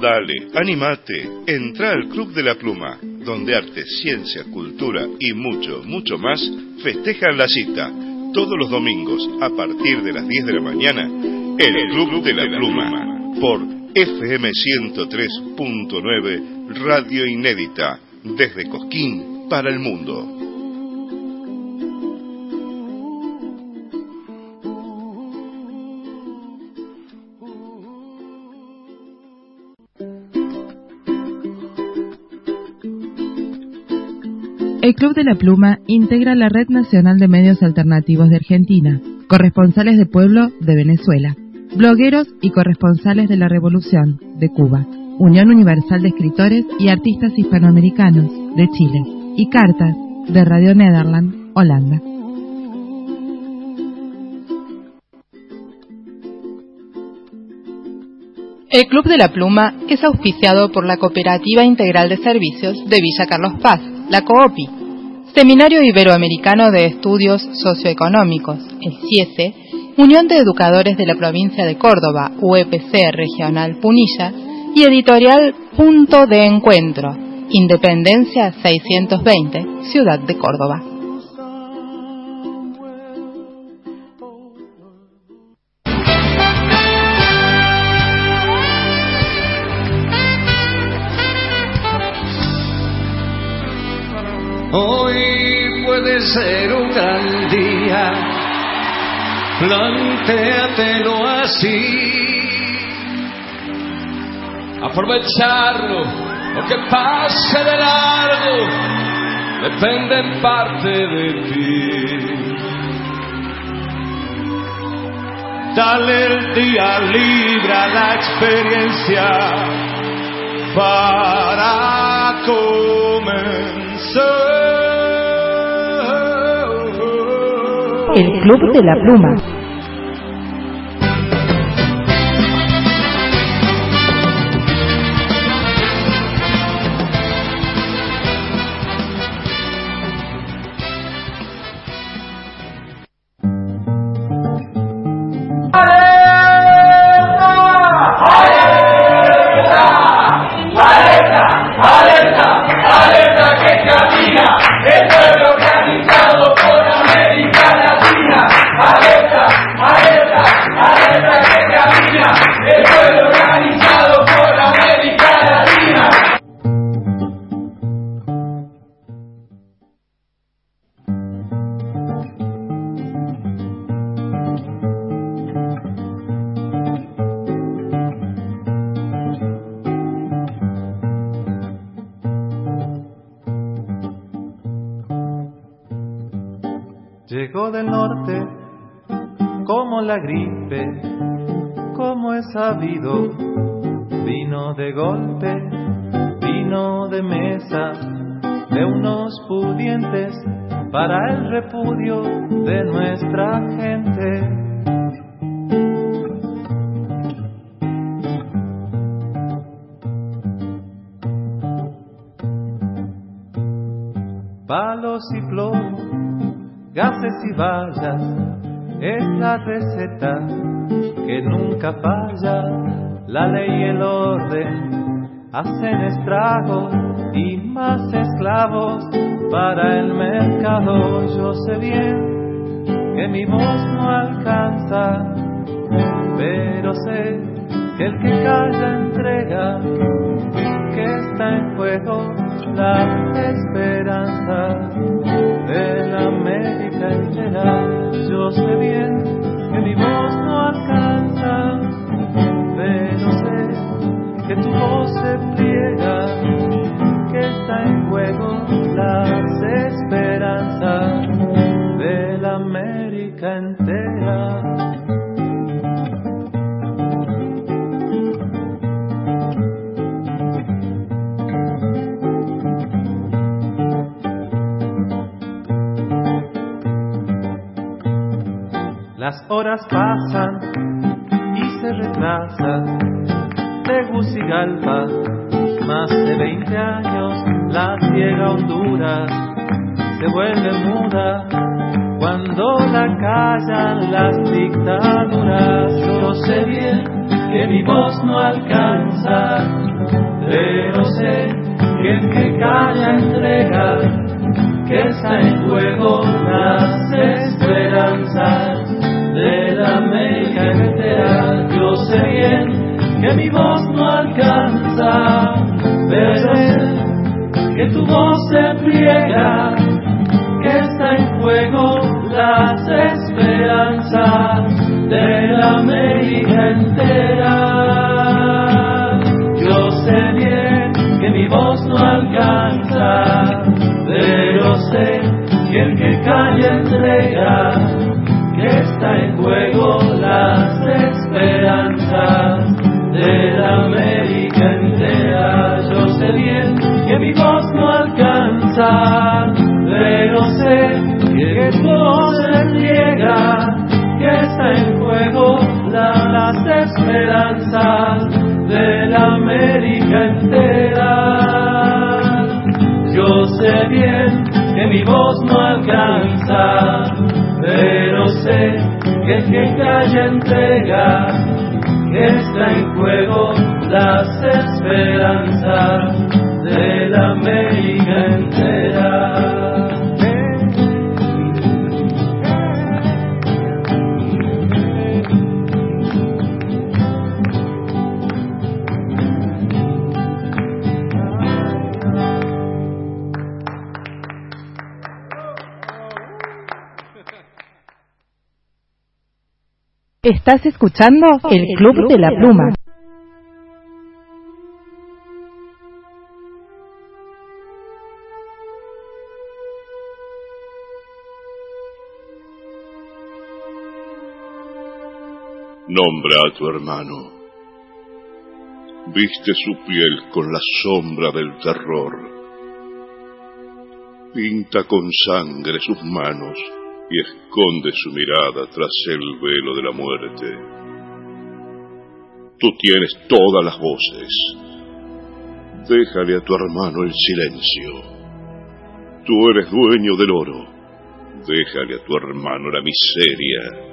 Dale, animate, entra al Club de la Pluma, donde arte, ciencia, cultura y mucho, mucho más festejan la cita. Todos los domingos, a partir de las 10 de la mañana, el Club de la Pluma, por FM 103.9, Radio Inédita, desde Cosquín para el mundo. El Club de la Pluma integra la Red Nacional de Medios Alternativos de Argentina, corresponsales de pueblo de Venezuela, blogueros y corresponsales de la Revolución de Cuba, Unión Universal de Escritores y Artistas Hispanoamericanos de Chile y Cartas de Radio Nederland, Holanda. El Club de la Pluma es auspiciado por la Cooperativa Integral de Servicios de Villa Carlos Paz, la COOPI, Seminario Iberoamericano de Estudios Socioeconómicos, el CIESE, Unión de Educadores de la Provincia de Córdoba, UEPC Regional Punilla, y Editorial Punto de Encuentro, Independencia 620, Ciudad de Córdoba. Hoy puede ser un gran día, plantéatelo así. Aprovecharlo, lo que pase de largo, depende en parte de ti. Dale el día libre a la experiencia para comenzar. El Club de la Pluma. Llegó del norte como la gripe, como es sabido, vino de golpe, vino de mesa, de unos pudientes para el repudio de nuestra gente. Palos y plomo, gases y vallas, es la receta que nunca falla. La ley y el orden hacen estragos y más esclavos para el mercado. Yo sé bien que mi voz no alcanza, pero sé que el que calla entrega, que está en juego la esperanza de la América entera. Yo sé bien que mi voz no alcanza, pero sé que tu voz se pliega, que está en juego las esperanzas de la América entera. Las horas pasan y se retrasan. Tegucigalpa, más de 20 años, la ciega Honduras se vuelve muda cuando la callan las dictaduras. Yo sé bien que mi voz no alcanza, pero sé que el que calla entrega, que está en juego las esperanzas de la América entera. Yo sé bien que mi voz no alcanza, pero sé que tu voz se pliega, que está en juego las esperanzas de la América entera. Yo sé bien que mi voz no alcanza, pero sé que el que calla entrega, que está en juego las esperanzas de la América entera. Yo sé bien que mi voz no alcanza, pero sé que tu voz se pliega, que está en juego las esperanzas de la América entera. Yo sé bien que mi voz no alcanza, pero sé que el que calla entrega, que está en juego las esperanzas de la América entera. Estás escuchando el Club de la Pluma. Nombra a tu hermano. Viste su piel con la sombra del terror. Pinta con sangre sus manos y esconde su mirada tras el velo de la muerte. Tú tienes todas las voces. Déjale a tu hermano el silencio. Tú eres dueño del oro. Déjale a tu hermano la miseria.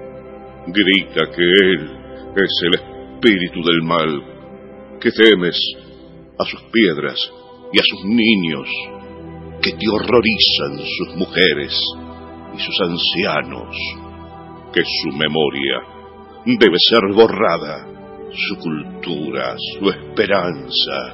Grita que él es el espíritu del mal, que temes a sus piedras y a sus niños, que te horrorizan sus mujeres y sus ancianos, que su memoria debe ser borrada, su cultura, su esperanza.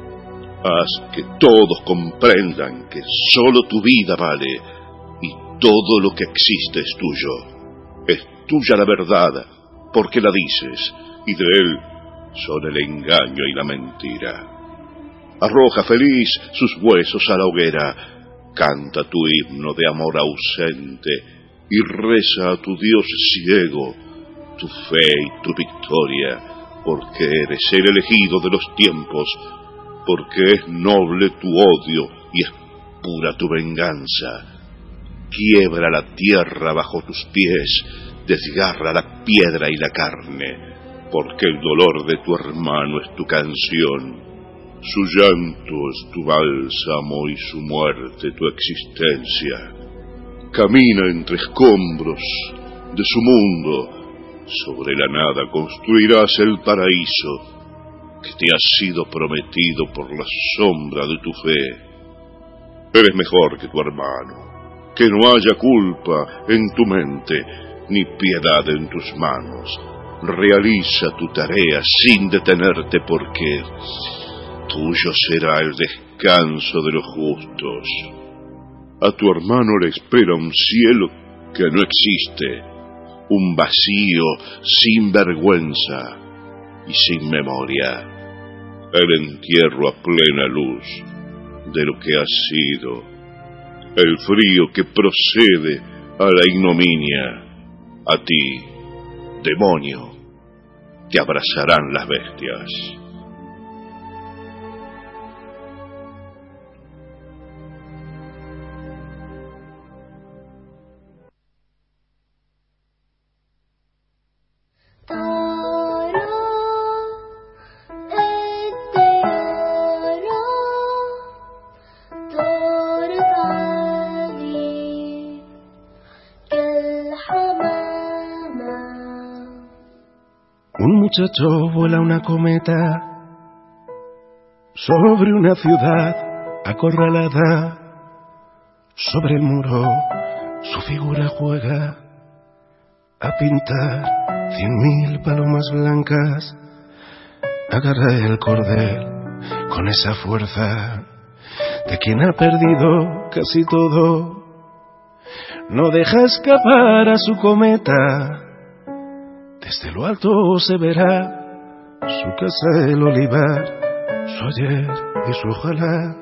Haz que todos comprendan que solo tu vida vale y todo lo que existe es tuyo. Es tuya la verdad porque la dices, y de él son el engaño y la mentira. Arroja feliz sus huesos a la hoguera, canta tu himno de amor ausente y reza a tu Dios ciego tu fe y tu victoria, porque eres el elegido de los tiempos, porque es noble tu odio y es pura tu venganza. Quiebra la tierra bajo tus pies, desgarra la piedra y la carne, porque el dolor de tu hermano es tu canción. Su llanto es tu bálsamo y su muerte tu existencia. Camina entre escombros de su mundo, sobre la nada construirás el paraíso que te ha sido prometido por la sombra de tu fe. Eres mejor que tu hermano, que no haya culpa en tu mente ni piedad en tus manos. Realiza tu tarea sin detenerte, porque tuyo será el descanso de los justos. A tu hermano le espera un cielo que no existe, un vacío sin vergüenza y sin memoria, el entierro a plena luz de lo que ha sido, el frío que procede a la ignominia. A ti, demonio, te abrazarán las bestias. Un muchacho vuela una cometa Sobre una ciudad acorralada, sobre el muro su figura juega a pintar 100.000 palomas blancas. Agarra el cordel con esa fuerza de quien ha perdido casi todo. No deja escapar a su cometa. Desde lo alto se verá su casa, el olivar, su ayer y su ojalá.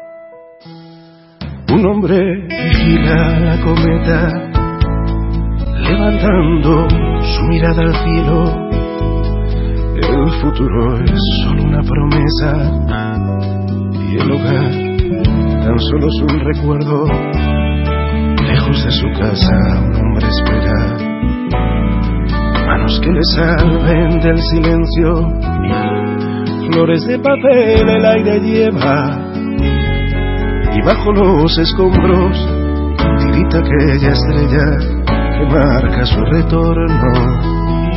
Un hombre vigila la cometa, levantando su mirada al cielo. El futuro es solo una promesa y el hogar tan solo es un recuerdo. Lejos de su casa un hombre espera manos que le salven del silencio. Flores de papel el aire lleva y bajo los escombros tirita aquella estrella que marca su retorno.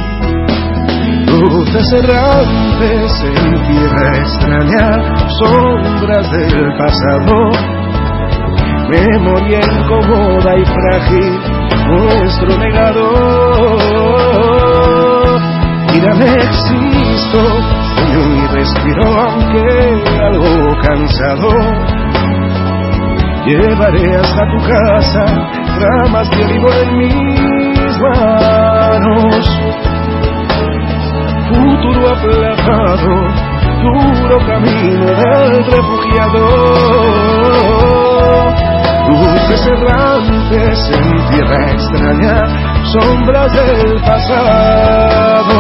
Luces errantes en tierra extraña, sombras del pasado, memoria incómoda y frágil, nuestro legado. Mírame, existo, sueño y respiro, aunque algo cansado. Llevaré hasta tu casa ramas de olivo en mis manos. Futuro aplazado, duro camino del refugiado. Luces errantes en tierra extraña, sombras del pasado.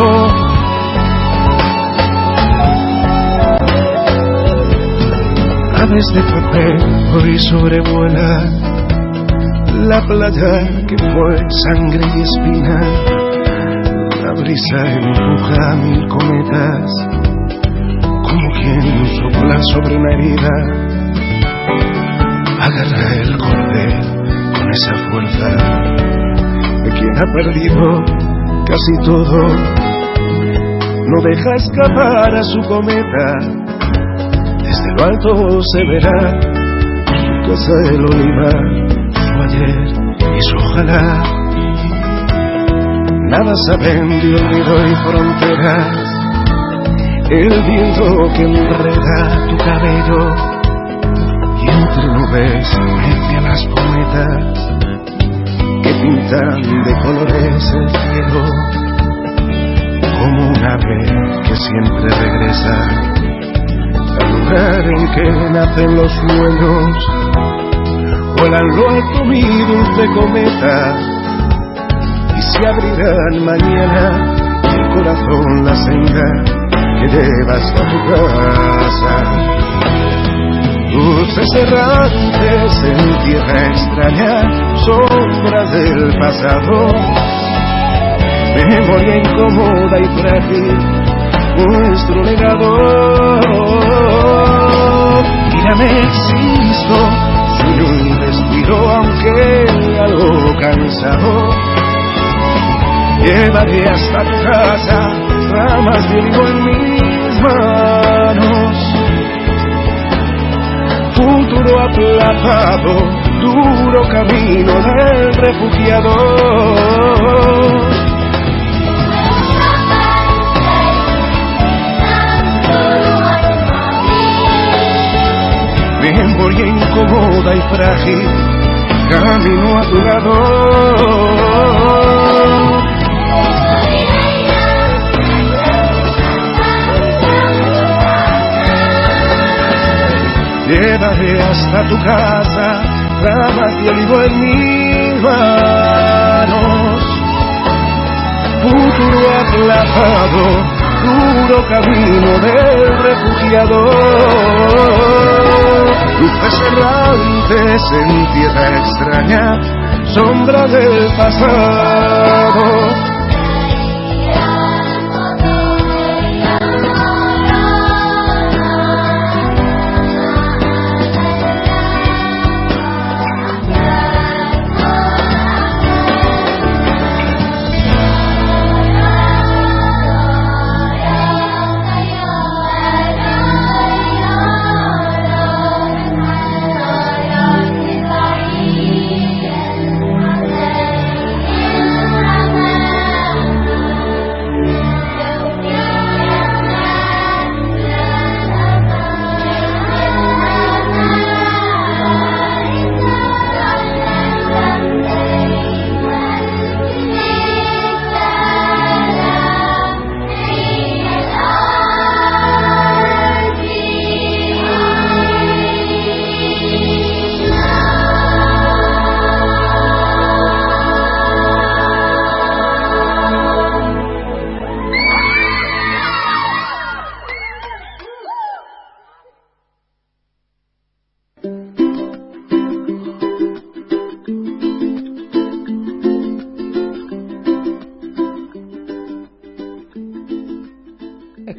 Aves de papel hoy sobrevuela la playa que fue sangre y espina. La brisa empuja 1000 cometas, como quien sopla sobre una herida. Agarra el cordel con esa fuerza de quien ha perdido casi todo. No deja escapar a su cometa. Desde lo alto se verá su casa, el olivar, su ayer y su ojalá. Nada saben de olvido y fronteras, el viento que enreda tu cabello y entre nubes mece a las cometas que pintan de colores el cielo. Como un ave que siempre regresa al lugar en que nacen los sueños, vuelan lo alto mi dulce cometa. Se abrirán mañana el corazón la senda que lleva hasta tu casa. Luces errantes en tierra extraña, sombras del pasado, memoria incómoda y frágil, nuestro legado. Mírame, existo, sueño y respiro, aunque algo cansado. Llevaré hasta tu casa ramas de olivo en mis manos. Futuro aplazado, duro camino del refugiado. Memoria incómoda y frágil, camino a tu lado. Llevaré hasta tu casa ramas de olivo en mis manos. Futuro aplazado, duro camino del refugiado. Luces errantes en tierra extraña, sombra del pasado.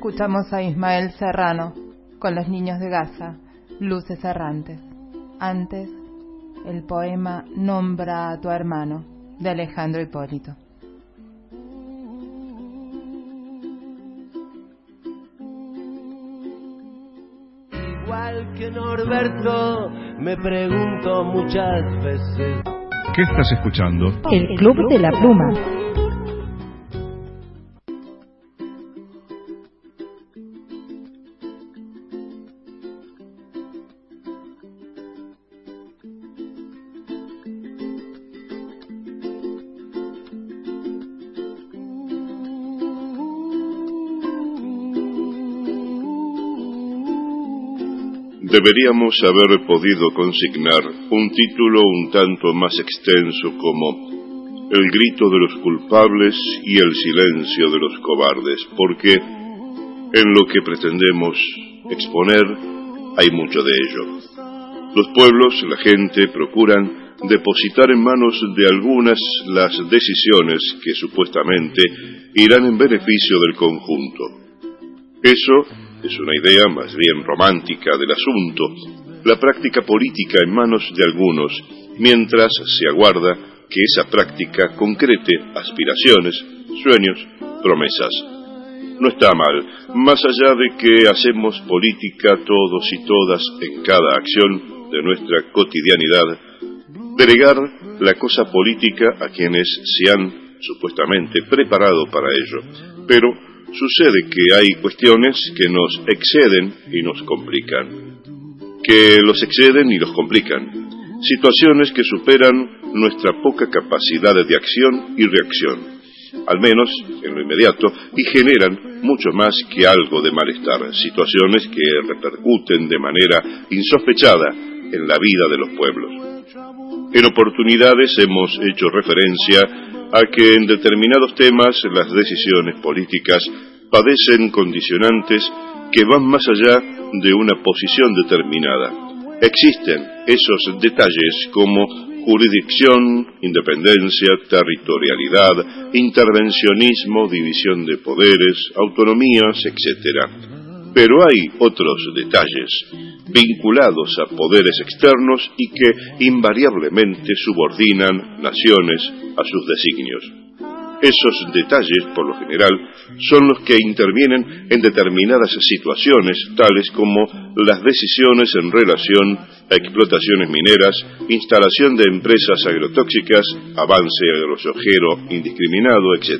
escuchamos a Ismael Serrano con Los Niños de Gaza, Luces Errantes. Antes, el poema Nombra a tu hermano, de Alejandro Hipólito. Igual que Norberto, me pregunto muchas veces. ¿Qué estás escuchando? El Club de la Pluma. Deberíamos haber podido consignar un título un tanto más extenso como El grito de los culpables y el silencio de los cobardes, porque en lo que pretendemos exponer hay mucho de ello. Los pueblos, la gente, procuran depositar en manos de algunas las decisiones que supuestamente irán en beneficio del conjunto. Eso es una idea más bien romántica del asunto, la práctica política en manos de algunos, mientras se aguarda que esa práctica concrete aspiraciones, sueños, promesas. No está mal, más allá de que hacemos política todos y todas en cada acción de nuestra cotidianidad, delegar la cosa política a quienes se han supuestamente preparado para ello, pero sucede que hay cuestiones que nos exceden y nos complican, que los exceden y los complican, situaciones que superan nuestra poca capacidad de acción y reacción, al menos en lo inmediato, y generan mucho más que algo de malestar, situaciones que repercuten de manera insospechada en la vida de los pueblos. En oportunidades hemos hecho referencia a que en determinados temas las decisiones políticas padecen condicionantes que van más allá de una posición determinada. Existen esos detalles como jurisdicción, independencia, territorialidad, intervencionismo, división de poderes, autonomías, etc. Pero hay otros detalles vinculados a poderes externos y que invariablemente subordinan naciones a sus designios. Esos detalles, por lo general, son los que intervienen en determinadas situaciones, tales como las decisiones en relación a explotaciones mineras, instalación de empresas agrotóxicas, avance agrosojero indiscriminado, etc.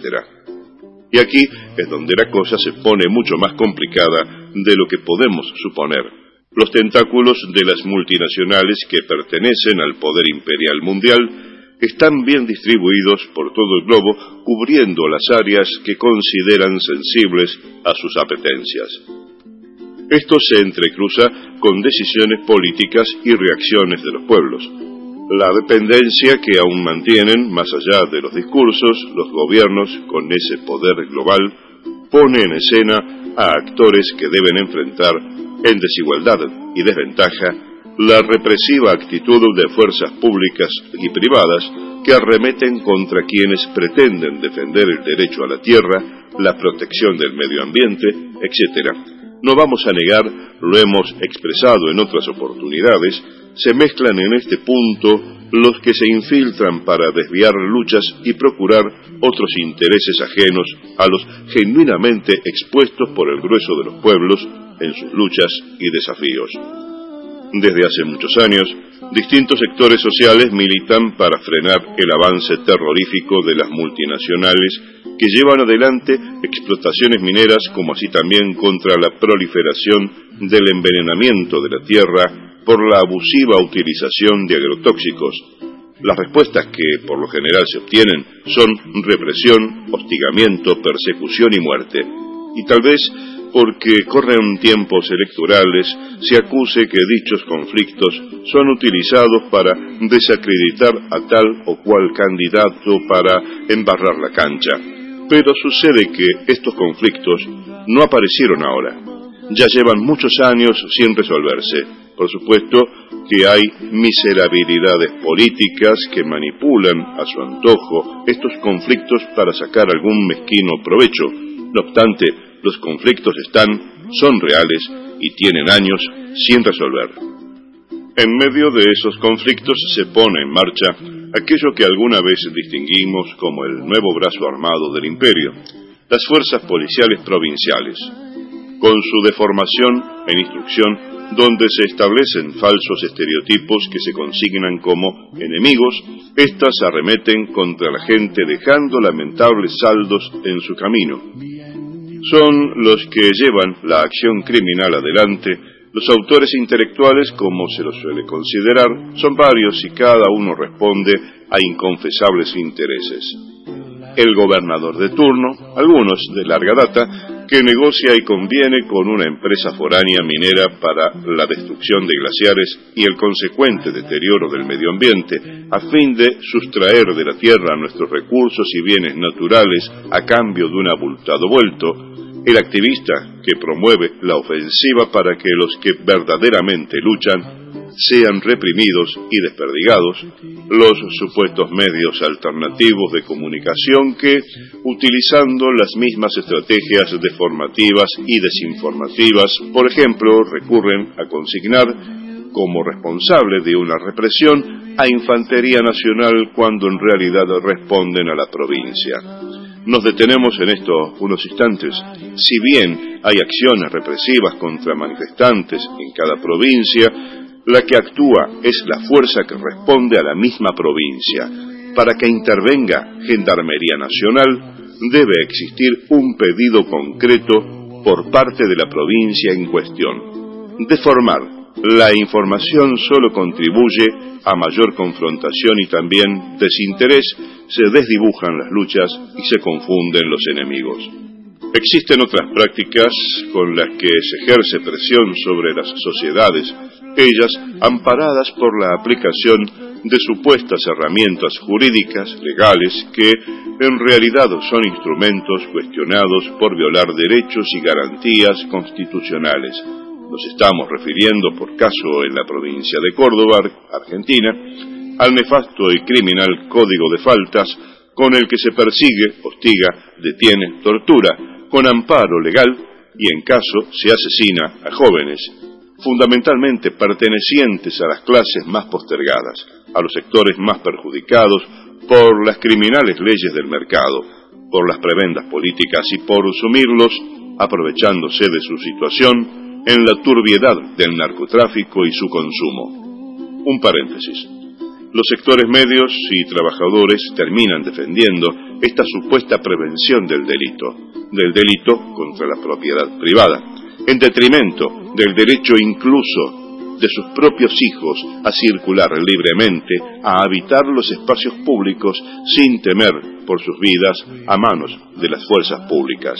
Y aquí es donde la cosa se pone mucho más complicada de lo que podemos suponer. Los tentáculos de las multinacionales que pertenecen al poder imperial mundial están bien distribuidos por todo el globo, cubriendo las áreas que consideran sensibles a sus apetencias. Esto se entrecruza con decisiones políticas y reacciones de los pueblos. La dependencia que aún mantienen, más allá de los discursos, los gobiernos con ese poder global, pone en escena a actores que deben enfrentar en desigualdad y desventaja la represiva actitud de fuerzas públicas y privadas que arremeten contra quienes pretenden defender el derecho a la tierra, la protección del medio ambiente, etc. No vamos a negar, lo hemos expresado en otras oportunidades, se mezclan en este punto los que se infiltran para desviar luchas y procurar otros intereses ajenos a los genuinamente expuestos por el grueso de los pueblos en sus luchas y desafíos. Desde hace muchos años, distintos sectores sociales militan para frenar el avance terrorífico de las multinacionales que llevan adelante explotaciones mineras, como así también contra la proliferación del envenenamiento de la tierra por la abusiva utilización de agrotóxicos. Las respuestas que por lo general se obtienen son represión, hostigamiento, persecución y muerte. Y tal vez porque corren tiempos electorales, se acuse que dichos conflictos son utilizados para desacreditar a tal o cual candidato para embarrar la cancha. Pero sucede que estos conflictos no aparecieron ahora. Ya llevan muchos años sin resolverse. Por supuesto que hay miserabilidades políticas que manipulan a su antojo estos conflictos para sacar algún mezquino provecho. No obstante, Los conflictos son reales y tienen años sin resolver. En medio de esos conflictos se pone en marcha aquello que alguna vez distinguimos como el nuevo brazo armado del imperio, las fuerzas policiales provinciales, con su deformación en instrucción, donde se establecen falsos estereotipos que se consignan como enemigos. Estas arremeten contra la gente dejando lamentables saldos en su camino. Son los que llevan la acción criminal adelante. Los autores intelectuales, como se los suele considerar, son varios y cada uno responde a inconfesables intereses. El gobernador de turno, algunos de larga data, que negocia y conviene con una empresa foránea minera para la destrucción de glaciares y el consecuente deterioro del medio ambiente, a fin de sustraer de la tierra nuestros recursos y bienes naturales a cambio de un abultado vuelto. El activista que promueve la ofensiva para que los que verdaderamente luchan sean reprimidos y desperdigados, los supuestos medios alternativos de comunicación que, utilizando las mismas estrategias deformativas y desinformativas, por ejemplo, recurren a consignar como responsable de una represión a Infantería Nacional cuando en realidad responden a la provincia. Nos detenemos en esto unos instantes. Si bien hay acciones represivas contra manifestantes en cada provincia, la que actúa es la fuerza que responde a la misma provincia. Para que intervenga Gendarmería Nacional, debe existir un pedido concreto por parte de la provincia en cuestión. Deformar la información solo contribuye a mayor confrontación y también desinterés. Se desdibujan las luchas y se confunden los enemigos. Existen otras prácticas con las que se ejerce presión sobre las sociedades, ellas amparadas por la aplicación de supuestas herramientas jurídicas, legales, que en realidad son instrumentos cuestionados por violar derechos y garantías constitucionales. Nos estamos refiriendo, por caso en la provincia de Córdoba, Argentina, al nefasto y criminal Código de Faltas, con el que se persigue, hostiga, detiene, tortura, con amparo legal y en caso se asesina a jóvenes, fundamentalmente pertenecientes a las clases más postergadas, a los sectores más perjudicados por las criminales leyes del mercado, por las prebendas políticas y por sumirlos, aprovechándose de su situación, en la turbiedad del narcotráfico y su consumo. Un paréntesis. Los sectores medios y trabajadores terminan defendiendo esta supuesta prevención del delito contra la propiedad privada, en detrimento del derecho incluso de sus propios hijos a circular libremente, a habitar los espacios públicos sin temer por sus vidas a manos de las fuerzas públicas.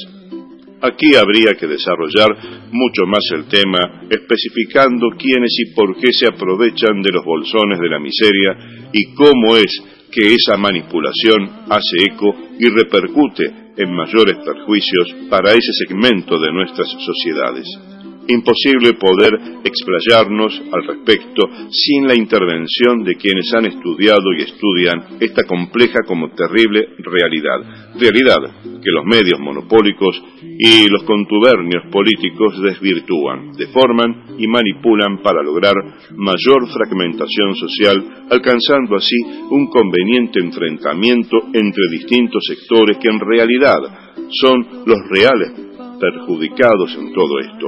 Aquí habría que desarrollar mucho más el tema, especificando quiénes y por qué se aprovechan de los bolsones de la miseria y cómo es que esa manipulación hace eco y repercute en mayores perjuicios para ese segmento de nuestras sociedades. Imposible poder explayarnos al respecto sin la intervención de quienes han estudiado y estudian esta compleja como terrible realidad que los medios monopólicos y los contubernios políticos desvirtúan, deforman y manipulan para lograr mayor fragmentación social, alcanzando así un conveniente enfrentamiento entre distintos sectores que en realidad son los reales perjudicados en todo esto.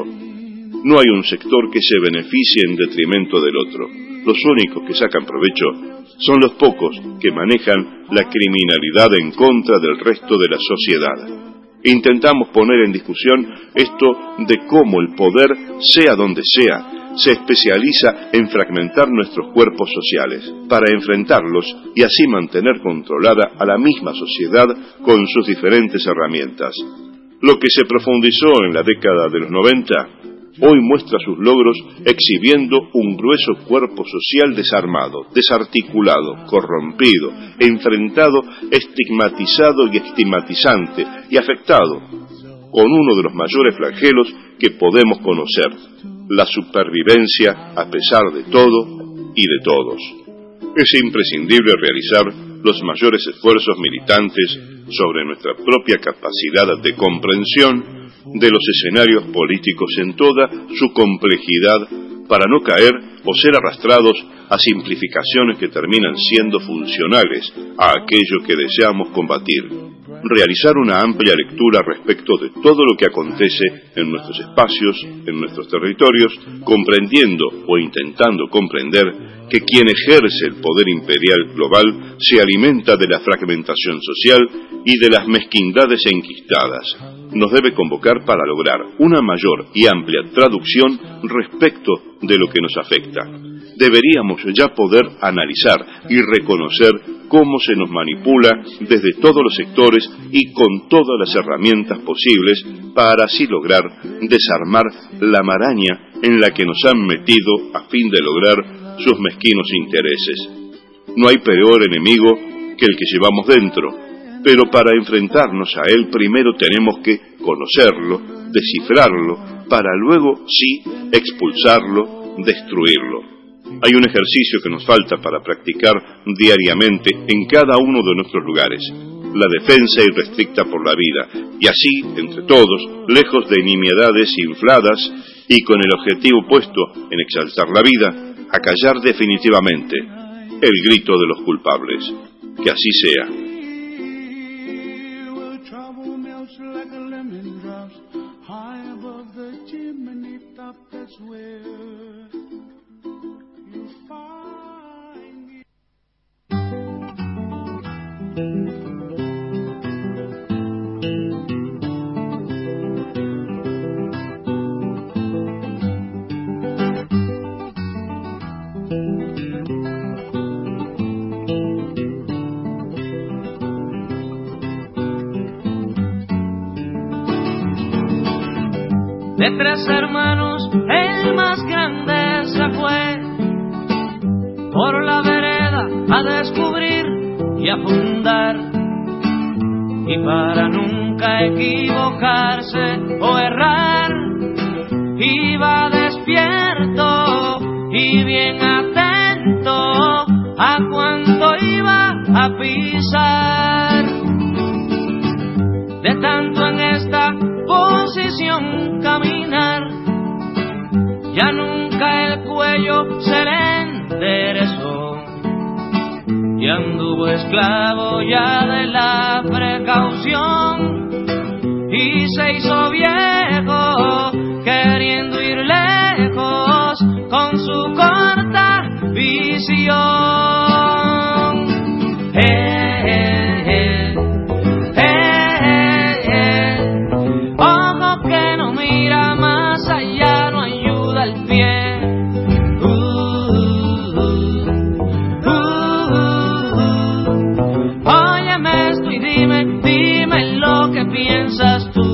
No hay un sector que se beneficie en detrimento del otro. Los únicos que sacan provecho son los pocos que manejan la criminalidad en contra del resto de la sociedad. Intentamos poner en discusión esto de cómo el poder, sea donde sea, se especializa en fragmentar nuestros cuerpos sociales, para enfrentarlos y así mantener controlada a la misma sociedad con sus diferentes herramientas. Lo que se profundizó en la década de los 90, hoy muestra sus logros exhibiendo un grueso cuerpo social desarmado, desarticulado, corrompido, enfrentado, estigmatizado y estigmatizante y afectado con uno de los mayores flagelos que podemos conocer, la supervivencia a pesar de todo y de todos. Es imprescindible realizar los mayores esfuerzos militantes sobre nuestra propia capacidad de comprensión de los escenarios políticos en toda su complejidad para no caer o ser arrastrados a simplificaciones que terminan siendo funcionales a aquello que deseamos combatir. Realizar una amplia lectura respecto de todo lo que acontece en nuestros espacios, en nuestros territorios, comprendiendo o intentando comprender que quien ejerce el poder imperial global se alimenta de la fragmentación social y de las mezquindades enquistadas. Nos debe convocar para lograr una mayor y amplia traducción respecto de lo que nos afecta. Deberíamos ya poder analizar y reconocer cómo se nos manipula desde todos los sectores y con todas las herramientas posibles para así lograr desarmar la maraña en la que nos han metido a fin de lograr sus mezquinos intereses. No hay peor enemigo que el que llevamos dentro, pero para enfrentarnos a él primero tenemos que conocerlo, descifrarlo, para luego sí expulsarlo, destruirlo. Hay un ejercicio que nos falta para practicar diariamente en cada uno de nuestros lugares, la defensa irrestricta por la vida, y así, entre todos, lejos de nimiedades infladas y con el objetivo puesto en exaltar la vida, acallar definitivamente el grito de los culpables. Que así sea. De tres hermanos, el más grande se fue por la vereda a descubrir y a fundar, y para nunca equivocarse o errar, iba despierto y bien atento a cuanto iba a pisar. De tanto en esta posición caminar, ya nunca el cuello se le enderezó, y anduvo esclavo ya de la precaución, y se hizo viejo queriendo ir lejos con su corta visión. Ojo que no mira más allá, no ayuda el pie. Óyeme esto y dime lo que piensas tú.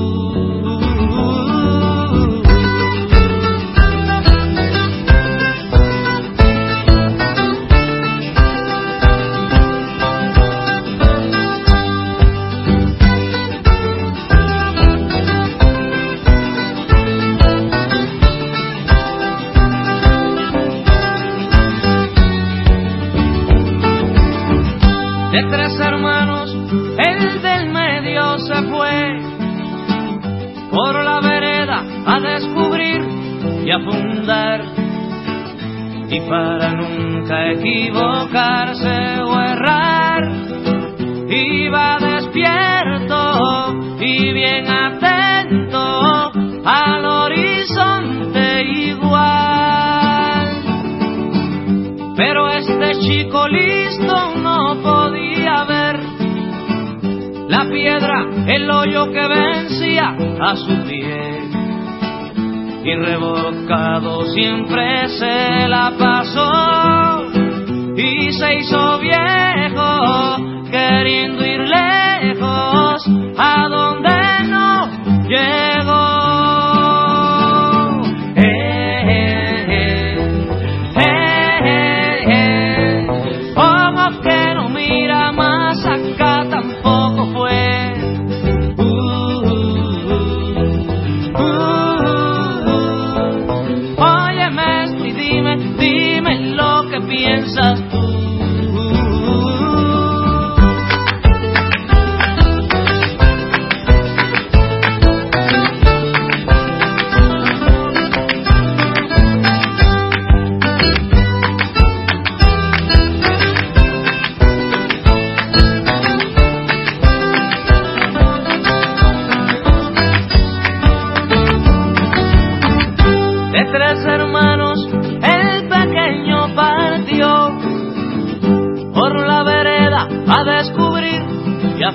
De tres hermanos, el del medio se fue por la vereda a descubrir y a fundar, y para nunca equivocarse o errar, iba despierto y bien atento al horizonte igual. Pero este chico listo no podía ver la piedra, el hoyo que vencía a su pie, y revolcado siempre se la pasó, y se hizo viejo queriendo ir lejos a donde no llegó. Ojo que no mira más acá, tampoco fue. Óyeme esto y dime lo que piensas tú.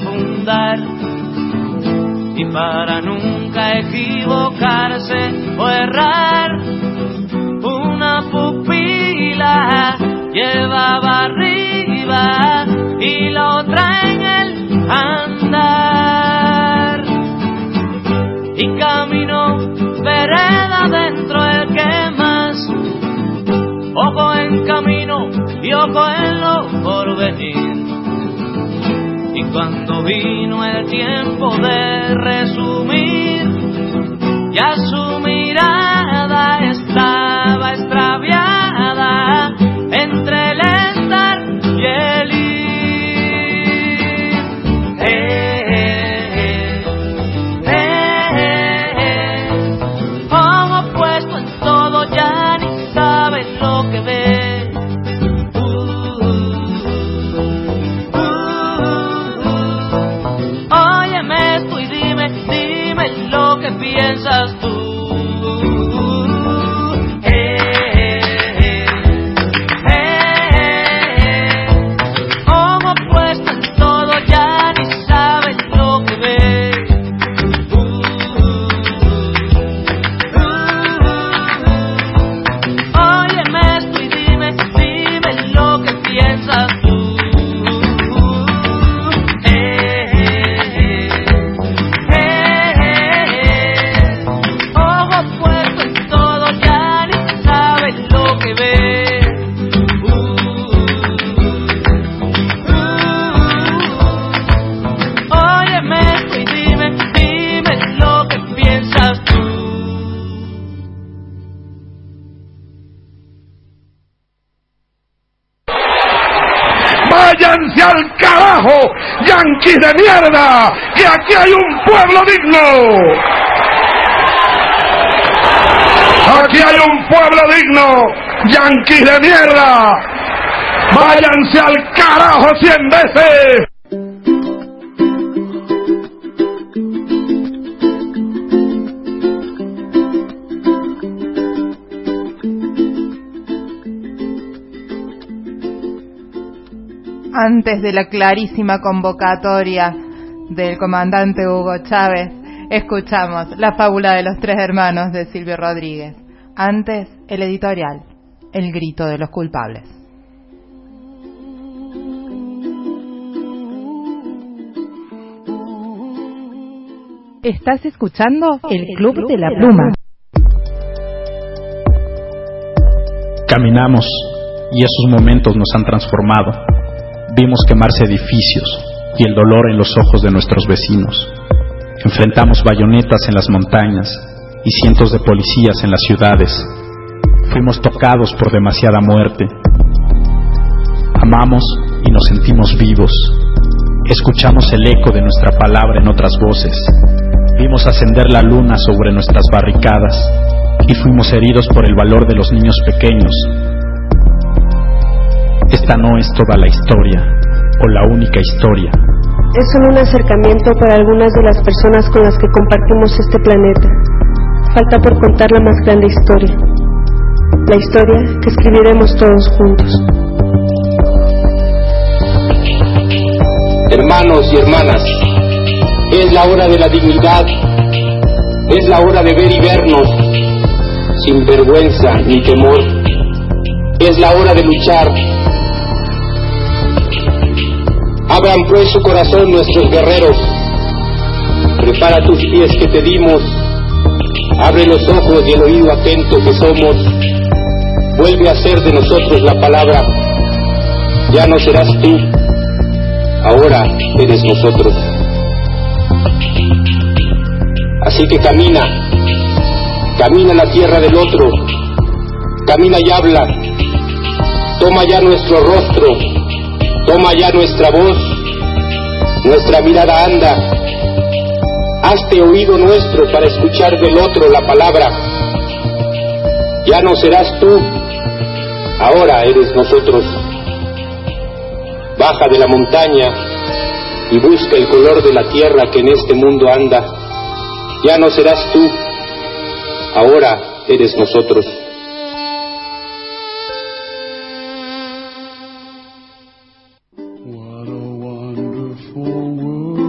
fundar. Y para nunca equivocarse o errar, una pupila llevaba arriba y la otra en el andar. Y caminó vereda dentro el que más, ojo en camino y ojo en lo porvenir. Y cuando vino el tiempo de resumir, ya su mirada estaba extraviada entre el estar y el ir. Ojo puesto en todo, ya ni sabe lo que ve. Lo que piensas tú. Ojo puesto en todo, ya ni sabes lo que ves. Óyeme esto y dime lo que piensas tú. ¡Váyanse al carajo, yanquis de mierda! ¡Que aquí hay un pueblo digno! ¡Aquí hay un pueblo digno, yanquis de mierda! ¡Váyanse al carajo 100 veces! Antes de la clarísima convocatoria del comandante Hugo Chávez, escuchamos La fábula de los 3 hermanos de Silvio Rodríguez. Antes, el editorial, El grito de los culpables. Estás escuchando El Club de la Pluma. Caminamos y esos momentos nos han transformado. Vimos quemarse edificios y el dolor en los ojos de nuestros vecinos. Enfrentamos bayonetas en las montañas y cientos de policías en las ciudades. Fuimos tocados por demasiada muerte. Amamos y nos sentimos vivos. Escuchamos el eco de nuestra palabra en otras voces. Vimos ascender la luna sobre nuestras barricadas y fuimos heridos por el valor de los niños pequeños. Esta no es toda la historia, o la única historia. Es solo un acercamiento para algunas de las personas con las que compartimos este planeta. Falta por contar la más grande historia. La historia que escribiremos todos juntos. Hermanos y hermanas, es la hora de la dignidad. Es la hora de ver y vernos, sin vergüenza ni temor. Es la hora de luchar. Abran pues su corazón nuestros guerreros. Prepara tus pies que te dimos. Abre los ojos y el oído atento que somos. Vuelve a ser de nosotros la palabra. Ya no serás tú, ahora eres nosotros. Así que camina la tierra del otro. Camina y habla. Toma ya nuestro rostro. Toma ya nuestra voz, nuestra mirada anda. Hazte oído nuestro para escuchar del otro la palabra. Ya no serás tú, ahora eres nosotros. Baja de la montaña y busca el color de la tierra que en este mundo anda. Ya no serás tú, ahora eres nosotros. What a wonderful world.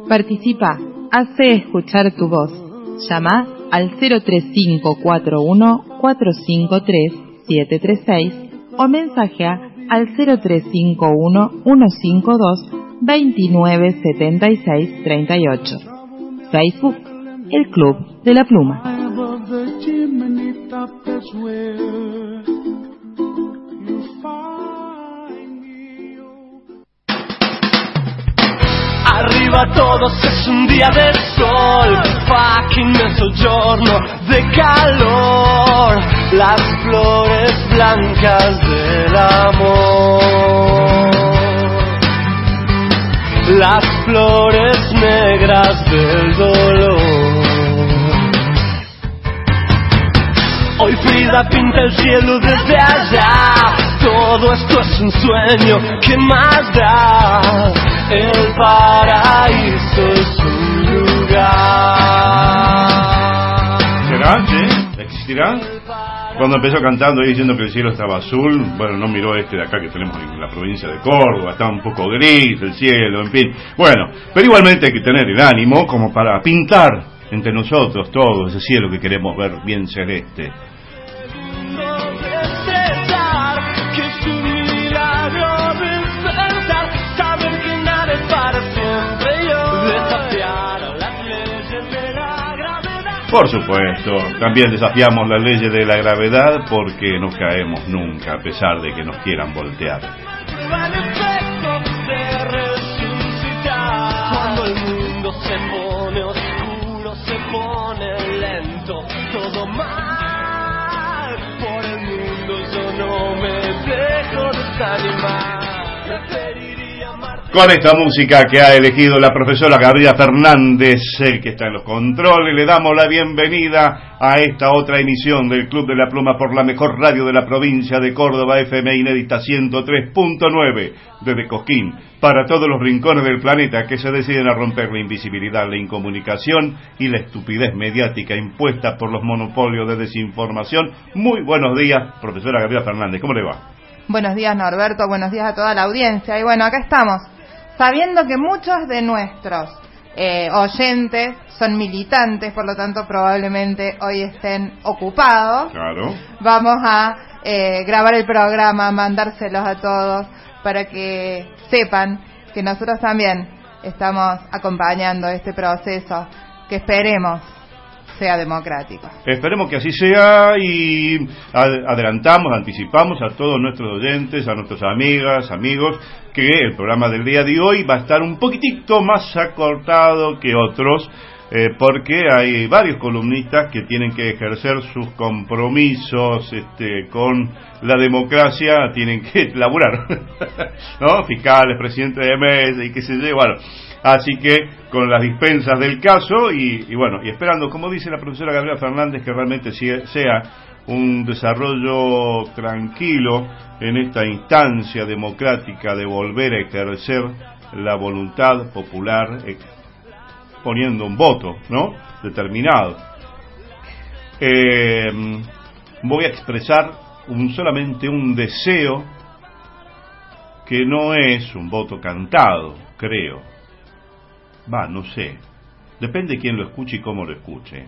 Participa, hace escuchar tu voz. Llama al 03541 453 736 o mensajea al 0351 152 2976 38. Facebook, El Club de la Pluma. Arriba todos es un día de sol, fucking mezzogiorno de calor, las flores blancas del amor, las flores negras del dolor. Hoy Frida pinta el cielo desde allá, todo esto es un sueño, ¿qué más da? El paraíso es un lugar. ¿Será? ¿Sí? ¿Existirá? Cuando empezó cantando y diciendo que el cielo estaba azul, bueno, no miró este de acá que tenemos en la provincia de Córdoba, está un poco gris el cielo, en fin. Bueno, pero igualmente hay que tener el ánimo como para pintar entre nosotros todo ese cielo que queremos ver bien celeste. Por supuesto, también desafiamos las leyes de la gravedad porque no caemos nunca a pesar de que nos quieran voltear. Cuando el mundo se pone oscuro, se pone lento, todo mal. Por el mundo yo no me dejo desanimar. Con esta música que ha elegido la profesora Gabriela Fernández, el que está en los controles, le damos la bienvenida a esta otra emisión del Club de la Pluma por la mejor radio de la provincia de Córdoba, FM Inédita 103.9, desde Cosquín, para todos los rincones del planeta que se deciden a romper la invisibilidad, la incomunicación y la estupidez mediática impuesta por los monopolios de desinformación. Muy buenos días, profesora Gabriela Fernández, ¿cómo le va? Buenos días, Norberto, buenos días a toda la audiencia. Y bueno, acá estamos, sabiendo que muchos de nuestros oyentes son militantes, por lo tanto probablemente hoy estén ocupados. Claro. Vamos a grabar el programa, mandárselos a todos para que sepan que nosotros también estamos acompañando este proceso que esperemos sea democrático. Esperemos que así sea y anticipamos a todos nuestros oyentes, a nuestras amigas, amigos, que el programa del día de hoy va a estar un poquitito más acortado que otros, porque hay varios columnistas que tienen que ejercer sus compromisos con la democracia, tienen que laburar, ¿no? Fiscales, presidentes de mesa y qué sé yo, bueno. Así que con las dispensas del caso y bueno, y esperando, como dice la profesora Gabriela Fernández, que realmente sea un desarrollo tranquilo en esta instancia democrática de volver a ejercer la voluntad popular poniendo un voto, ¿no? Determinado. Voy a expresar solamente un deseo que no es un voto cantado, creo. No sé. Depende de quién lo escuche y cómo lo escuche.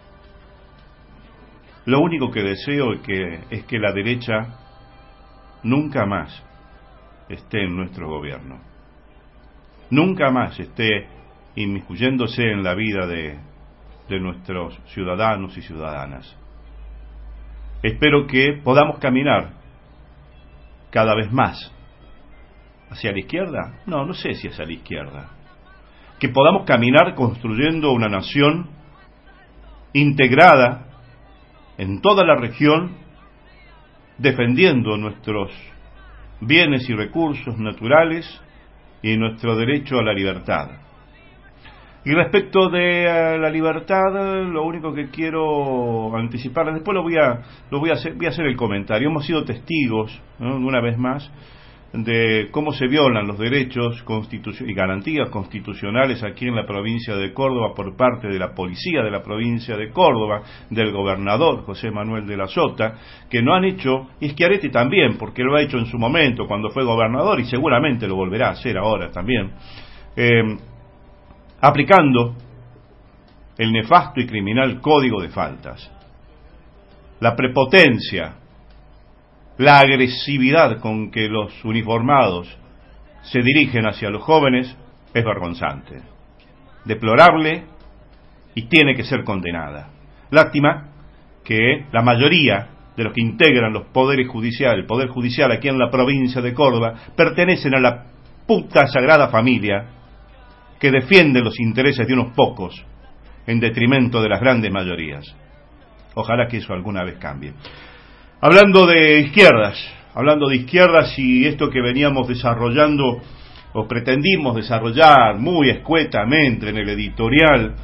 Lo único que deseo es que la derecha nunca más esté en nuestro gobierno. Nunca más esté inmiscuyéndose en la vida de nuestros ciudadanos y ciudadanas. Espero que podamos caminar cada vez más hacia la izquierda. No sé si hacia la izquierda. Que podamos caminar construyendo una nación integrada en toda la región, defendiendo nuestros bienes y recursos naturales y nuestro derecho a la libertad. Y respecto de la libertad, lo único que quiero anticipar, después voy a hacer el comentario. Hemos sido testigos, ¿no?, una vez más, de cómo se violan los derechos y garantías constitucionales aquí en la provincia de Córdoba por parte de la policía de la provincia de Córdoba, del gobernador José Manuel de la Sota, que no han hecho, y Schiaretti también, porque lo ha hecho en su momento cuando fue gobernador y seguramente lo volverá a hacer ahora también, aplicando el nefasto y criminal Código de Faltas. La prepotencia, la agresividad con que los uniformados se dirigen hacia los jóvenes es vergonzante, deplorable y tiene que ser condenada. Lástima que la mayoría de los que integran el Poder Judicial aquí en la provincia de Córdoba, pertenecen a la puta sagrada familia que defiende los intereses de unos pocos en detrimento de las grandes mayorías. Ojalá que eso alguna vez cambie. Hablando de izquierdas y esto que veníamos desarrollando o pretendimos desarrollar muy escuetamente en el editorial,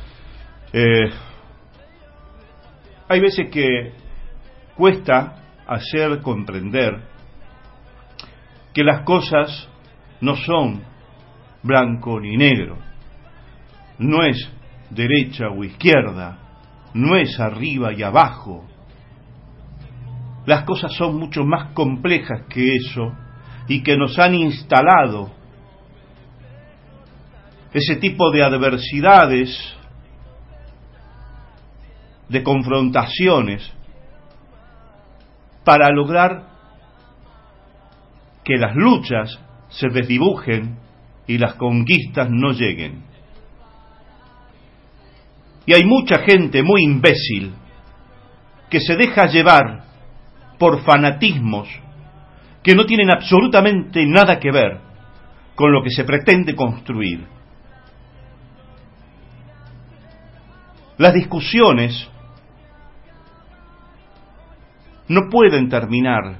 hay veces que cuesta hacer comprender que las cosas no son blanco ni negro, no es derecha o izquierda, no es arriba y abajo. Las cosas son mucho más complejas que eso y que nos han instalado ese tipo de adversidades, de confrontaciones, para lograr que las luchas se desdibujen y las conquistas no lleguen. Y hay mucha gente muy imbécil que se deja llevar por fanatismos que no tienen absolutamente nada que ver con lo que se pretende construir. Las discusiones no pueden terminar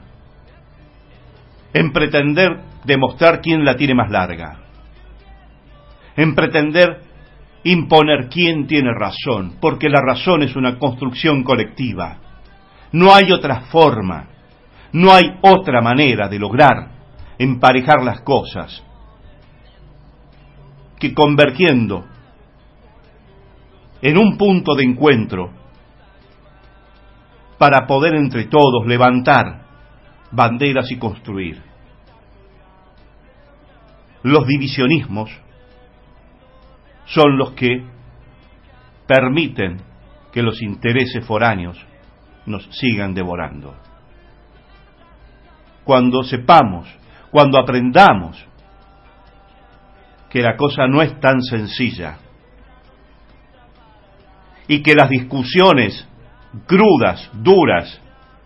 en pretender demostrar quién la tiene más larga, en pretender imponer quién tiene razón, porque la razón es una construcción colectiva. No hay otra forma, no hay otra manera de lograr emparejar las cosas que convergiendo en un punto de encuentro para poder entre todos levantar banderas y construir. Los divisionismos son los que permiten que los intereses foráneos nos sigan devorando. Cuando sepamos, cuando aprendamos que la cosa no es tan sencilla y que las discusiones crudas, duras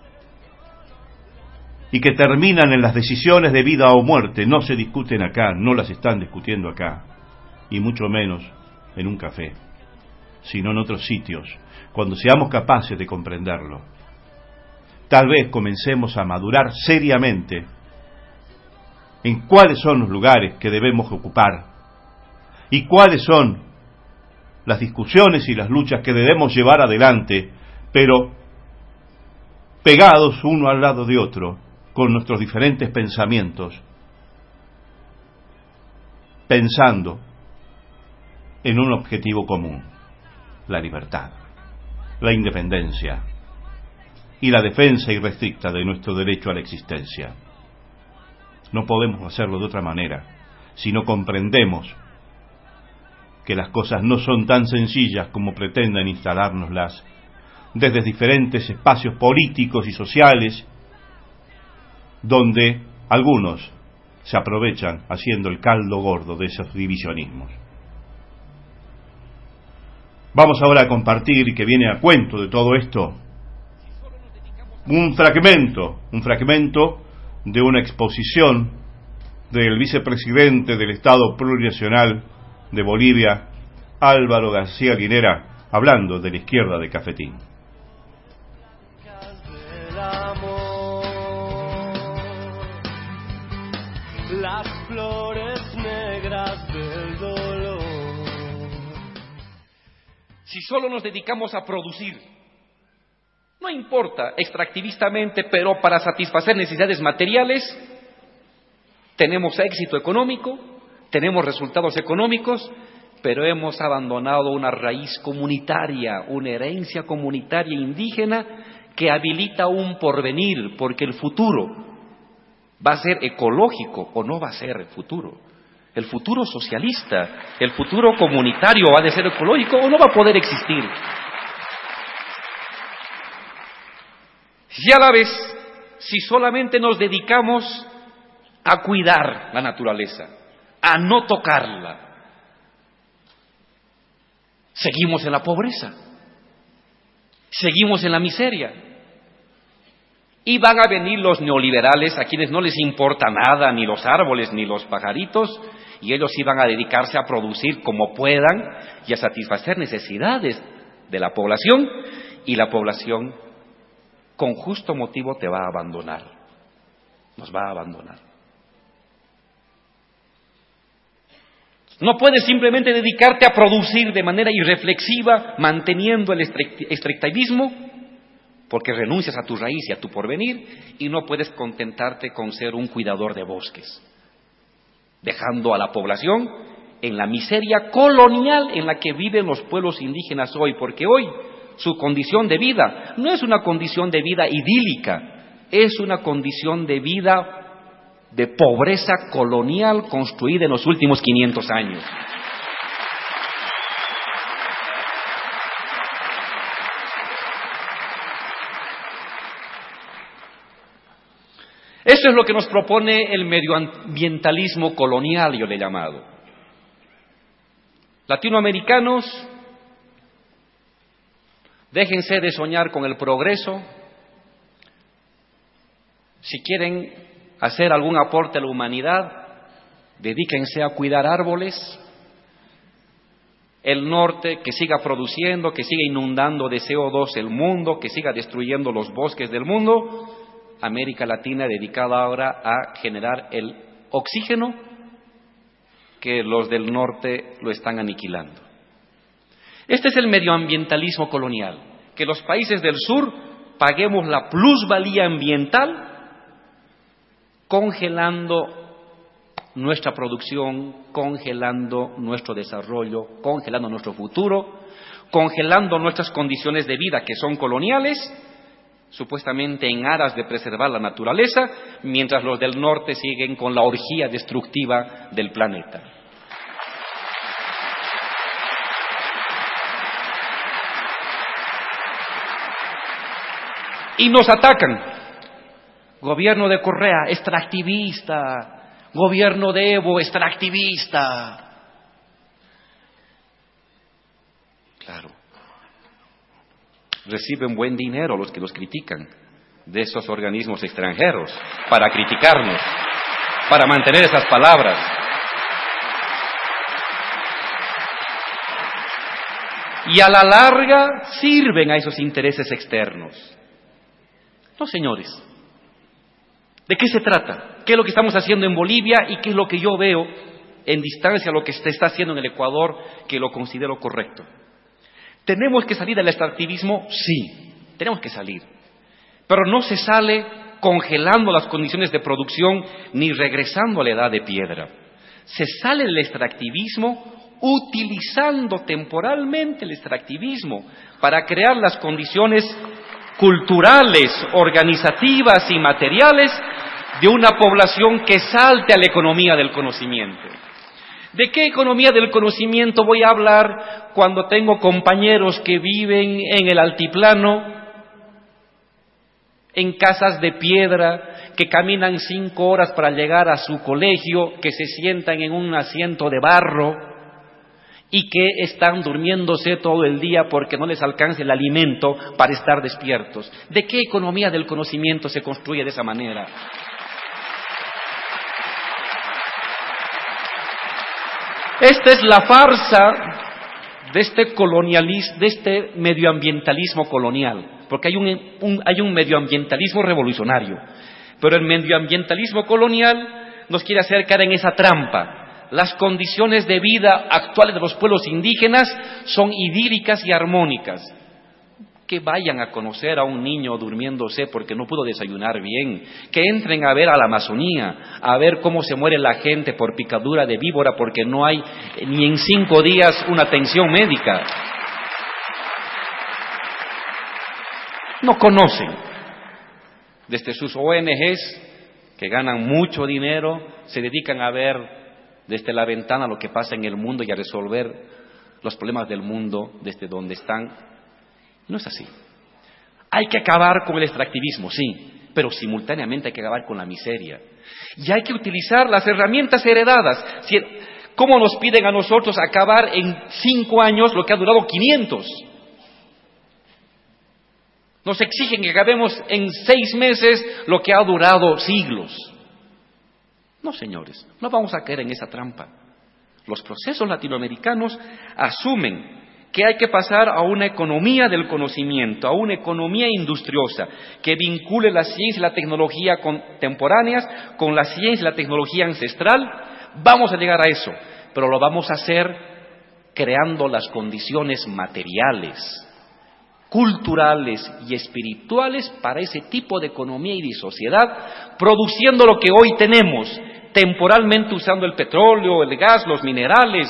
y que terminan en las decisiones de vida o muerte no se discuten acá, no las están discutiendo acá, y mucho menos en un café, sino en otros sitios, cuando seamos capaces de comprenderlo. Tal vez comencemos a madurar seriamente en cuáles son los lugares que debemos ocupar y cuáles son las discusiones y las luchas que debemos llevar adelante, pero pegados uno al lado de otro, con nuestros diferentes pensamientos, pensando en un objetivo común: la libertad, la independencia y la defensa irrestricta de nuestro derecho a la existencia. No podemos hacerlo de otra manera si no comprendemos que las cosas no son tan sencillas como pretenden instalárnoslas desde diferentes espacios políticos y sociales, donde algunos se aprovechan haciendo el caldo gordo de esos divisionismos. Vamos ahora a compartir, y que viene a cuento de todo esto, un fragmento de una exposición del vicepresidente del Estado Plurinacional de Bolivia, Álvaro García Linera, hablando de la izquierda de Cafetín. Las flores negras del dolor. Si solo nos dedicamos a producir, no importa extractivistamente, pero para satisfacer necesidades materiales, tenemos éxito económico, tenemos resultados económicos, pero hemos abandonado una raíz comunitaria, una herencia comunitaria indígena que habilita un porvenir, porque el futuro va a ser ecológico o no va a ser el futuro. el futuro socialista, el futuro comunitario ha de ser ecológico o no va a poder existir. Y a la vez, si solamente nos dedicamos a cuidar la naturaleza, a no tocarla, seguimos en la pobreza, seguimos en la miseria. Y van a venir los neoliberales a quienes no les importa nada, ni los árboles, ni los pajaritos, y ellos sí van a dedicarse a producir como puedan y a satisfacer necesidades de la población, y la población con justo motivo te va a abandonar, nos va a abandonar. No puedes simplemente dedicarte a producir de manera irreflexiva, manteniendo el extractivismo, porque renuncias a tu raíz y a tu porvenir, y no puedes contentarte con ser un cuidador de bosques, dejando a la población en la miseria colonial en la que viven los pueblos indígenas hoy, porque hoy su condición de vida no es una condición de vida idílica, es una condición de vida de pobreza colonial construida en los últimos 500 años. Eso es lo que nos propone el medioambientalismo colonial, yo le he llamado. Latinoamericanos, déjense de soñar con el progreso. Si quieren hacer algún aporte a la humanidad, dedíquense a cuidar árboles. El norte, que siga produciendo, que siga inundando de CO2 el mundo, que siga destruyendo los bosques del mundo. América Latina dedicada ahora a generar el oxígeno que los del norte lo están aniquilando. Este es el medioambientalismo colonial, que los países del sur paguemos la plusvalía ambiental congelando nuestra producción, congelando nuestro desarrollo, congelando nuestro futuro, congelando nuestras condiciones de vida que son coloniales, supuestamente en aras de preservar la naturaleza, mientras los del norte siguen con la orgía destructiva del planeta. Y nos atacan. Gobierno de Correa, extractivista. Gobierno de Evo, extractivista. Claro. Reciben buen dinero los que los critican de esos organismos extranjeros para criticarnos, para mantener esas palabras. Y a la larga sirven a esos intereses externos. No, señores. ¿De qué se trata? ¿Qué es lo que estamos haciendo en Bolivia y qué es lo que yo veo en distancia a lo que se está haciendo en el Ecuador, que lo considero correcto? ¿Tenemos que salir del extractivismo? Sí, tenemos que salir. Pero no se sale congelando las condiciones de producción ni regresando a la edad de piedra. Se sale del extractivismo utilizando temporalmente el extractivismo para crear las condiciones culturales, organizativas y materiales de una población que salte a la economía del conocimiento. ¿De qué economía del conocimiento voy a hablar cuando tengo compañeros que viven en el altiplano, en casas de piedra, que caminan 5 horas para llegar a su colegio, que se sientan en un asiento de barro y que están durmiéndose todo el día porque no les alcanza el alimento para estar despiertos? ¿De qué economía del conocimiento se construye de esa manera? Esta es la farsa de este medioambientalismo colonial, porque hay un medioambientalismo revolucionario, pero el medioambientalismo colonial nos quiere hacer caer en esa trampa. Las condiciones de vida actuales de los pueblos indígenas son idílicas y armónicas. Que vayan a conocer a un niño durmiéndose porque no pudo desayunar bien, que entren a ver a la Amazonía, a ver cómo se muere la gente por picadura de víbora porque no hay ni en 5 días una atención médica. No conocen. Desde sus ONGs, que ganan mucho dinero, se dedican a ver desde la ventana lo que pasa en el mundo y a resolver los problemas del mundo desde donde están. No es así. Hay que acabar con el extractivismo, sí, pero simultáneamente hay que acabar con la miseria. Y hay que utilizar las herramientas heredadas. ¿Cómo nos piden a nosotros acabar en 5 años lo que ha durado 500? Nos exigen que acabemos en 6 meses lo que ha durado siglos. No, señores, no vamos a caer en esa trampa. Los procesos latinoamericanos asumen que hay que pasar a una economía del conocimiento, a una economía industriosa, que vincule la ciencia y la tecnología contemporáneas con la ciencia y la tecnología ancestral. Vamos a llegar a eso, pero lo vamos a hacer creando las condiciones materiales, culturales y espirituales para ese tipo de economía y de sociedad, produciendo lo que hoy tenemos, temporalmente usando el petróleo, el gas, los minerales,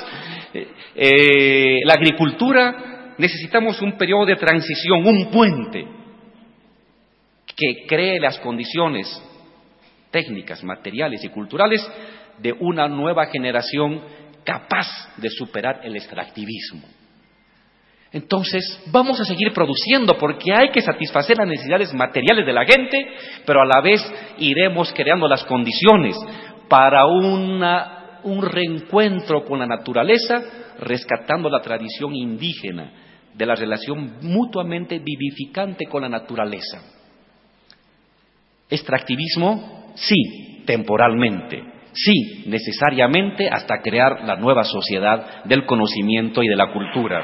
la agricultura. Necesitamos un periodo de transición, un puente que cree las condiciones técnicas, materiales y culturales de una nueva generación capaz de superar el extractivismo. Entonces, vamos a seguir produciendo porque hay que satisfacer las necesidades materiales de la gente, pero a la vez iremos creando las condiciones para un reencuentro con la naturaleza, rescatando la tradición indígena de la relación mutuamente vivificante con la naturaleza. Extractivismo, sí, temporalmente, sí, necesariamente hasta crear la nueva sociedad del conocimiento y de la cultura.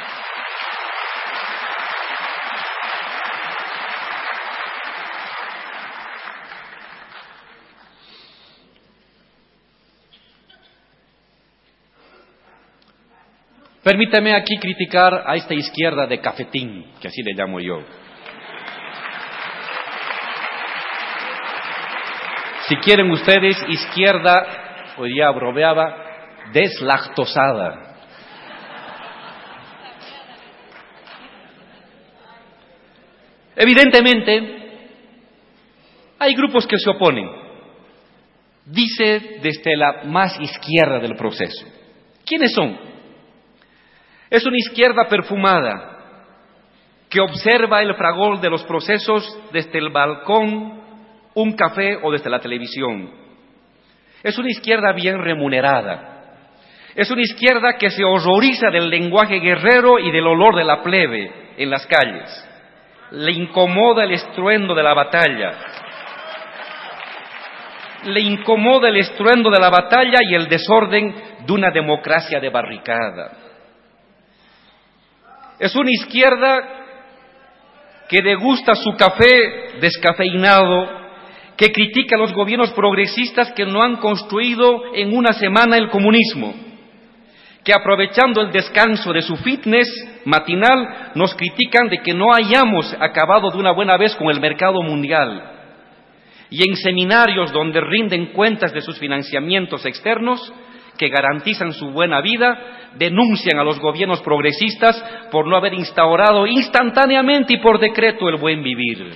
Permítame aquí criticar a esta izquierda de cafetín, que así le llamo yo. Si quieren ustedes, izquierda, hoy día bromeaba, deslactosada. Evidentemente, hay grupos que se oponen. Dice desde la más izquierda del proceso. ¿Quiénes son? Es una izquierda perfumada que observa el fragor de los procesos desde el balcón, un café o desde la televisión. Es una izquierda bien remunerada. Es una izquierda que se horroriza del lenguaje guerrero y del olor de la plebe en las calles. Le incomoda el estruendo de la batalla. Le incomoda el estruendo de la batalla y el desorden de una democracia de barricada. Es una izquierda que degusta su café descafeinado, que critica a los gobiernos progresistas que no han construido en una semana el comunismo, que aprovechando el descanso de su fitness matinal nos critican de que no hayamos acabado de una buena vez con el mercado mundial. Y en seminarios donde rinden cuentas de sus financiamientos externos, que garantizan su buena vida, denuncian a los gobiernos progresistas por no haber instaurado instantáneamente y por decreto el buen vivir.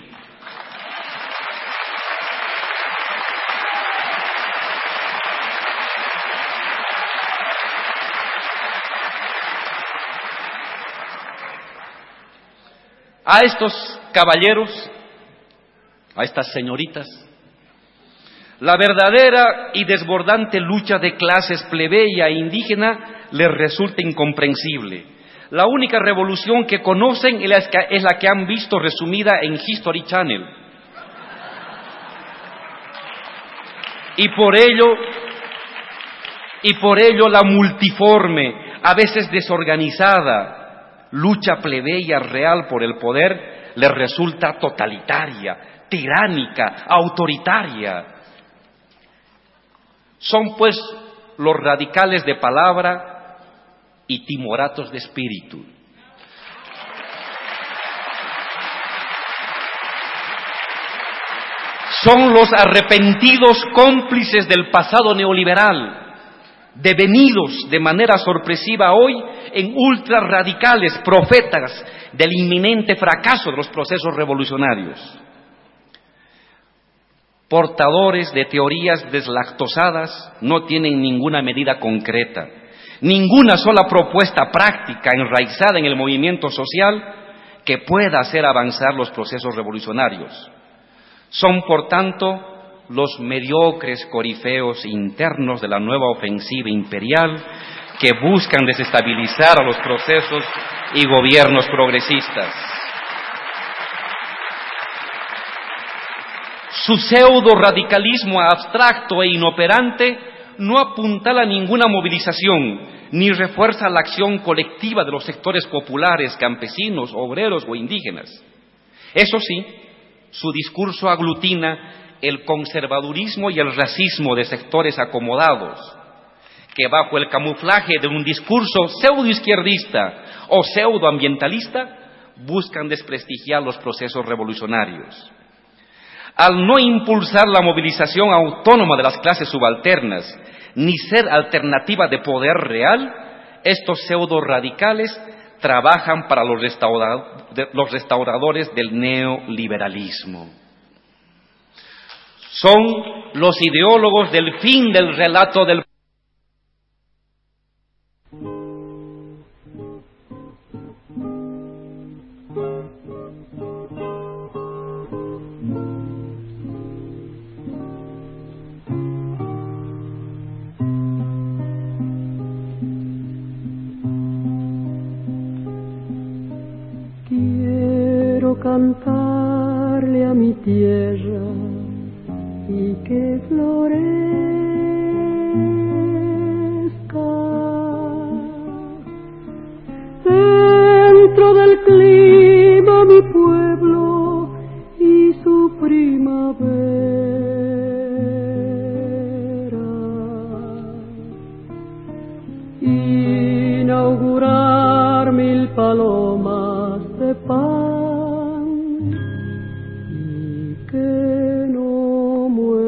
A estos caballeros, a estas señoritas, la verdadera y desbordante lucha de clases plebeya e indígena les resulta incomprensible. La única revolución que conocen es la que han visto resumida en History Channel. Y por ello la multiforme, a veces desorganizada, lucha plebeya real por el poder les resulta totalitaria, tiránica, autoritaria. Son pues los radicales de palabra y timoratos de espíritu. Son los arrepentidos cómplices del pasado neoliberal, devenidos de manera sorpresiva hoy en ultrarradicales profetas del inminente fracaso de los procesos revolucionarios. portadores de teorías deslactosadas, no tienen ninguna medida concreta, ninguna sola propuesta práctica enraizada en el movimiento social que pueda hacer avanzar los procesos revolucionarios. Son, por tanto, los mediocres corifeos internos de la nueva ofensiva imperial que buscan desestabilizar a los procesos y gobiernos progresistas. Su pseudo-radicalismo abstracto e inoperante no apuntala a ninguna movilización, ni refuerza la acción colectiva de los sectores populares, campesinos, obreros o indígenas. Eso sí, su discurso aglutina el conservadurismo y el racismo de sectores acomodados, que bajo el camuflaje de un discurso pseudoizquierdista o pseudoambientalista buscan desprestigiar los procesos revolucionarios. Al no impulsar la movilización autónoma de las clases subalternas, ni ser alternativa de poder real, estos pseudo-radicales trabajan para los restauradores del neoliberalismo. Son los ideólogos del fin del relato del cantarle a mi tierra y que florezca dentro del clima mi pueblo y su primavera, inaugurar 1000 palomas de paz que no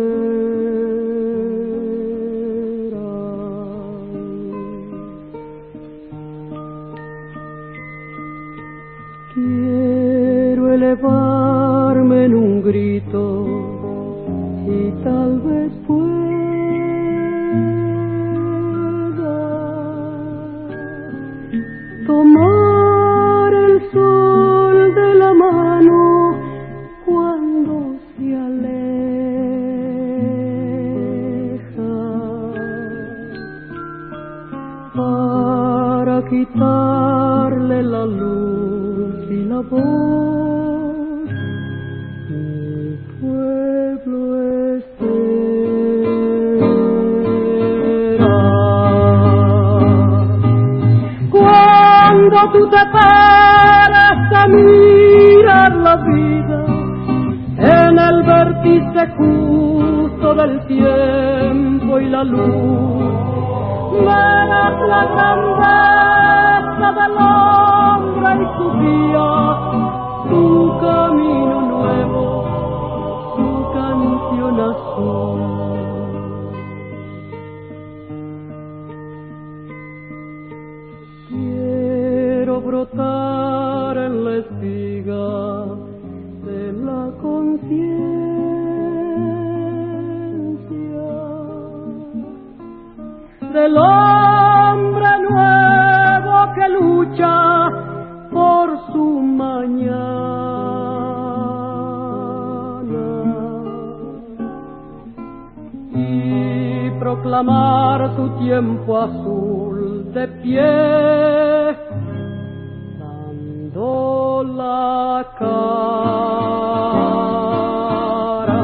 mueran. Quiero elevarme en un grito y tal vez pueda tomar el sol de la mano cuando se aleja, para quitarle la luz y la voz. Mi pueblo espera. Cuando tú te paras a mirar la vida en el vértice justo del tiempo y la luz, verás la grandeza del hombre y su día, su camino nuevo, su canción azul. Quiero brotar en la espiga de la conciencia del hombre nuevo que lucha por su mañana y proclamar tu tiempo azul de pie, dando la cara.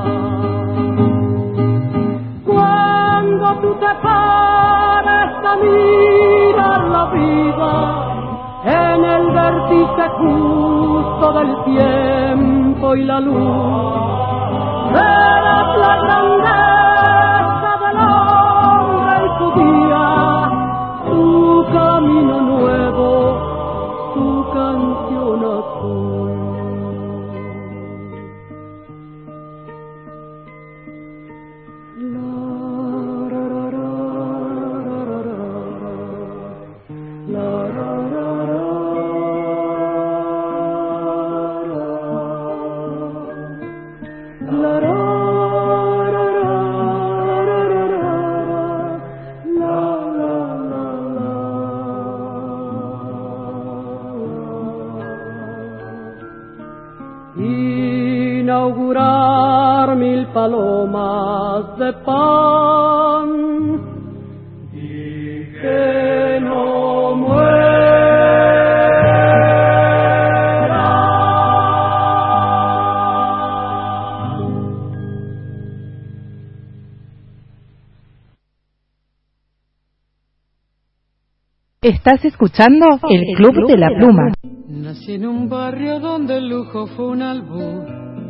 Cuando tú te pares a mirar la vida en el vértice justo del tiempo y la luz, verás la grandeza del hombre y su día, su camino nuevo, su canción azul. La inaugurar 1000 palomas de pan y que no muera. Estás escuchando el Club de la Pluma. Nací en un barrio donde el lujo fue un albur.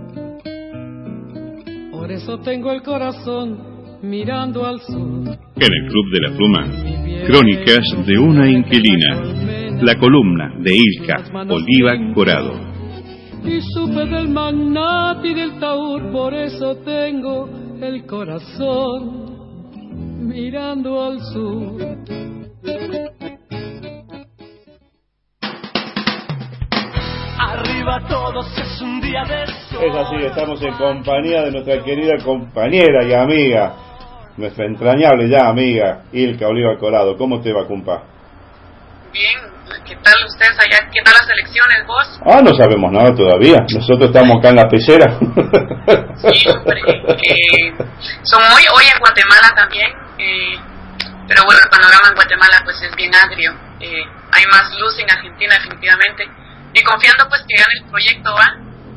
Por eso tengo el corazón mirando al sur. En el Club de la Pluma, crónicas de una inquilina. La columna de Ilka Oliva Corado. Y supe del magnate y del taur, por eso tengo el corazón mirando al sur. Arriba todos, es un día de sol. Es así, estamos en compañía de nuestra querida compañera y amiga, nuestra entrañable ya amiga, Ilka Oliva Corado. ¿Cómo te va, compa? Bien, ¿qué tal ustedes allá? ¿Qué tal las elecciones, vos? No sabemos nada todavía, nosotros estamos acá en la pecera. Sí, hombre, son hoy en Guatemala también, pero bueno, el panorama en Guatemala pues es bien agrio, hay más luz en Argentina definitivamente. Y confiando pues que gane el proyecto, ¿va?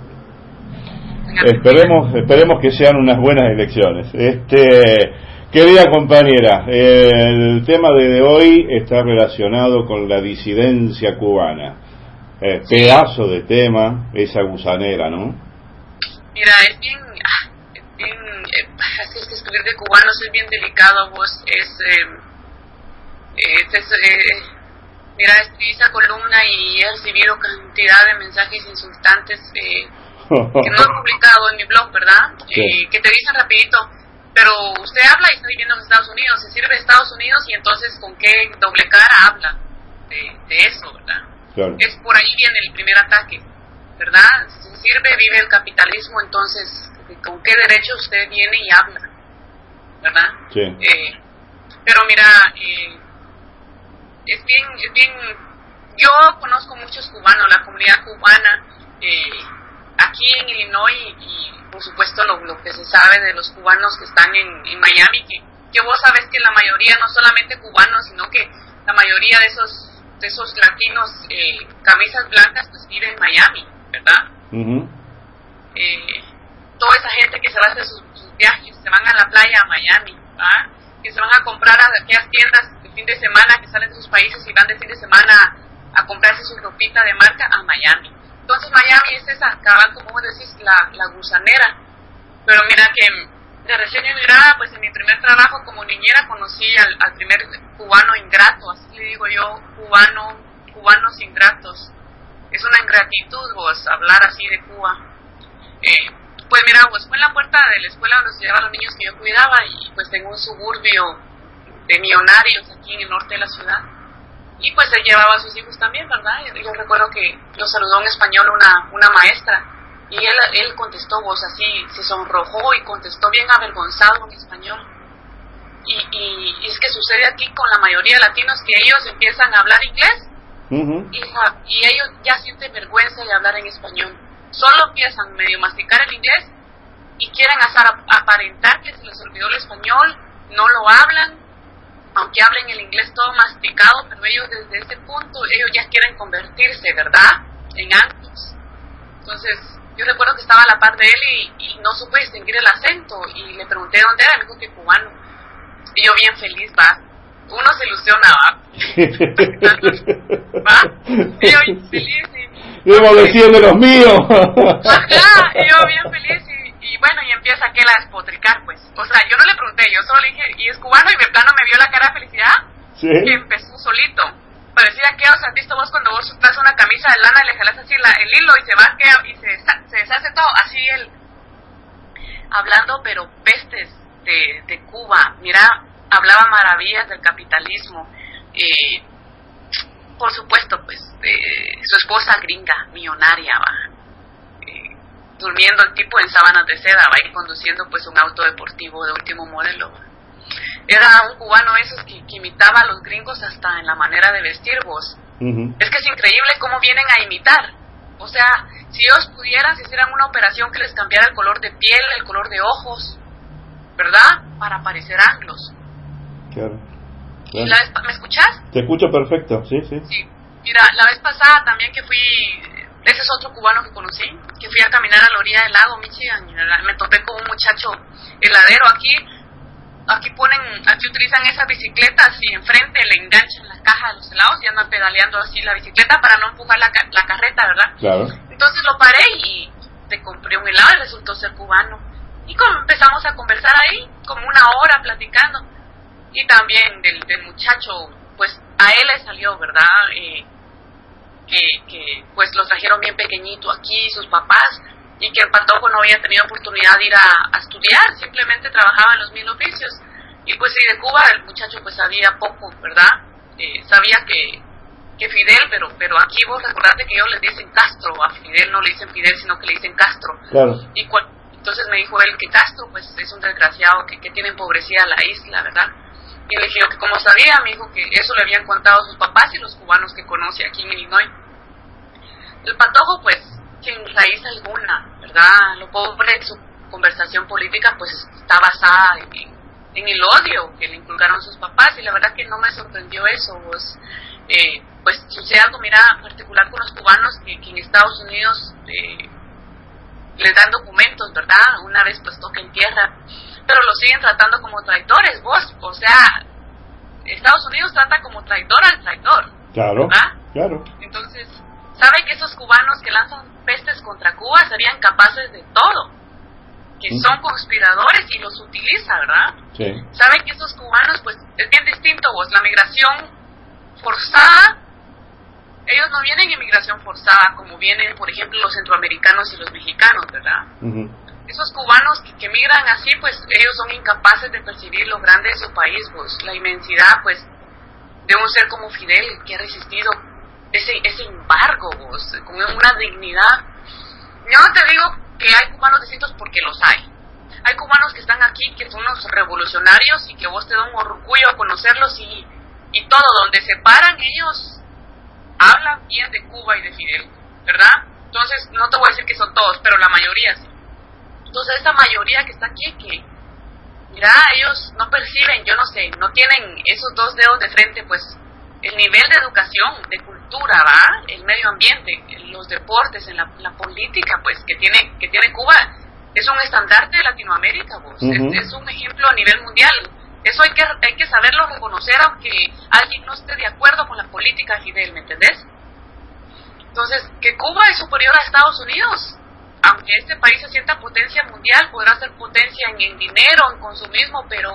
Esperemos que sean unas buenas elecciones. Querida compañera, el tema de hoy está relacionado con la disidencia cubana. Pedazo de tema, esa gusanera, ¿no? Mira, es bien así es que escribir de cubanos es bien delicado, vos, mira, escribí esa columna y he recibido cantidad de mensajes insultantes que no he publicado en mi blog, ¿verdad? Sí. Que te dicen rapidito, pero usted habla y está viviendo en Estados Unidos, se sirve de Estados Unidos y entonces con qué doble cara habla de eso, ¿verdad? Claro. Es por ahí viene el primer ataque, ¿verdad? Si se sirve, vive el capitalismo, entonces con qué derecho usted viene y habla, ¿verdad? Sí. Pero mira, es bien, yo conozco muchos cubanos, la comunidad cubana, aquí en Illinois y por supuesto lo que se sabe de los cubanos que están en Miami, que vos sabes que la mayoría, no solamente cubanos, sino que la mayoría de esos latinos, camisas blancas, pues viven en Miami, ¿verdad? Uh-huh. Toda esa gente que se va a hacer sus viajes, se van a la playa a Miami, ¿verdad? Que se van a comprar a aquellas tiendas de fin de semana que salen de sus países y van de fin de semana a comprarse su ropita de marca a Miami. Entonces Miami es esa, cabal, como vos decís, la gusanera. Pero mira que de recién emigrada, pues en mi primer trabajo como niñera conocí al primer cubano ingrato, así le digo yo, cubanos ingratos. Es una ingratitud vos hablar así de Cuba. Pues mira, pues fue en la puerta de la escuela donde se llevaban los niños que yo cuidaba y pues en un suburbio de millonarios aquí en el norte de la ciudad. Y pues él llevaba a sus hijos también, ¿verdad? Yo recuerdo que lo saludó en español una maestra y él contestó vos así, se sonrojó y contestó bien avergonzado en español. Y es que sucede aquí con la mayoría de latinos que ellos empiezan a hablar inglés. Uh-huh. y ellos ya sienten vergüenza de hablar en español. Solo empiezan medio masticar el inglés y quieren aparentar que se les olvidó el español, no lo hablan, aunque hablen el inglés todo masticado, pero ellos desde ese punto, ellos ya quieren convertirse, ¿verdad?, en anglos. Entonces, yo recuerdo que estaba a la par de él y no supe distinguir el acento, y le pregunté dónde era, me dijo que cubano. Y yo bien feliz, va. Uno se ilusiona, va. Y yo bien feliz. Debo decir de los míos. Ajá, y yo bien feliz y bueno, y empieza aquel a despotricar, pues. O sea, yo no le pregunté, yo solo le dije, ¿y es cubano? Y de plano me vio la cara de felicidad. Sí. Y empezó solito. Parecía que, o sea, ¿has visto vos cuando vos traes una camisa de lana y le jalas así el hilo y se va y se deshace todo? Así él, hablando pero pestes de Cuba. Mira, hablaba maravillas del capitalismo. Por supuesto, pues, su esposa gringa, millonaria, va. Durmiendo el tipo en sábanas de seda, va, y conduciendo pues un auto deportivo de último modelo, va. Era un cubano esos que imitaba a los gringos hasta en la manera de vestir, vos. Uh-huh. Es que es increíble cómo vienen a imitar. O sea, si ellos pudieran, si hicieran una operación que les cambiara el color de piel, el color de ojos, ¿verdad? Para parecer anglos. Claro. Y la vez, ¿me escuchas? Te escucho perfecto, sí. Sí. Mira, la vez pasada también que fui, ese es otro cubano que conocí, que fui a caminar a la orilla del lago Michigan, y me topé con un muchacho heladero aquí utilizan esas bicicletas y enfrente le enganchan la caja de los helados y andan pedaleando así la bicicleta para no empujar la carreta, ¿verdad? Claro. Entonces lo paré y te compré un helado y resultó ser cubano. Y como empezamos a conversar ahí, como una hora platicando, y también del muchacho, pues a él le salió, ¿verdad? Que pues lo trajeron bien pequeñito aquí, sus papás, y que el Patojo no había tenido oportunidad de ir a estudiar, simplemente trabajaba en los 1000 oficios. Y pues sí, de Cuba el muchacho pues sabía poco, ¿verdad? Sabía que Fidel, pero aquí vos recordate que ellos les dicen Castro, a Fidel no le dicen Fidel, sino que le dicen Castro. Claro. Y entonces me dijo él que Castro pues es un desgraciado que tiene empobrecida la isla, ¿verdad? Y le dije yo que como sabía, me dijo que eso le habían contado sus papás y los cubanos que conoce aquí en Illinois. El Patojo pues sin raíz alguna, ¿verdad? Lo pobre de su conversación política pues está basada en el odio que le inculcaron sus papás, y la verdad que no me sorprendió eso. Pues sucede algo, mira, particular con los cubanos que en Estados Unidos les dan documentos, ¿verdad? Una vez pues toquen tierra, pero lo siguen tratando como traidores, vos, o sea, Estados Unidos trata como traidor al traidor, claro, ¿verdad? Claro. Entonces, ¿sabe que esos cubanos que lanzan pestes contra Cuba serían capaces de todo? Que son conspiradores y los utiliza, ¿verdad? Sí. ¿Saben que esos cubanos, pues, es bien distinto, vos, la migración forzada, ellos no vienen en migración forzada como vienen, por ejemplo, los centroamericanos y los mexicanos, ¿verdad? Esos cubanos que migran así, pues, ellos son incapaces de percibir lo grande de su país, vos, la inmensidad, pues, de un ser como Fidel, que ha resistido ese embargo, vos, con una dignidad. Yo no te digo que hay cubanos distintos porque los hay. Hay cubanos que están aquí, que son unos revolucionarios y que vos te da un orgullo conocerlos y todo, donde se paran ellos hablan bien de Cuba y de Fidel, ¿verdad? Entonces, no te voy a decir que son todos, pero la mayoría sí. Entonces, esa mayoría que está aquí, que, mira, ellos no perciben, yo no sé, no tienen esos dos dedos de frente, pues, el nivel de educación, de cultura, ¿va? El medio ambiente, los deportes, en la política, pues, que tiene Cuba, es un estandarte de Latinoamérica, vos. Es un ejemplo a nivel mundial. Eso hay que saberlo reconocer, aunque alguien no esté de acuerdo con la política de Fidel, ¿me entendés? Entonces, que Cuba es superior a Estados Unidos, aunque este país se sienta potencia mundial, podrá ser potencia en dinero, en consumismo, pero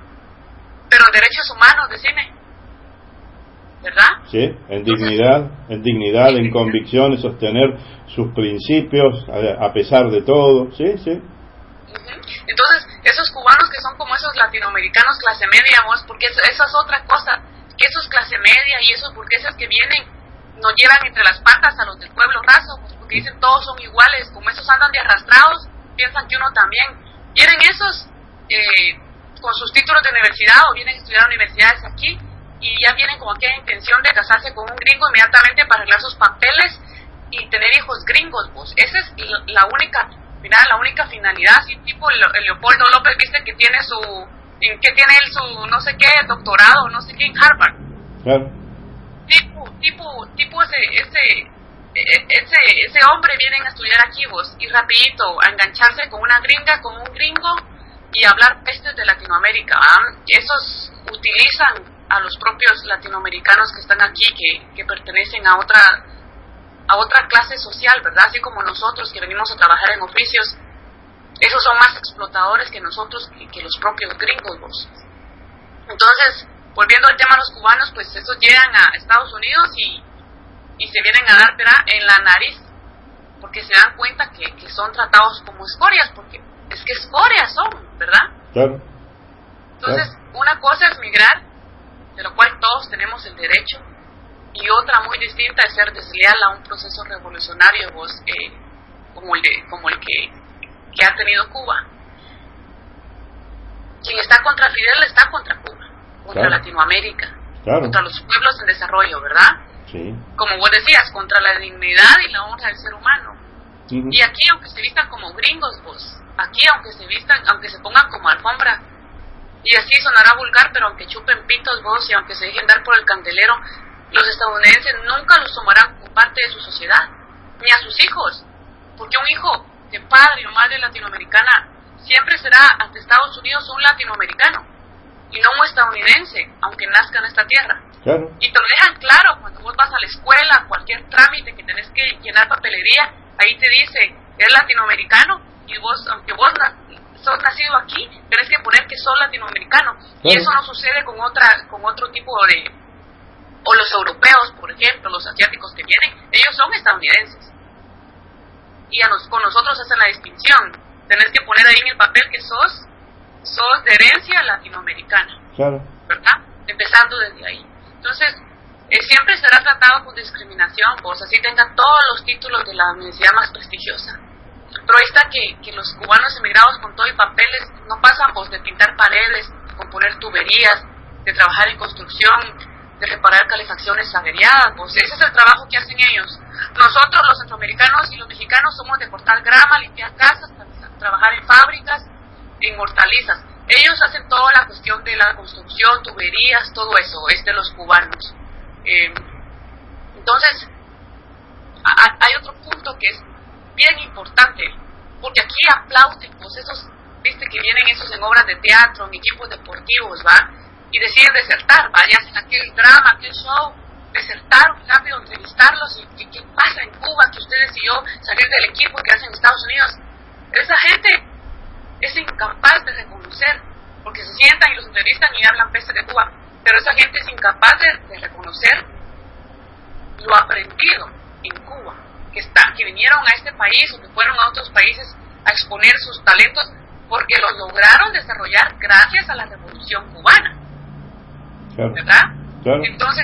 en derechos humanos, decime, ¿verdad? Sí, en dignidad, en convicción, en sostener sus principios a pesar de todo, sí. Entonces, esos cubanos que son como esos latinoamericanos clase media, vos, porque esa es otra cosa, que esos clase media y esos burgueses que vienen nos llevan entre las patas a los del pueblo raso, pues, porque dicen todos son iguales, como esos andan de arrastrados, piensan que uno también. Vienen esos con sus títulos de universidad o vienen a estudiar a universidades aquí y ya vienen con aquella intención de casarse con un gringo inmediatamente para arreglar sus papeles y tener hijos gringos, vos. Esa es la única finalidad, así tipo el Leopoldo López, viste que tiene tiene él su no sé qué doctorado, no sé qué en Harvard. Claro. Tipo ese hombre vienen a estudiar aquí, vos, y rapidito a engancharse con una gringa, con un gringo y hablar pestes de Latinoamérica, ¿ah? Esos utilizan a los propios latinoamericanos que están aquí, que pertenecen a otra clase social, ¿verdad? Así como nosotros que venimos a trabajar en oficios, esos son más explotadores que nosotros, que los propios gringos, vos. Entonces, volviendo al tema de los cubanos, pues esos llegan a Estados Unidos y se vienen a dar en la nariz, porque se dan cuenta que son tratados como escorias, porque es que escorias son, ¿verdad? Claro. Entonces, una cosa es migrar, de lo cual todos tenemos el derecho, y otra muy distinta es ser desleal a un proceso revolucionario, vos, como el que ha tenido Cuba. Quien está contra Fidel está contra Cuba, contra Latinoamérica, contra los pueblos en desarrollo, ¿verdad? Sí. Como vos decías, contra la dignidad y la honra del ser humano. Y aquí, aunque se vistan como gringos, vos, aquí aunque se pongan como alfombra, y así sonará vulgar, pero aunque chupen pitos, vos, y aunque se dejen dar por el candelero, los estadounidenses nunca los tomarán como parte de su sociedad, ni a sus hijos, porque un hijo de padre o madre latinoamericana siempre será ante Estados Unidos un latinoamericano y no un estadounidense, aunque nazca en esta tierra. Claro. Y te lo dejan claro cuando vos vas a la escuela, cualquier trámite que tenés que llenar papelería, ahí te dice, eres latinoamericano, y vos, aunque vos sos nacido aquí, tenés que poner que sos latinoamericano. Claro. Y eso no sucede con otro tipo de, o los europeos, por ejemplo, los asiáticos que vienen, ellos son estadounidenses. Y con nosotros hacen la distinción. Tenés que poner ahí en el papel que sos de herencia latinoamericana. Claro. ¿Verdad? Empezando desde ahí. Entonces, siempre será tratado con discriminación, pues así tenga todos los títulos de la universidad más prestigiosa. Pero ahí está que los cubanos emigrados con todo y papeles no pasan pues de pintar paredes, de componer tuberías, de trabajar en construcción, de reparar calefacciones averiadas, pues ese es el trabajo que hacen ellos. Nosotros los centroamericanos y los mexicanos somos de cortar grama, limpiar casas, trabajar en fábricas, en hortalizas. Ellos hacen toda la cuestión de la construcción, tuberías, todo eso, es de los cubanos. Entonces, hay otro punto que es bien importante, porque aquí aplauden, pues esos, viste que vienen esos en obras de teatro, en equipos deportivos, ¿va? Y deciden desertar, ¿va? Y hacen aquel drama, aquel show, desertar rápido, entrevistarlos, y qué pasa en Cuba, que ustedes y yo salir del equipo que hacen en Estados Unidos. Esa gente es incapaz de reconocer, porque se sientan y los entrevistan y hablan peste de Cuba, pero esa gente es incapaz de reconocer lo aprendido en Cuba, que vinieron a este país o que fueron a otros países a exponer sus talentos porque los lograron desarrollar gracias a la Revolución Cubana. Claro. ¿Verdad? Claro. Entonces,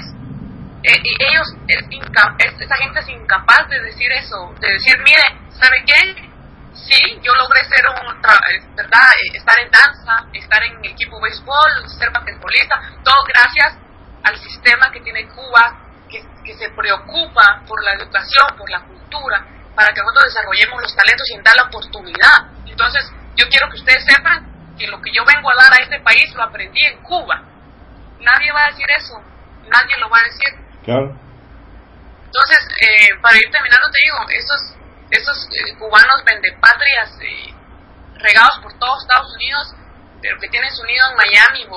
esa gente es incapaz de decir eso, de decir, mire, ¿sabe qué? Sí, yo logré ser ¿verdad? Estar en danza, estar en equipo de béisbol, ser basquetbolista, todo gracias al sistema que tiene Cuba, que se preocupa por la educación, por la cultura, para que nosotros desarrollemos los talentos y dar la oportunidad. Entonces, yo quiero que ustedes sepan que lo que yo vengo a dar a este país lo aprendí en Cuba. Nadie va a decir eso, nadie lo va a decir. Claro. Entonces, para ir terminando, te digo, esos cubanos vendepatrias regados por todos Estados Unidos, pero que tienen su nido en Miami,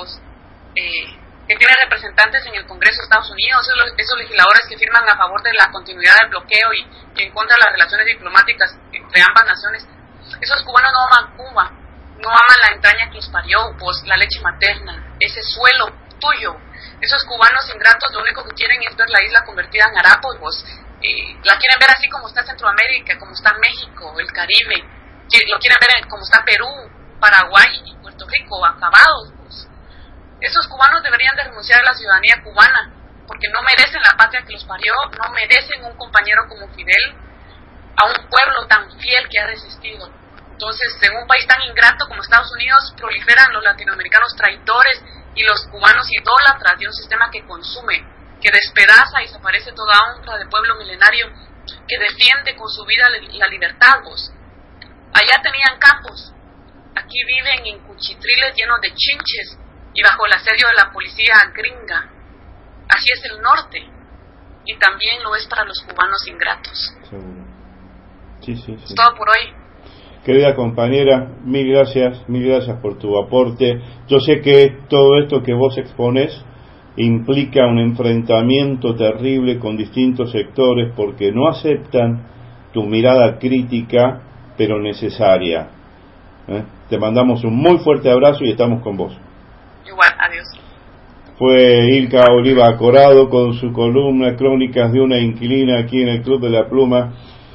que tienen representantes en el Congreso de Estados Unidos, esos legisladores que firman a favor de la continuidad del bloqueo y en contra de las relaciones diplomáticas entre ambas naciones. Esos cubanos no aman Cuba, no aman la entraña que los parió, la leche materna, ese suelo tuyo. Esos cubanos ingratos lo único que quieren es ver la isla convertida en harapos, la quieren ver así como está Centroamérica, como está México, el Caribe, lo quieren ver como está Perú, Paraguay y Puerto Rico, acabados. Esos cubanos deberían de renunciar a la ciudadanía cubana, porque no merecen la patria que los parió, no merecen un compañero como Fidel, a un pueblo tan fiel que ha resistido. Entonces, en un país tan ingrato como Estados Unidos, proliferan los latinoamericanos traidores y los cubanos idólatras de un sistema que consume, que despedaza y desaparece toda honra de pueblo milenario que defiende con su vida la libertad. Allá tenían campos, aquí viven en cuchitriles llenos de chinches y bajo el asedio de la policía gringa. Así es el norte, y también lo es para los cubanos ingratos. Seguro. Sí. Es todo por hoy. Querida compañera, mil gracias por tu aporte. Yo sé que todo esto que vos expones implica un enfrentamiento terrible con distintos sectores porque no aceptan tu mirada crítica, pero necesaria. Te mandamos un muy fuerte abrazo y estamos con vos. Igual, adiós. Fue Ilka Oliva Corado con su columna Crónicas de una inquilina aquí en el Club de la Pluma.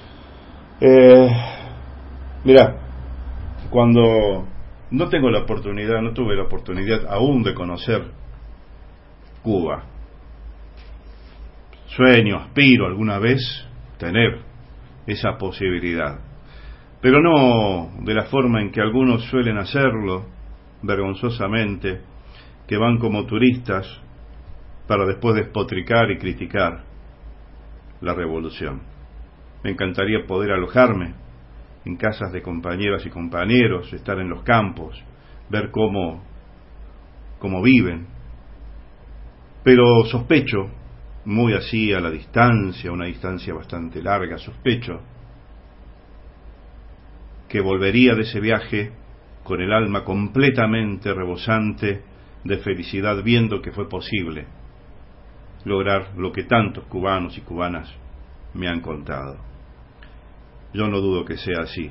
Mirá, cuando no tuve la oportunidad aún de conocer Cuba, sueño, aspiro alguna vez tener esa posibilidad, pero no de la forma en que algunos suelen hacerlo, vergonzosamente, que van como turistas para después despotricar y criticar la revolución. Me encantaría poder alojarme en casas de compañeras y compañeros, estar en los campos, ver cómo viven. Pero sospecho, muy así a la distancia, una distancia bastante larga, sospecho que volvería de ese viaje con el alma completamente rebosante de felicidad, viendo que fue posible lograr lo que tantos cubanos y cubanas me han contado. Yo no dudo que sea así.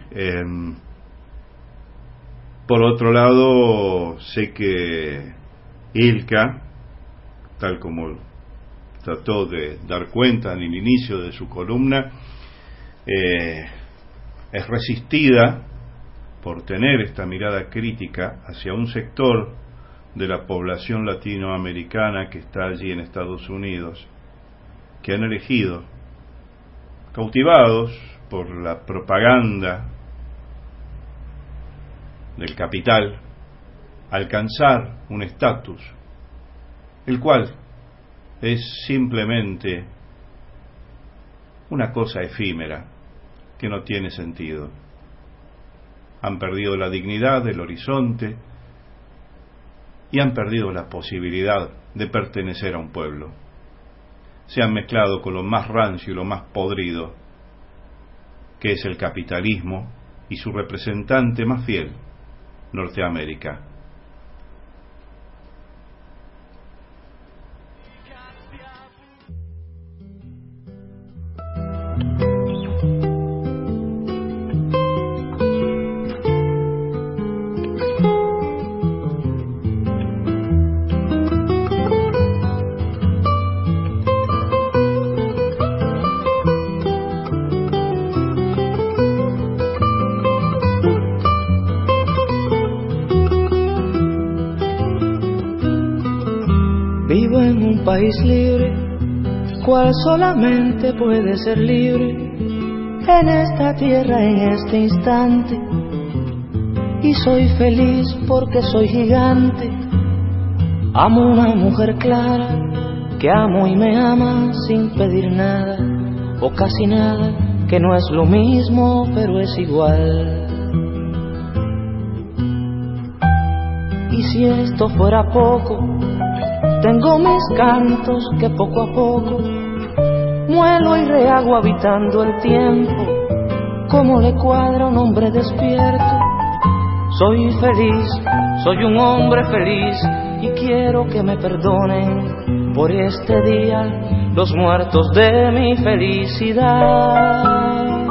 Por otro lado, sé que Ilka, tal como trató de dar cuenta en el inicio de su columna, es resistida por tener esta mirada crítica hacia un sector de la población latinoamericana que está allí en Estados Unidos, que han elegido, cautivados por la propaganda del capital, alcanzar un estatus, el cual es simplemente una cosa efímera que no tiene sentido. Han perdido la dignidad del horizonte y han perdido la posibilidad de pertenecer a un pueblo. Se han mezclado con lo más rancio y lo más podrido, que es el capitalismo y su representante más fiel, Norteamérica. País libre, cual solamente puede ser libre en esta tierra, en este instante. Y soy feliz porque soy gigante. Amo una mujer clara que amo y me ama sin pedir nada o casi nada, que no es lo mismo pero es igual. Y si esto fuera poco, tengo mis cantos que poco a poco muelo y rehago habitando el tiempo, como le cuadra a un hombre despierto. Soy feliz, soy un hombre feliz y quiero que me perdonen por este día los muertos de mi felicidad.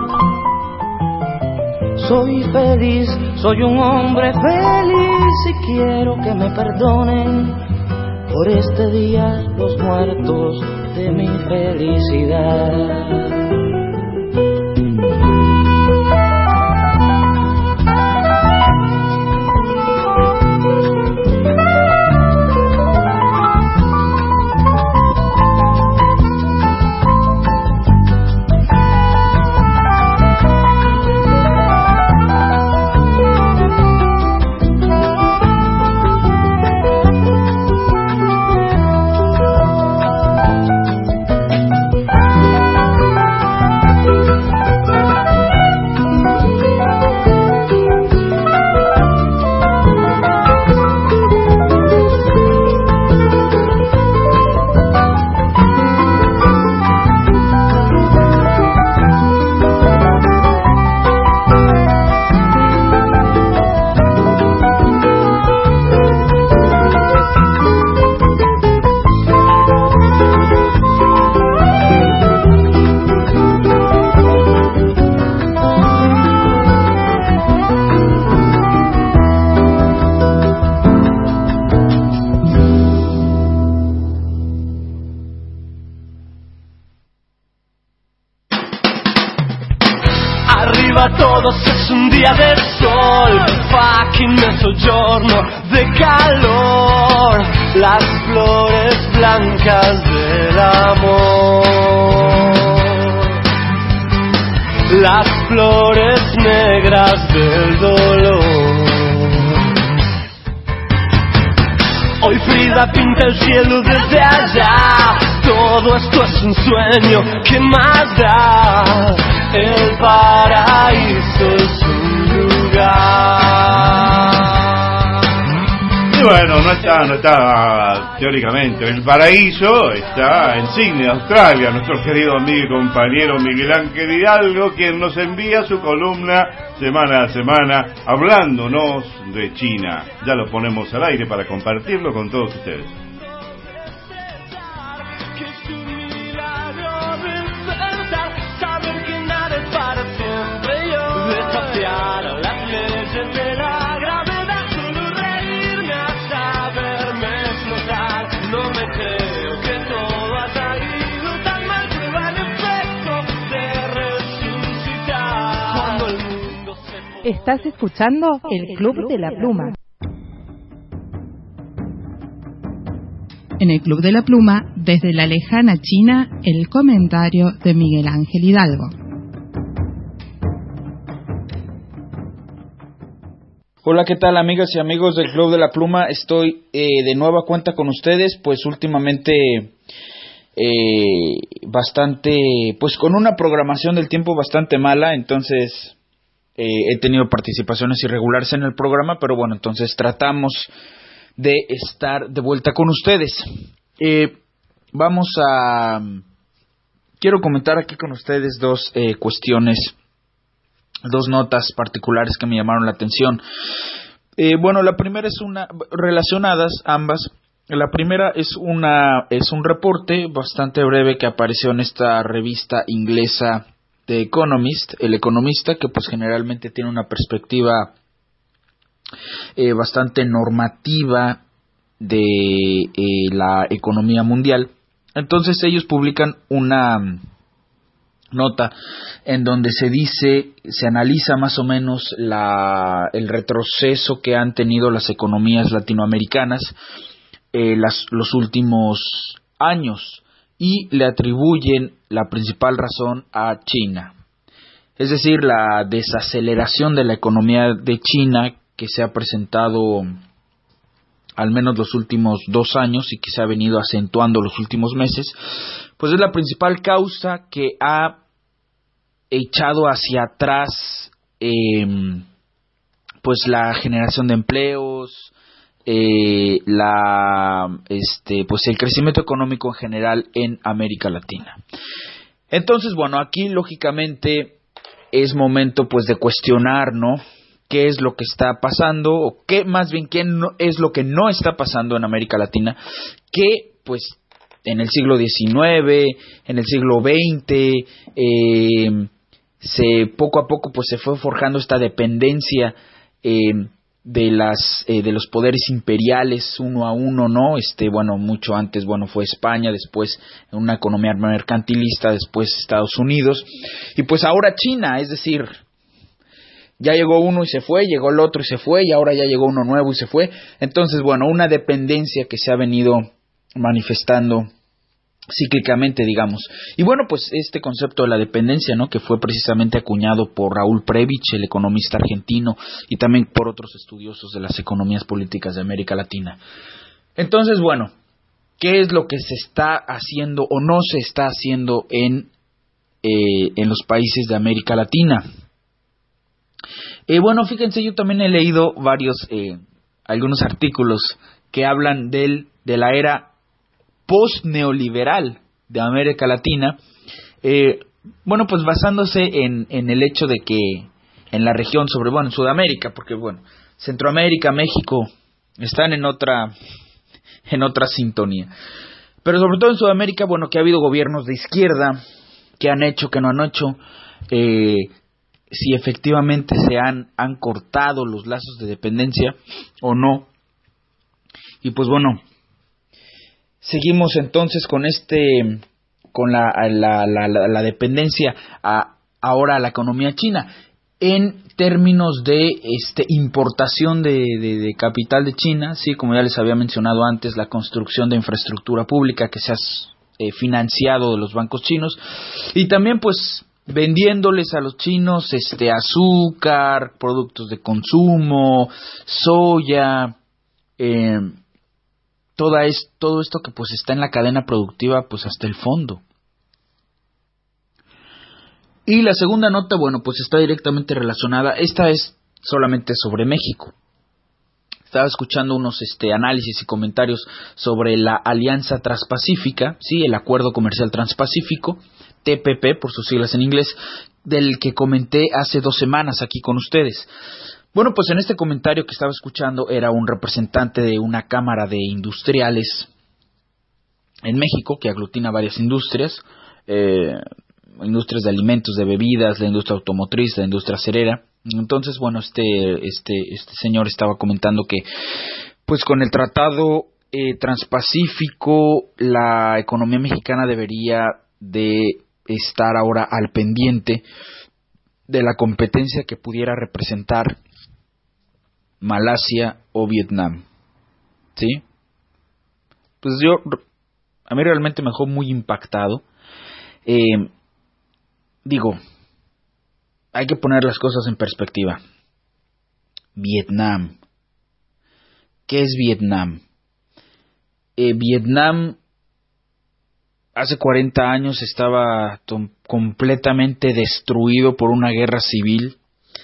Soy feliz, soy un hombre feliz y quiero que me perdonen por este día los muertos de mi felicidad. Todos es un día de sol, fucking mezzogiorno de calor, las flores blancas del amor, las flores negras del dolor. Hoy Frida pinta el cielo desde allá, todo esto es un sueño, ¿qué más da? El paraíso es un lugar. Y bueno, no está teóricamente. El paraíso está en Sydney, Australia. Nuestro querido amigo y compañero Miguel Ángel Hidalgo, quien nos envía su columna semana a semana hablándonos de China. Ya lo ponemos al aire para compartirlo con todos ustedes. Estás escuchando el Club de la Pluma. En el Club de la Pluma, desde la lejana China, el comentario de Miguel Ángel Hidalgo. Hola, ¿qué tal, amigas y amigos del Club de la Pluma? Estoy de nueva cuenta con ustedes, pues últimamente bastante, pues con una programación del tiempo bastante mala, entonces he tenido participaciones irregulares en el programa, pero bueno, entonces tratamos de estar de vuelta con ustedes. Quiero comentar aquí con ustedes dos cuestiones, dos notas particulares que me llamaron la atención. Bueno, la primera es relacionadas ambas. La primera es un reporte bastante breve que apareció en esta revista inglesa The Economist, El Economista, que pues generalmente tiene una perspectiva bastante normativa de la economía mundial. Entonces ellos publican una nota en donde se analiza más o menos el retroceso que han tenido las economías latinoamericanas los últimos años, y le atribuyen la principal razón a China. Es decir, la desaceleración de la economía de China que se ha presentado al menos los últimos 2 años y que se ha venido acentuando los últimos meses, pues es la principal causa que ha echado hacia atrás pues la generación de empleos, pues el crecimiento económico en general en América Latina. Entonces, bueno, aquí lógicamente es momento pues de cuestionar, ¿no?, qué es lo que está pasando, o qué es lo que no está pasando en América Latina, que pues en el siglo XIX, en el siglo XX, poco a poco pues se fue forjando esta dependencia de los poderes imperiales uno a uno, ¿no? Bueno, mucho antes, bueno, fue España, después una economía mercantilista, después Estados Unidos, y pues ahora China, es decir, ya llegó uno y se fue, llegó el otro y se fue, y ahora ya llegó uno nuevo y se fue. Entonces, bueno, una dependencia que se ha venido manifestando cíclicamente, digamos. Y bueno, pues este concepto de la dependencia, ¿no?, que fue precisamente acuñado por Raúl Prebisch, el economista argentino, y también por otros estudiosos de las economías políticas de América Latina. Entonces, bueno, ¿qué es lo que se está haciendo o no se está haciendo en los países de América Latina? Bueno, fíjense, yo también he leído algunos artículos que hablan de la era post-neoliberal de América Latina, bueno, pues basándose en el hecho de que en la región, en Sudamérica, porque bueno, Centroamérica, México están en otra sintonía, pero sobre todo en Sudamérica, bueno, que ha habido gobiernos de izquierda que han hecho, que no han hecho, si efectivamente se han cortado los lazos de dependencia o no. Y pues bueno, seguimos entonces con la dependencia ahora a la economía china en términos de importación de capital de China, sí, como ya les había mencionado antes, la construcción de infraestructura pública que se ha financiado de los bancos chinos, y también pues vendiéndoles a los chinos azúcar, productos de consumo, soya, todo esto que pues está en la cadena productiva pues hasta el fondo. Y la segunda nota, bueno, pues está directamente relacionada. Esta es solamente sobre México. Estaba escuchando unos análisis y comentarios sobre la Alianza Transpacífica, sí, el Acuerdo Comercial Transpacífico, TPP por sus siglas en inglés, del que comenté hace 2 semanas aquí con ustedes. Bueno, pues en este comentario que estaba escuchando era un representante de una cámara de industriales en México que aglutina varias industrias, industrias de alimentos, de bebidas, la industria automotriz, la industria acerera. Entonces, bueno, este señor estaba comentando que, pues con el tratado transpacífico, la economía mexicana debería de estar ahora al pendiente de la competencia que pudiera representar Malasia o Vietnam, ¿sí? Pues a mí realmente me dejó muy impactado. Digo, hay que poner las cosas en perspectiva. Vietnam. ¿Qué es Vietnam? Vietnam hace 40 años estaba completamente destruido por una guerra civil.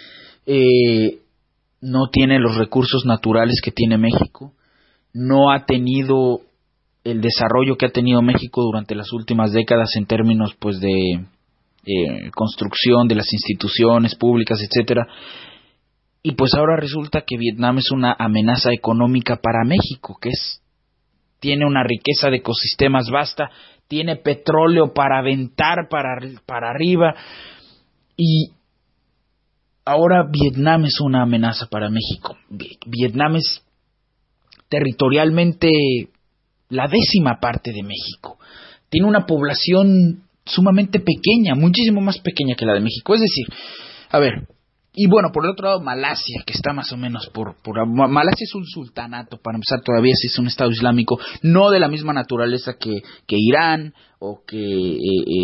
No tiene los recursos naturales que tiene México. No ha tenido el desarrollo que ha tenido México durante las últimas décadas en términos pues de construcción de las instituciones públicas, etcétera. Y pues ahora resulta que Vietnam es una amenaza económica para México, tiene una riqueza de ecosistemas vasta, tiene petróleo para aventar para arriba, y ahora Vietnam es una amenaza para México. Vietnam es territorialmente la 10ª parte de México. Tiene una población sumamente pequeña, muchísimo más pequeña que la de México. Es decir, a ver, y bueno, por el otro lado Malasia, que está más o menos Malasia es un sultanato, para empezar, todavía sí es un estado islámico, no de la misma naturaleza que Irán o que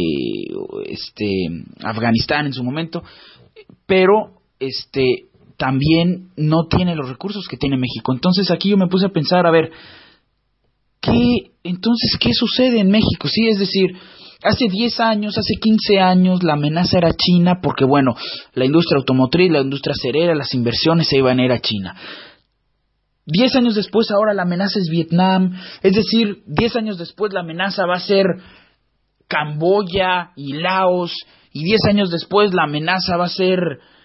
Afganistán en su momento, pero también no tiene los recursos que tiene México. Entonces aquí yo me puse a pensar, a ver, ¿qué sucede en México? Sí, es decir, hace 10 años, hace 15 años, la amenaza era China, porque bueno, la industria automotriz, la industria acerera, las inversiones se iban a ir a China. 10 años después, ahora la amenaza es Vietnam, es decir, 10 años después la amenaza va a ser Camboya y Laos, y 10 años después la amenaza va a ser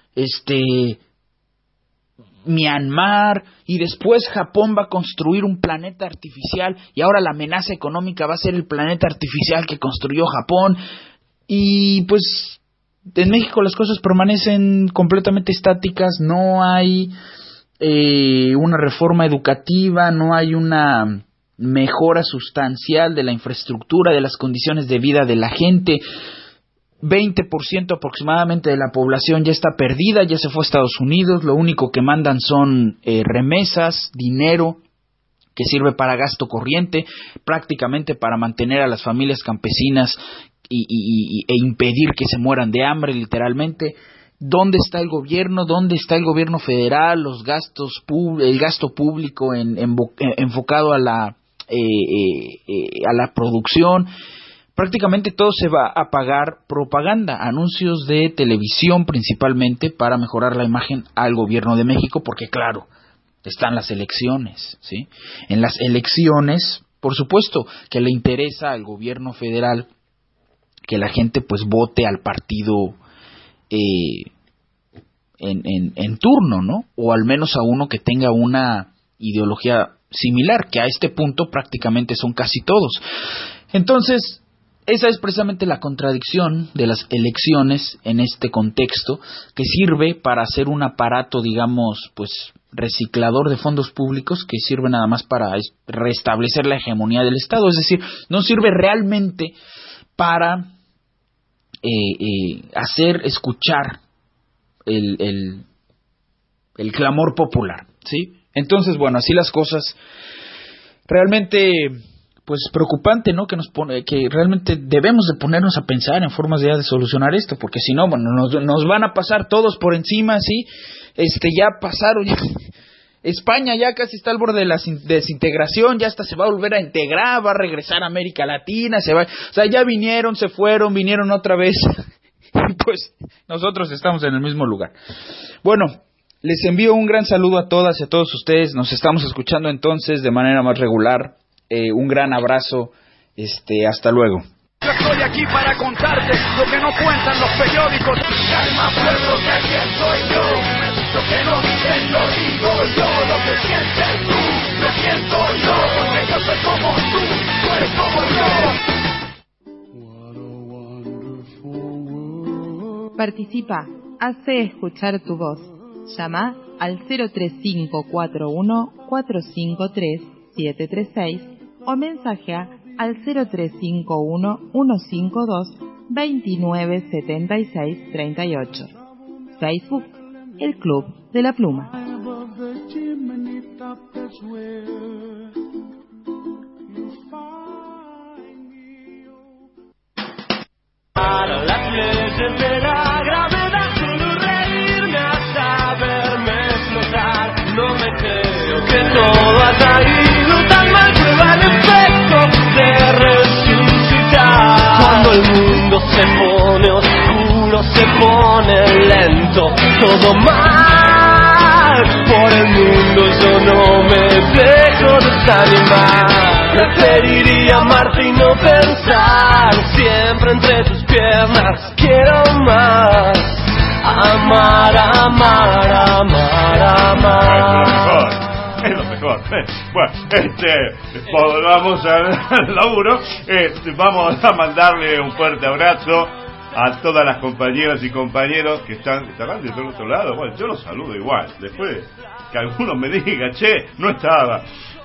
Myanmar, y después Japón va a construir un planeta artificial, y ahora la amenaza económica va a ser el planeta artificial que construyó Japón. Y pues en México las cosas permanecen completamente estáticas, no hay una reforma educativa, no hay una mejora sustancial de la infraestructura, de las condiciones de vida de la gente. 20% aproximadamente de la población ya está perdida, ya se fue a Estados Unidos, lo único que mandan son remesas, dinero que sirve para gasto corriente, prácticamente para mantener a las familias campesinas e impedir que se mueran de hambre, literalmente. ¿Dónde está el gobierno? ¿Dónde está el gobierno federal? Los gastos, el gasto público enfocado a la producción. Prácticamente todo se va a pagar propaganda, anuncios de televisión principalmente, para mejorar la imagen al gobierno de México, porque claro, están las elecciones, ¿sí? En las elecciones, por supuesto, que le interesa al gobierno federal que la gente pues vote al partido en turno, ¿no? O al menos a uno que tenga una ideología similar, que a este punto prácticamente son casi todos. Entonces, esa es precisamente la contradicción de las elecciones en este contexto, que sirve para hacer un aparato, digamos, pues reciclador de fondos públicos, que sirve nada más para restablecer la hegemonía del Estado. Es decir, no sirve realmente para hacer escuchar el clamor popular, ¿sí? Entonces, bueno, así las cosas. Realmente, pues preocupante, ¿no? Que realmente debemos de ponernos a pensar en formas de solucionar esto, porque si no, bueno, nos van a pasar todos por encima, ¿sí? Ya pasaron, España ya casi está al borde de la desintegración, ya hasta se va a volver a integrar, va a regresar a América Latina, o sea, ya vinieron, se fueron, vinieron otra vez, pues nosotros estamos en el mismo lugar. Bueno, les envío un gran saludo a todas y a todos ustedes. Nos estamos escuchando entonces de manera más regular. Un gran abrazo. Hasta luego. Yo estoy aquí para contarte lo que no cuentan los periódicos. Calma, pueblo, que quién soy yo. Lo que no dicen lo digo yo. Lo que sientes tú, lo siento yo. Porque yo soy como tú eres como yo. Participa, hace escuchar tu voz. Llama al 03541 453 736 o mensajea al 0351 152 2976 38. Facebook, El Club de la Pluma. Para las leyes de la gravedad, solo reírme hasta verme explotar. No me creo que todo ha caído tan mal, prueba el efecto de resucitar. Cuando el mundo se pone oscuro, se pone lento, todo mal. Por el mundo yo no me dejo desanimar. Preferiría amarte y no pensar siempre entre tus piernas. Quiero más. Amar, amar, amar, amar. Es lo mejor. Bueno, vamos al laburo. Vamos a mandarle un fuerte abrazo a todas las compañeras y compañeros que estarán del otro lado. Bueno, yo los saludo igual. Después que alguno me diga, che, no estaba.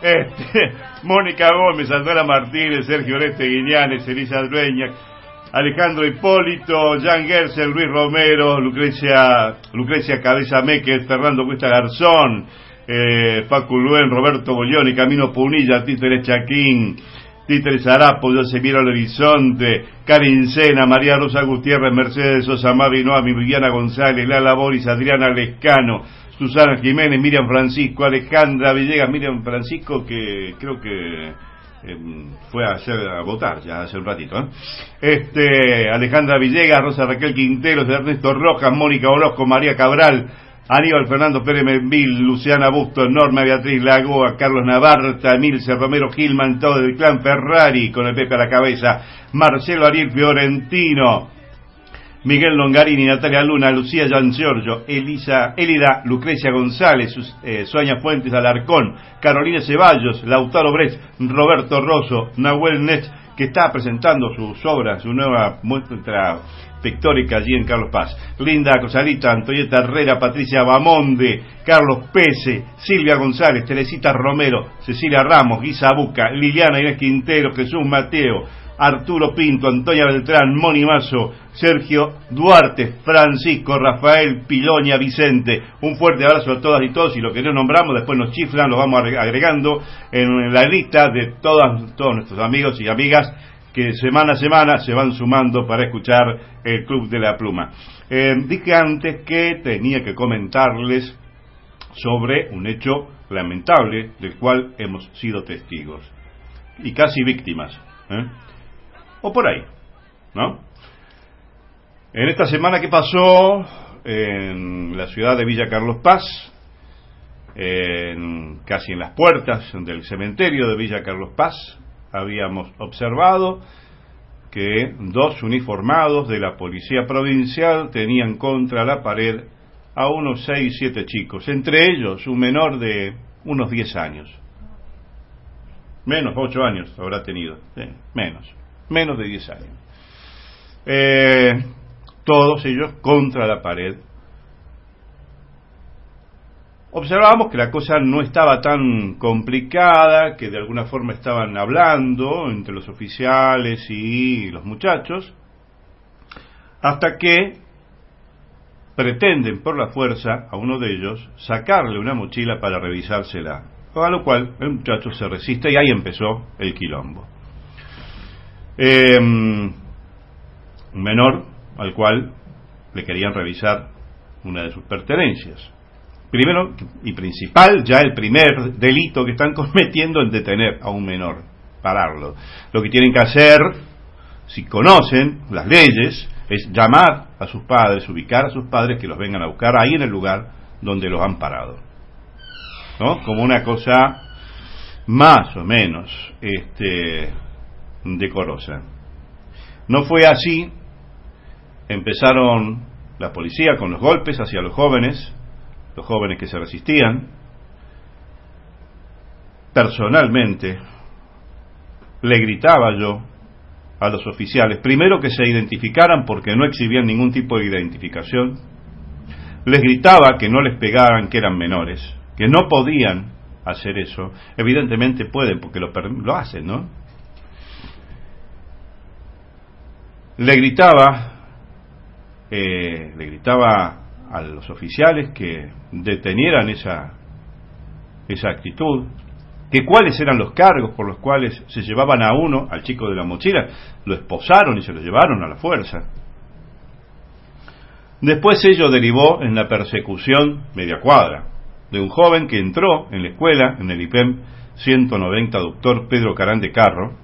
Mónica Gómez, Aldona Martínez, Sergio Oreste Guiñanes, Elisa Dueña, Alejandro Hipólito, Jan Gersel, Luis Romero, Lucrecia Cabeza Meque, Fernando Cuesta Garzón, Facu Luen, Roberto Boglioni, Camino Punilla, Títeres Chaquín, Títeres Arapo, Yosemir al Horizonte, Karin Sena, María Rosa Gutiérrez, Mercedes Sosa, Mavi Noami, Viviana González, Lala Boris, Adriana Lescano, Susana Jiménez, Miriam Francisco, Alejandra Villegas, Miriam Francisco, que creo que fue a votar ya hace un ratito, Alejandra Villegas, Rosa Raquel Quinteros, Ernesto Rojas, Mónica Orozco, María Cabral, Aníbal Fernando Pérez Menville, Luciana Busto, Norma Beatriz Lagoa, Carlos Navarta, Emilce Romero Gilman, todo del clan Ferrari, con el Pepe a la cabeza, Marcelo Ariel Fiorentino, Miguel Longarini, Natalia Luna, Lucía Giangiorgio, Elida Lucrecia González, Sonia Fuentes Alarcón, Carolina Ceballos, Lautaro Brecht, Roberto Rosso, Nahuel Nech, que está presentando sus obras, su nueva muestra pictórica allí en Carlos Paz, Linda Cosalita, Antonieta Herrera, Patricia Bamonde, Carlos Pese, Silvia González, Teresita Romero, Cecilia Ramos, Guisa Buca, Liliana Inés Quintero, Jesús Mateo, Arturo Pinto, Antonia Beltrán, Moni Mazo, Sergio Duarte, Francisco, Rafael, Piloña, Vicente. Un fuerte abrazo a todas y todos, y lo que no nombramos después nos chiflan, lo vamos agregando en la lista de todos nuestros amigos y amigas que semana a semana se van sumando para escuchar el Club de la Pluma. Dije antes que tenía que comentarles sobre un hecho lamentable del cual hemos sido testigos y casi víctimas, o por ahí, ¿no? En esta semana que pasó en la ciudad de Villa Carlos Paz, casi en las puertas del cementerio de Villa Carlos Paz, habíamos observado que dos uniformados de la policía provincial tenían contra la pared a unos 6-7 chicos, entre ellos un menor de unos 10 años. Menos, 8 años habrá tenido, menos de 10 años. Todos ellos contra la pared. Observábamos que la cosa no estaba tan complicada, que de alguna forma estaban hablando entre los oficiales y los muchachos, hasta que pretenden por la fuerza a uno de ellos sacarle una mochila para revisársela, a lo cual el muchacho se resiste y ahí empezó el quilombo. Un menor al cual le querían revisar una de sus pertenencias. Primero y principal, ya el primer delito que están cometiendo en detener a un menor, pararlo. Lo que tienen que hacer, si conocen las leyes, es llamar a sus padres, ubicar a sus padres que los vengan a buscar ahí en el lugar donde los han parado, ¿no? Como una cosa más o menos decorosa. No fue así. Empezaron la policía con los golpes hacia los jóvenes que se resistían. Personalmente le gritaba yo a los oficiales, primero que se identificaran porque no exhibían ningún tipo de identificación. Les gritaba que no les pegaran, que eran menores, que no podían hacer eso. Evidentemente pueden porque lo hacen, ¿no? Le gritaba a los oficiales que detenieran esa actitud, que cuáles eran los cargos por los cuales se llevaban a uno, al chico de la mochila, lo esposaron y se lo llevaron a la fuerza. Después ello derivó en la persecución media cuadra de un joven que entró en la escuela, en el IPEM 190 Doctor Pedro Carán de Carro.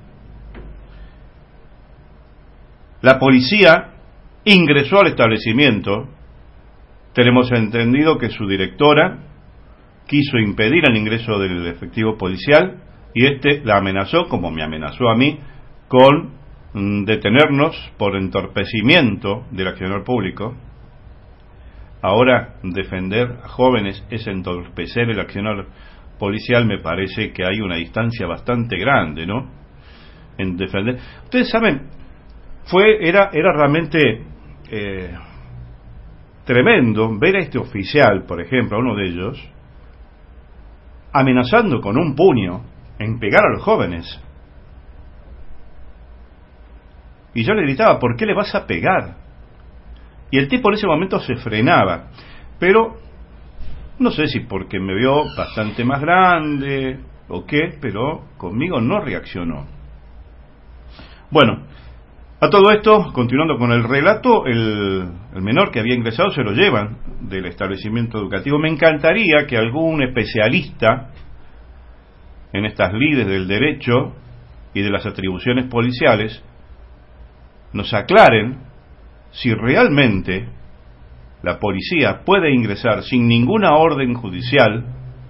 La policía ingresó al establecimiento. Tenemos entendido que su directora quiso impedir el ingreso del efectivo policial y la amenazó, como me amenazó a mí, con detenernos por entorpecimiento del accionar público. Ahora, defender a jóvenes es entorpecer el accionar policial. Me parece que hay una distancia bastante grande, ¿no? En defender. Ustedes saben, era realmente tremendo ver a este oficial, por ejemplo, a uno de ellos, amenazando con un puño en pegar a los jóvenes. Y yo le gritaba, ¿por qué le vas a pegar? Y el tipo en ese momento se frenaba, pero no sé si porque me vio bastante más grande o qué, pero conmigo no reaccionó. Bueno, a todo esto, continuando con el relato, el menor que había ingresado se lo llevan del establecimiento educativo. Me encantaría que algún especialista en estas lides del derecho y de las atribuciones policiales nos aclaren si realmente la policía puede ingresar sin ninguna orden judicial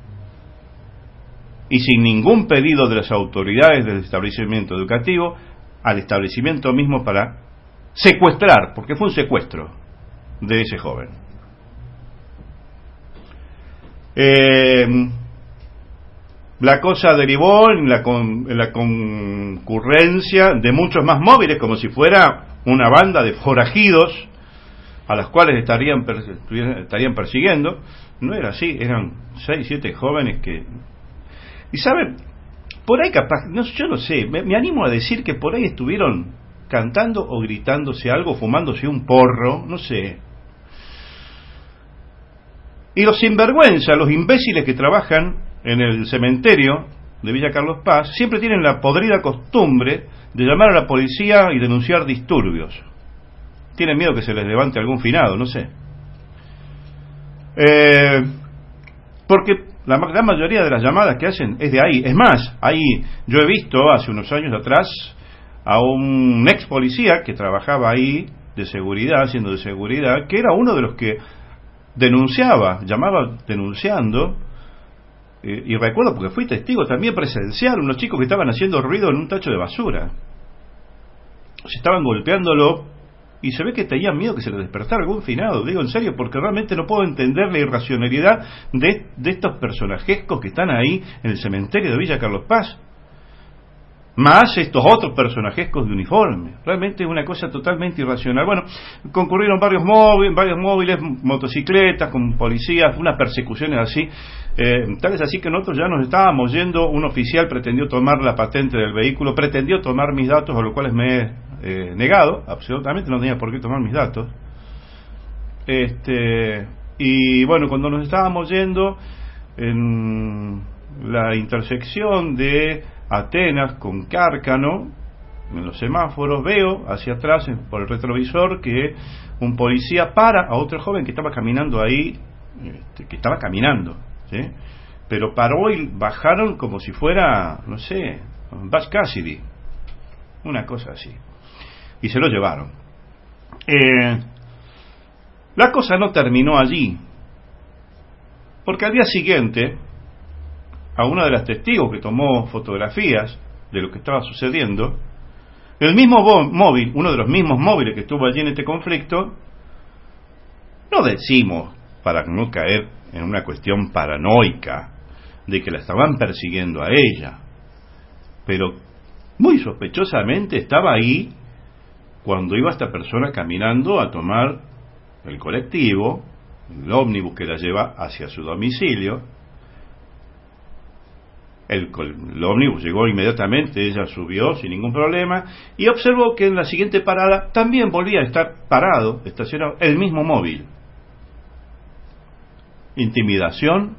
y sin ningún pedido de las autoridades del establecimiento educativo al establecimiento mismo para secuestrar, porque fue un secuestro de ese joven. La cosa derivó en la concurrencia de muchos más móviles, como si fuera una banda de forajidos a las cuales estarían persiguiendo. No era así, eran 6, 7 jóvenes que... Y saben, por ahí capaz, yo no sé, me animo a decir que por ahí estuvieron cantando o gritándose algo, fumándose un porro, no sé. Y los sinvergüenza, los imbéciles que trabajan en el cementerio de Villa Carlos Paz, siempre tienen la podrida costumbre de llamar a la policía y denunciar disturbios. Tienen miedo que se les levante algún finado, no sé. Porque la gran mayoría de las llamadas que hacen es de ahí. Es más, ahí yo he visto hace unos años atrás a un ex policía que trabajaba ahí de seguridad, haciendo de seguridad, que era uno de los que denunciaba, llamaba denunciando. Y recuerdo, porque fui testigo también presencial, unos chicos que estaban haciendo ruido en un tacho de basura. Se estaban golpeándolo y se ve que tenían miedo que se les despertara algún finado. Digo en serio, porque realmente no puedo entender la irracionalidad de estos personajescos que están ahí en el cementerio de Villa Carlos Paz, más estos otros personajescos de uniforme. Realmente es una cosa totalmente irracional. Bueno, concurrieron varios móviles, motocicletas con policías, unas persecuciones así, tal es así que nosotros ya nos estábamos yendo. Un oficial pretendió tomar la patente del vehículo, pretendió tomar mis datos, a lo cual me he negado, absolutamente no tenía por qué tomar mis datos. Y bueno, cuando nos estábamos yendo en la intersección de Atenas con Cárcano, en los semáforos, veo hacia atrás por el retrovisor que un policía para a otro joven que estaba caminando ahí, ¿sí? Pero paró y bajaron como si fuera, no sé, Butch Cassidy, una cosa así, y se lo llevaron. La cosa no terminó allí, porque al día siguiente, a una de las testigos que tomó fotografías de lo que estaba sucediendo, el mismo móvil, uno de los mismos móviles que estuvo allí en este conflicto, no decimos para no caer en una cuestión paranoica de que la estaban persiguiendo a ella, pero muy sospechosamente estaba ahí cuando iba esta persona caminando a tomar el colectivo, el ómnibus que la lleva hacia su domicilio. El ómnibus llegó inmediatamente, ella subió sin ningún problema y observó que en la siguiente parada también volvía a estar parado, estacionado, el mismo móvil. Intimidación.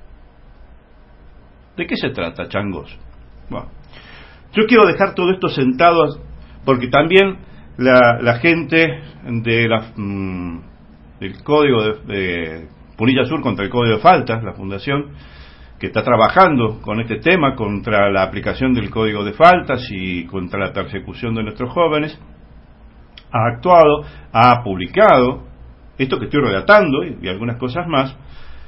¿De qué se trata, changos? Bueno, yo quiero dejar todo esto sentado porque también la gente de del Código de Punilla Sur contra el Código de Faltas, la fundación que está trabajando con este tema contra la aplicación del Código de Faltas y contra la persecución de nuestros jóvenes, ha actuado, ha publicado esto que estoy relatando y algunas cosas más,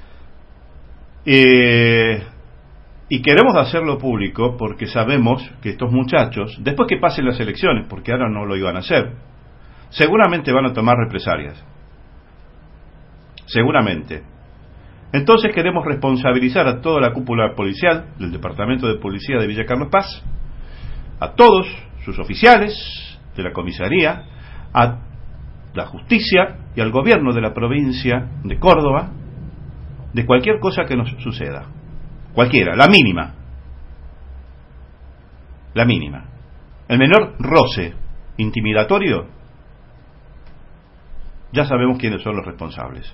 y queremos hacerlo público porque sabemos que estos muchachos, después que pasen las elecciones, porque ahora no lo iban a hacer, seguramente van a tomar represalias, seguramente. Entonces queremos responsabilizar a toda la cúpula policial del Departamento de Policía de Villa Carlos Paz, a todos sus oficiales de la comisaría, a la justicia y al gobierno de la provincia de Córdoba, de cualquier cosa que nos suceda, cualquiera, la mínima, el menor roce intimidatorio, ya sabemos quiénes son los responsables.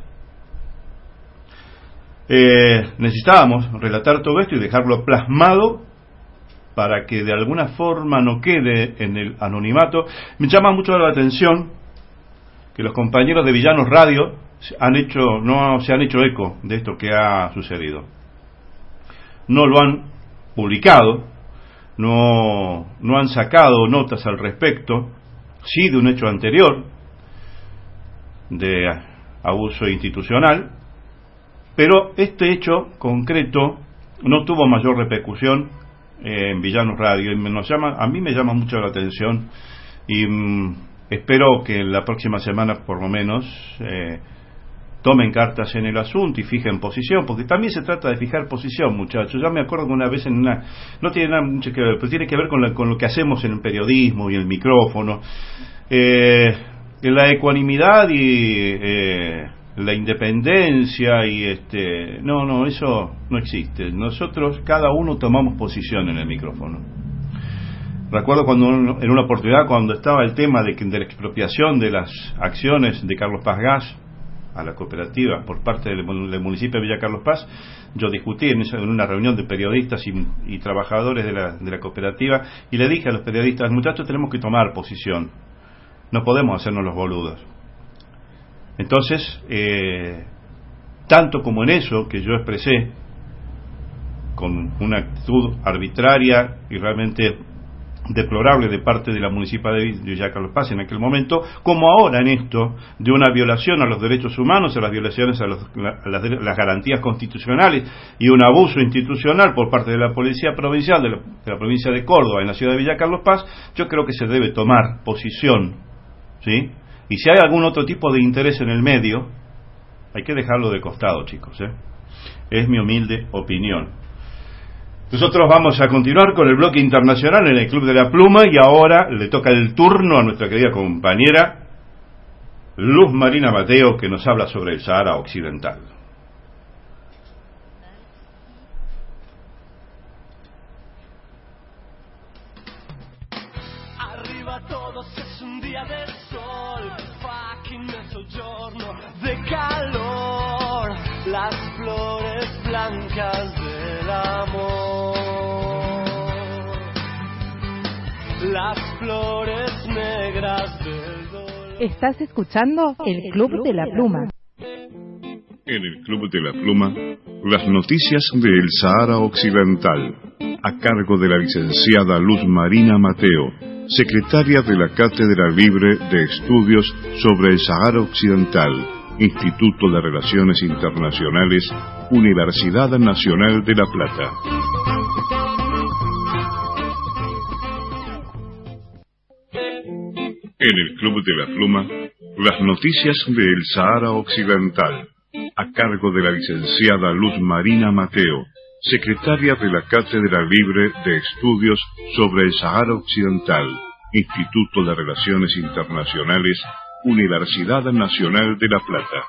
Necesitábamos relatar todo esto y dejarlo plasmado para que de alguna forma no quede en el anonimato. Me llama mucho la atención que los compañeros de Villanos Radio no se han hecho eco de esto que ha sucedido. No lo han publicado, no han sacado notas al respecto, sí de un hecho anterior de abuso institucional, pero este hecho concreto no tuvo mayor repercusión en Villanos Radio y a mí me llama mucho la atención y espero que en la próxima semana por lo menos tomen cartas en el asunto y fijen posición, porque también se trata de fijar posición, muchachos. Ya me acuerdo que una vez no tiene nada mucho que ver, pero tiene que ver con lo que hacemos en el periodismo y el micrófono, la ecuanimidad y la independencia y eso no existe. Nosotros cada uno tomamos posición en el micrófono. Recuerdo en una oportunidad cuando estaba el tema de la expropiación de las acciones de Carlos Paz Gas a la cooperativa por parte del municipio de Villa Carlos Paz, yo discutí en una reunión de periodistas y trabajadores de la cooperativa y le dije a los periodistas, muchachos, tenemos que tomar posición, no podemos hacernos los boludos. Entonces, tanto como en eso que yo expresé con una actitud arbitraria y realmente deplorable de parte de la municipalidad de Villa Carlos Paz en aquel momento, como ahora en esto de una violación a los derechos humanos, a las violaciones a las garantías constitucionales y un abuso institucional por parte de la policía provincial de la provincia de Córdoba en la ciudad de Villa Carlos Paz, yo creo que se debe tomar posición, ¿sí? Y si hay algún otro tipo de interés en el medio, hay que dejarlo de costado, chicos, es mi humilde opinión. Nosotros vamos a continuar con el bloque internacional en el Club de la Pluma y ahora le toca el turno a nuestra querida compañera Luz Marina Mateo, que nos habla sobre el Sahara Occidental. Arriba todos es un día de sol, fucking mezzogiorno de calor, las flores blancas del amor, las flores negras del dolor. Estás escuchando el Club de la Pluma. En el Club de la Pluma, las noticias del Sahara Occidental, a cargo de la licenciada Luz Marina Mateo, secretaria de la Cátedra Libre de Estudios sobre el Sahara Occidental, Instituto de Relaciones Internacionales, Universidad Nacional de La Plata. En el Club de la Pluma, las noticias del Sahara Occidental, a cargo de la licenciada Luz Marina Mateo, secretaria de la Cátedra Libre de Estudios sobre el Sahara Occidental, Instituto de Relaciones Internacionales, Universidad Nacional de La Plata.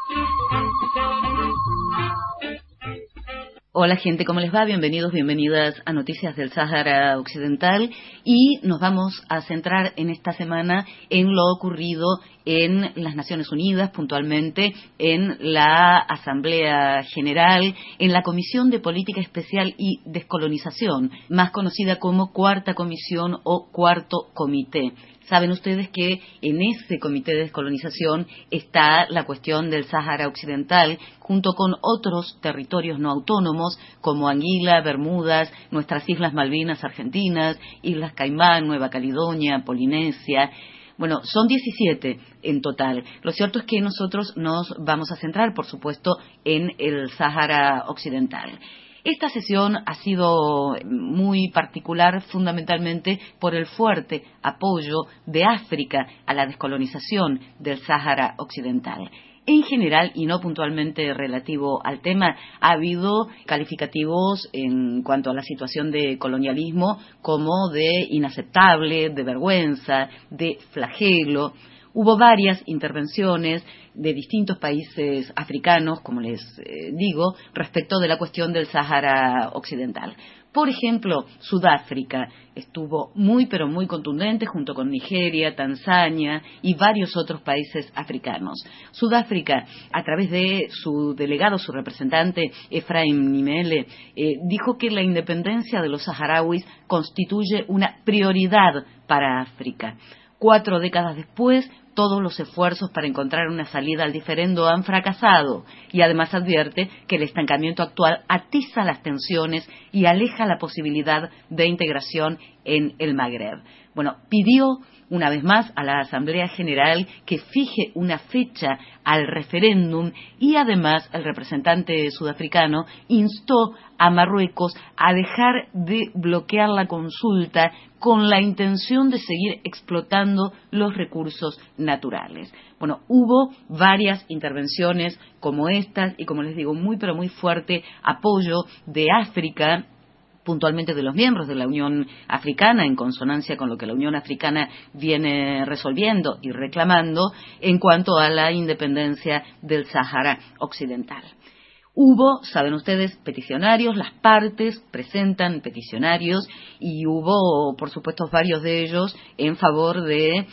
Hola gente, ¿cómo les va? Bienvenidos, bienvenidas a Noticias del Sáhara Occidental, y nos vamos a centrar en esta semana en lo ocurrido en las Naciones Unidas, puntualmente en la Asamblea General, en la Comisión de Política Especial y Descolonización, más conocida como Cuarta Comisión o Cuarto Comité. Saben ustedes que en ese Comité de Descolonización está la cuestión del Sáhara Occidental, junto con otros territorios no autónomos como Anguila, Bermudas, nuestras Islas Malvinas Argentinas, Islas Caimán, Nueva Caledonia, Polinesia. Bueno, son 17 en total. Lo cierto es que nosotros nos vamos a centrar, por supuesto, en el Sáhara Occidental. Esta sesión ha sido muy particular fundamentalmente por el fuerte apoyo de África a la descolonización del Sáhara Occidental. En general, y no puntualmente relativo al tema, ha habido calificativos en cuanto a la situación de colonialismo como de inaceptable, de vergüenza, de flagelo. Hubo varias intervenciones de distintos países africanos, como les digo, respecto de la cuestión del Sáhara Occidental. Por ejemplo, Sudáfrica estuvo muy pero muy contundente junto con Nigeria, Tanzania y varios otros países africanos. Sudáfrica, a través de su delegado, su representante, Ephraim Nimele, dijo que la independencia de los saharauis constituye una prioridad para África. 4 décadas después, todos los esfuerzos para encontrar una salida al diferendo han fracasado, y además advierte que el estancamiento actual atiza las tensiones y aleja la posibilidad de integración en el Magreb. Bueno, pidió una vez más a la Asamblea General que fije una fecha al referéndum, y además el representante sudafricano instó a Marruecos a dejar de bloquear la consulta con la intención de seguir explotando los recursos naturales. Bueno, hubo varias intervenciones como estas y, como les digo, muy pero muy fuerte apoyo de África, puntualmente de los miembros de la Unión Africana, en consonancia con lo que la Unión Africana viene resolviendo y reclamando en cuanto a la independencia del Sáhara Occidental. Hubo, saben ustedes, peticionarios, las partes presentan peticionarios, y hubo, por supuesto, varios de ellos en favor de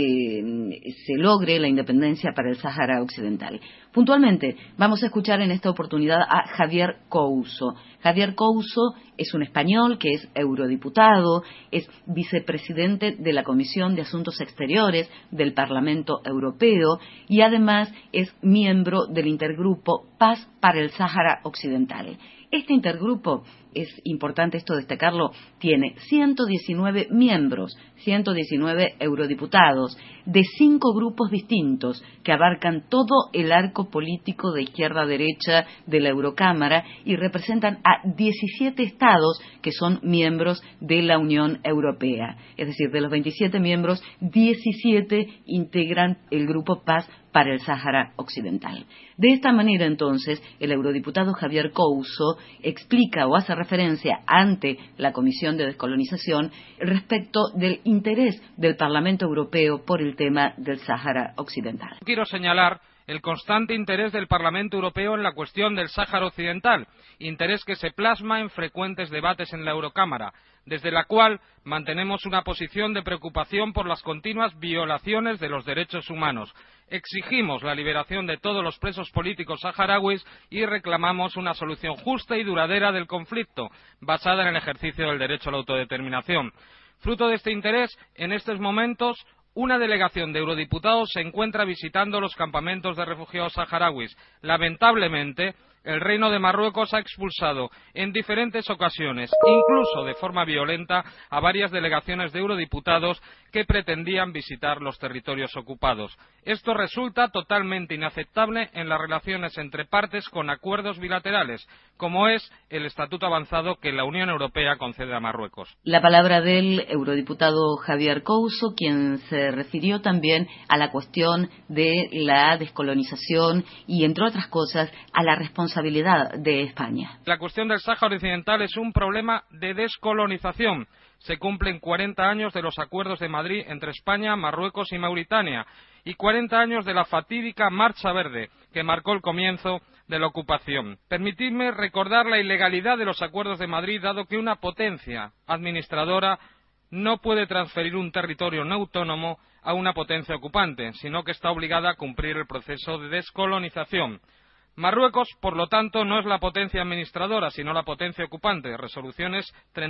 que se logre la independencia para el Sáhara Occidental. Puntualmente, vamos a escuchar en esta oportunidad a Javier Couso. Javier Couso es un español que es eurodiputado, es vicepresidente de la Comisión de Asuntos Exteriores del Parlamento Europeo y además es miembro del intergrupo Paz para el Sáhara Occidental. Este intergrupo, es importante esto destacarlo, tiene 119 miembros, 119 eurodiputados, de 5 grupos distintos que abarcan todo el arco político de izquierda a derecha de la Eurocámara y representan a 17 estados que son miembros de la Unión Europea. Es decir, de los 27 miembros, 17 integran el grupo Paz para el Sáhara Occidental. De esta manera, entonces, el eurodiputado Javier Couso explica o hace referencia ante la Comisión de Descolonización respecto del interés del Parlamento Europeo por el tema del Sáhara Occidental. Quiero señalar el constante interés del Parlamento Europeo en la cuestión del Sáhara Occidental, interés que se plasma en frecuentes debates en la Eurocámara, desde la cual mantenemos una posición de preocupación por las continuas violaciones de los derechos humanos. Exigimos la liberación de todos los presos políticos saharauis y reclamamos una solución justa y duradera del conflicto, basada en el ejercicio del derecho a la autodeterminación. Fruto de este interés, en estos momentos, una delegación de eurodiputados se encuentra visitando los campamentos de refugiados saharauis. Lamentablemente, El Reino de Marruecos ha expulsado en diferentes ocasiones, incluso de forma violenta, a varias delegaciones de eurodiputados que pretendían visitar los territorios ocupados. Esto resulta totalmente inaceptable en las relaciones entre partes con acuerdos bilaterales, como es el estatuto avanzado que la Unión Europea concede a Marruecos. La palabra del eurodiputado Javier Couso, quien se refirió también a la cuestión de la descolonización y, entre otras cosas, a la responsabilidad de España. La cuestión del Sáhara Occidental es un problema de descolonización. Se cumplen 40 años de los acuerdos de Madrid entre España, Marruecos y Mauritania, y 40 años de la fatídica Marcha Verde, que marcó el comienzo de la ocupación. Permitidme recordar la ilegalidad de los acuerdos de Madrid, dado que una potencia administradora no puede transferir un territorio no autónomo a una potencia ocupante, sino que está obligada a cumplir el proceso de descolonización. Marruecos, por lo tanto, no es la potencia administradora, sino la potencia ocupante. Resoluciones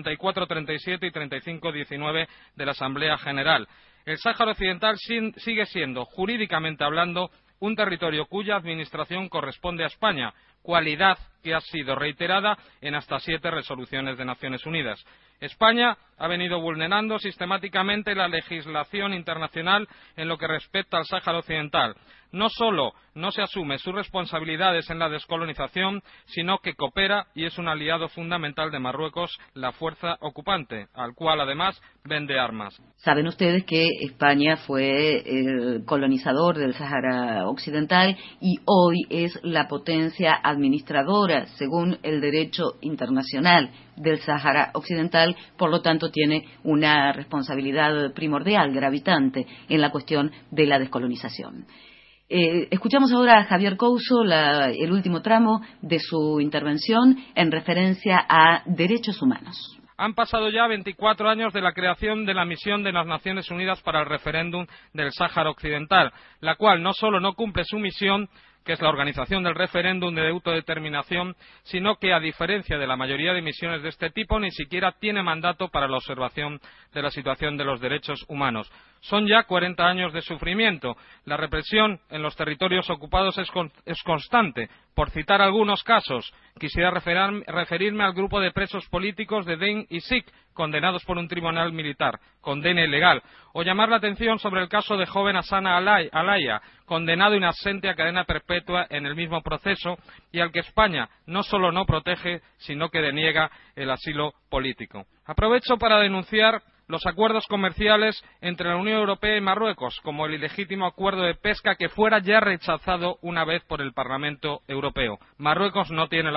3437 y 3519 de la Asamblea General. El Sáhara Occidental sigue siendo, jurídicamente hablando, un territorio cuya administración corresponde a España, cualidad que ha sido reiterada en hasta 7 resoluciones de Naciones Unidas. España ha venido vulnerando sistemáticamente la legislación internacional en lo que respecta al Sáhara Occidental. No solo no se asume sus responsabilidades en la descolonización, sino que coopera y es un aliado fundamental de Marruecos, la fuerza ocupante, al cual además vende armas. Saben ustedes que España fue el colonizador del Sáhara Occidental y hoy es la potencia administradora, según el derecho internacional, del Sáhara Occidental, por lo tanto tiene una responsabilidad primordial, gravitante, en la cuestión de la descolonización. Escuchamos ahora a Javier Couso, el último tramo de su intervención en referencia a derechos humanos. Han pasado ya 24 años de la creación de la misión de las Naciones Unidas para el referéndum del Sáhara Occidental, la cual no solo no cumple su misión, que es la organización del referéndum de autodeterminación, sino que, a diferencia de la mayoría de misiones de este tipo, ni siquiera tiene mandato para la observación de la situación de los derechos humanos. Son ya 40 años de sufrimiento. La represión en los territorios ocupados es constante. Por citar algunos casos, quisiera referirme al grupo de presos políticos de Den y Sik, condenados por un tribunal militar, condena ilegal, o llamar la atención sobre el caso de joven Hassan Alaya, condenado inabsente a cadena perpetua en el mismo proceso y al que España no solo no protege, sino que deniega el asilo político. Aprovecho para denunciar los acuerdos comerciales entre la Unión Europea y Marruecos, como el ilegítimo acuerdo de pesca que fuera ya rechazado una vez por el Parlamento Europeo. Marruecos no tiene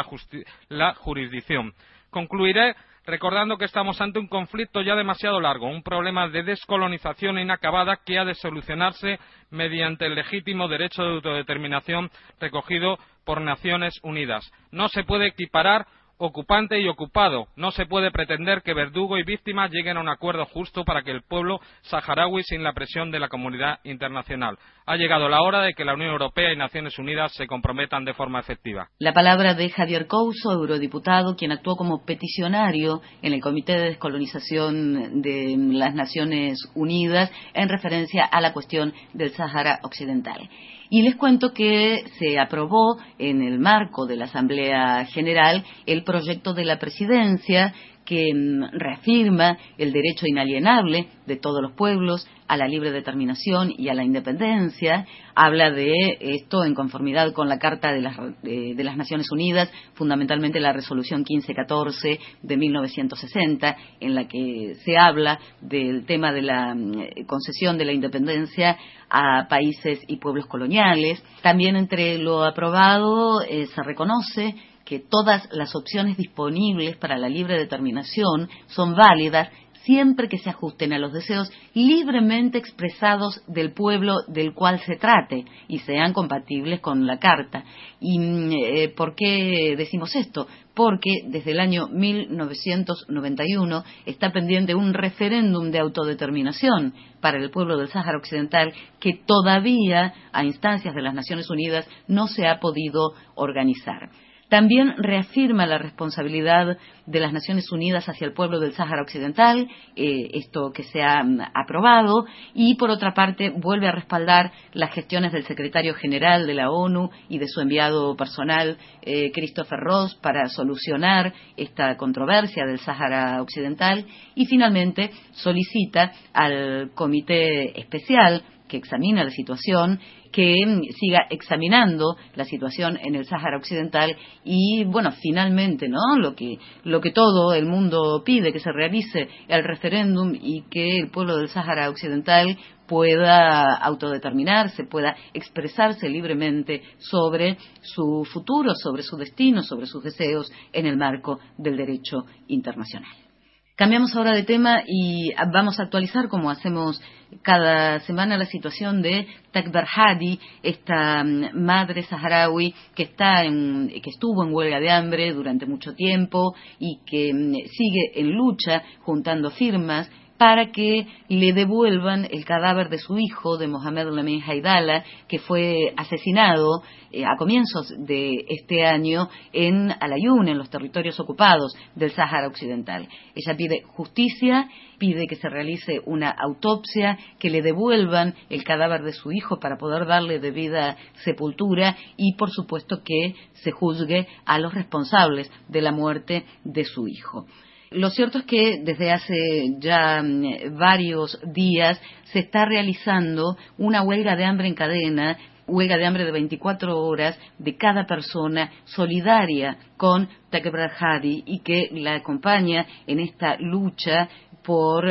la jurisdicción. Concluiré recordando que estamos ante un conflicto ya demasiado largo, un problema de descolonización inacabada que ha de solucionarse mediante el legítimo derecho de autodeterminación recogido por Naciones Unidas. No se puede equiparar ocupante y ocupado. No se puede pretender que verdugo y víctima lleguen a un acuerdo justo para que el pueblo saharaui sin la presión de la comunidad internacional. Ha llegado la hora de que la Unión Europea y Naciones Unidas se comprometan de forma efectiva. La palabra de Javier Couso, eurodiputado, quien actuó como peticionario en el Comité de Descolonización de las Naciones Unidas en referencia a la cuestión del Sáhara Occidental. Y les cuento que se aprobó en el marco de la Asamblea General el proyecto de la Presidencia que reafirma el derecho inalienable de todos los pueblos a la libre determinación y a la independencia. Habla de esto en conformidad con la Carta de las Naciones Unidas, fundamentalmente la Resolución 1514 de 1960, en la que se habla del tema de la concesión de la independencia a países y pueblos coloniales. También entre lo aprobado se reconoce que todas las opciones disponibles para la libre determinación son válidas siempre que se ajusten a los deseos libremente expresados del pueblo del cual se trate y sean compatibles con la Carta. ¿Y por qué decimos esto? Porque desde el año 1991 está pendiente un referéndum de autodeterminación para el pueblo del Sáhara Occidental que todavía, a instancias de las Naciones Unidas, no se ha podido organizar. También reafirma la responsabilidad de las Naciones Unidas hacia el pueblo del Sáhara Occidental, esto que se ha aprobado, y por otra parte vuelve a respaldar las gestiones del secretario general de la ONU y de su enviado personal, Christopher Ross, para solucionar esta controversia del Sáhara Occidental, y finalmente solicita al Comité Especial que examina la situación, que siga examinando la situación en el Sáhara Occidental y, bueno, finalmente, ¿no?, lo que todo el mundo pide, que se realice el referéndum y que el pueblo del Sáhara Occidental pueda autodeterminarse, pueda expresarse libremente sobre su futuro, sobre su destino, sobre sus deseos en el marco del derecho internacional. Cambiamos ahora de tema y vamos a actualizar, como hacemos cada semana, la situación de Takber Hadi, esta madre saharaui que estuvo en huelga de hambre durante mucho tiempo y que sigue en lucha juntando firmas para que le devuelvan el cadáver de su hijo, de Mohamed Lamin Haidala, que fue asesinado a comienzos de este año en Al-Ayun, en los territorios ocupados del Sáhara Occidental. Ella pide justicia, pide que se realice una autopsia, que le devuelvan el cadáver de su hijo para poder darle debida sepultura y, por supuesto, que se juzgue a los responsables de la muerte de su hijo. Lo cierto es que desde hace ya varios días se está realizando una huelga de hambre en cadena, huelga de hambre de 24 horas de cada persona solidaria con Takber Hadi y que la acompaña en esta lucha por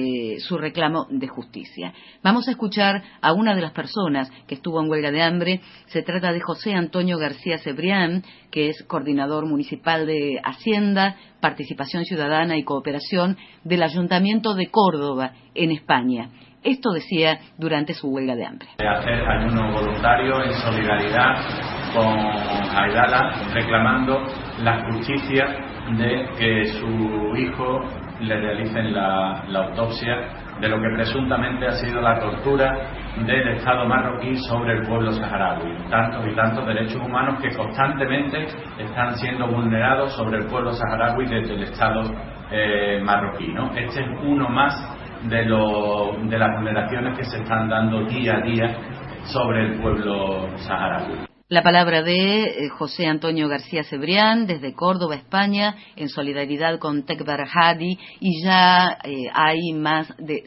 su reclamo de justicia. Vamos a escuchar a una de las personas que estuvo en huelga de hambre. Se trata de José Antonio García Cebrián, que es coordinador municipal de Hacienda, Participación Ciudadana y Cooperación del Ayuntamiento de Córdoba, en España. Esto decía durante su huelga de hambre. Hacer ayuno voluntario en solidaridad con Haidala, reclamando la justicia de que su hijo le realicen la autopsia de lo que presuntamente ha sido la tortura del Estado marroquí sobre el pueblo saharaui. Tantos y tantos derechos humanos que constantemente están siendo vulnerados sobre el pueblo saharaui desde el Estado marroquí, ¿no? Este es uno más de las vulneraciones que se están dando día a día sobre el pueblo saharaui. La palabra de José Antonio García Cebrián, desde Córdoba, España, en solidaridad con Takber Hadi, y ya hay más de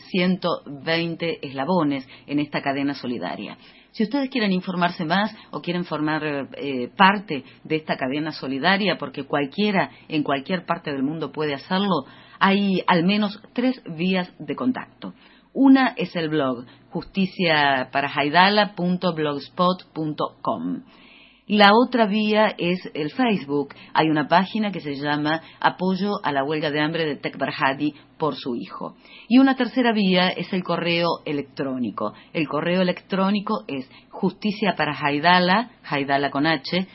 120 eslabones en esta cadena solidaria. Si ustedes quieren informarse más o quieren formar parte de esta cadena solidaria, porque cualquiera en cualquier parte del mundo puede hacerlo, hay al menos 3 vías de contacto. Una es el blog justiciaparahaidala.blogspot.com. La otra vía es el Facebook. Hay una página que se llama Apoyo a la huelga de hambre de Takber Hadi por su hijo. Y una tercera vía es el correo electrónico. El correo electrónico es justiciaparahaidala, Haidala con H,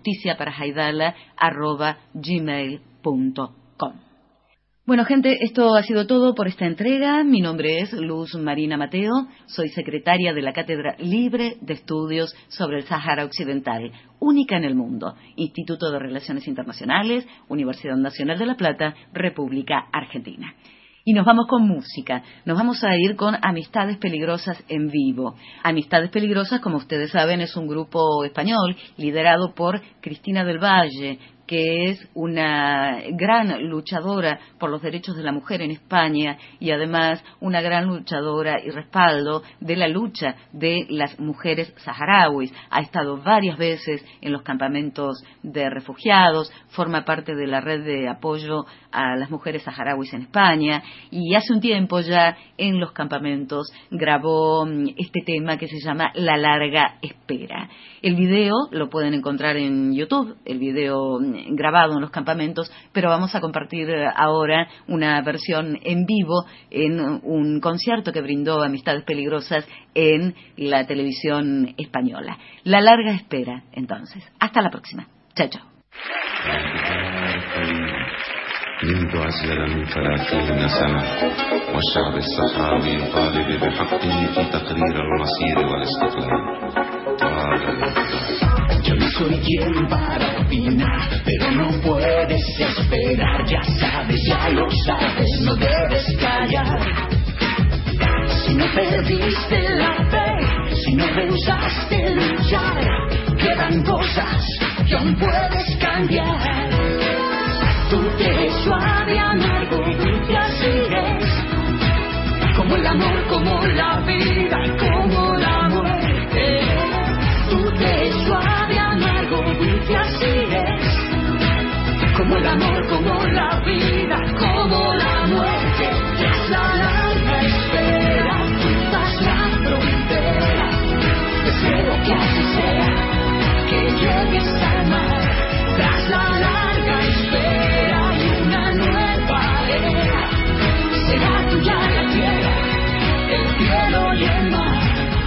justiciaparahaidala@gmail.com. Bueno, gente, esto ha sido todo por esta entrega. Mi nombre es Luz Marina Mateo. Soy secretaria de la Cátedra Libre de Estudios sobre el Sáhara Occidental, única en el mundo. Instituto de Relaciones Internacionales, Universidad Nacional de La Plata, República Argentina. Y nos vamos con música. Nos vamos a ir con Amistades Peligrosas en vivo. Amistades Peligrosas, como ustedes saben, es un grupo español liderado por Cristina del Valle, que es una gran luchadora por los derechos de la mujer en España y además una gran luchadora y respaldo de la lucha de las mujeres saharauis. Ha estado varias veces en los campamentos de refugiados, forma parte de la red de apoyo a las mujeres saharauis en España y hace un tiempo ya en los campamentos grabó este tema que se llama La Larga Espera. El video lo pueden encontrar en YouTube, el video grabado en los campamentos, pero vamos a compartir ahora una versión en vivo en un concierto que brindó Amistades Peligrosas en la televisión española. La Larga Espera, entonces. Hasta la próxima. Chao, chao. منذ أزل من 30 سنة والشعب الصحراوي يطالب بحقه في تقرير المصير والاستقلال. Yo no soy quien para opinar, pero no puedes esperar. Ya sabes, ya lo sabes, no debes callar. Si no perdiste la fe, si no rehusaste luchar, quedan cosas que aún puedes cambiar. Tú que eres suave, amargo, dulce así es, como el amor, como la vida, como la muerte. Tú que eres suave, amargo, dulce así es, como el amor, como la vida, como la muerte. Tras la larga espera, cruzas la frontera. Espero que así sea, que llegues al mar. Tras la larga espera y una nueva era, será tuya la tierra, el cielo y el mar.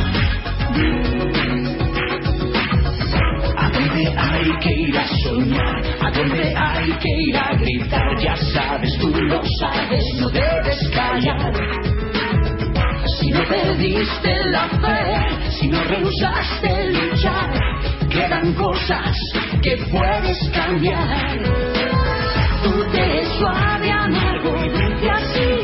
¿A dónde hay que ir a soñar? ¿A dónde hay que ir a gritar? Ya sabes, tú lo sabes, no debes callar. Si no perdiste la fe, si no rehusaste luchar, quedan cosas que puedes cambiar. Tú te eres suave, amargo, dulce así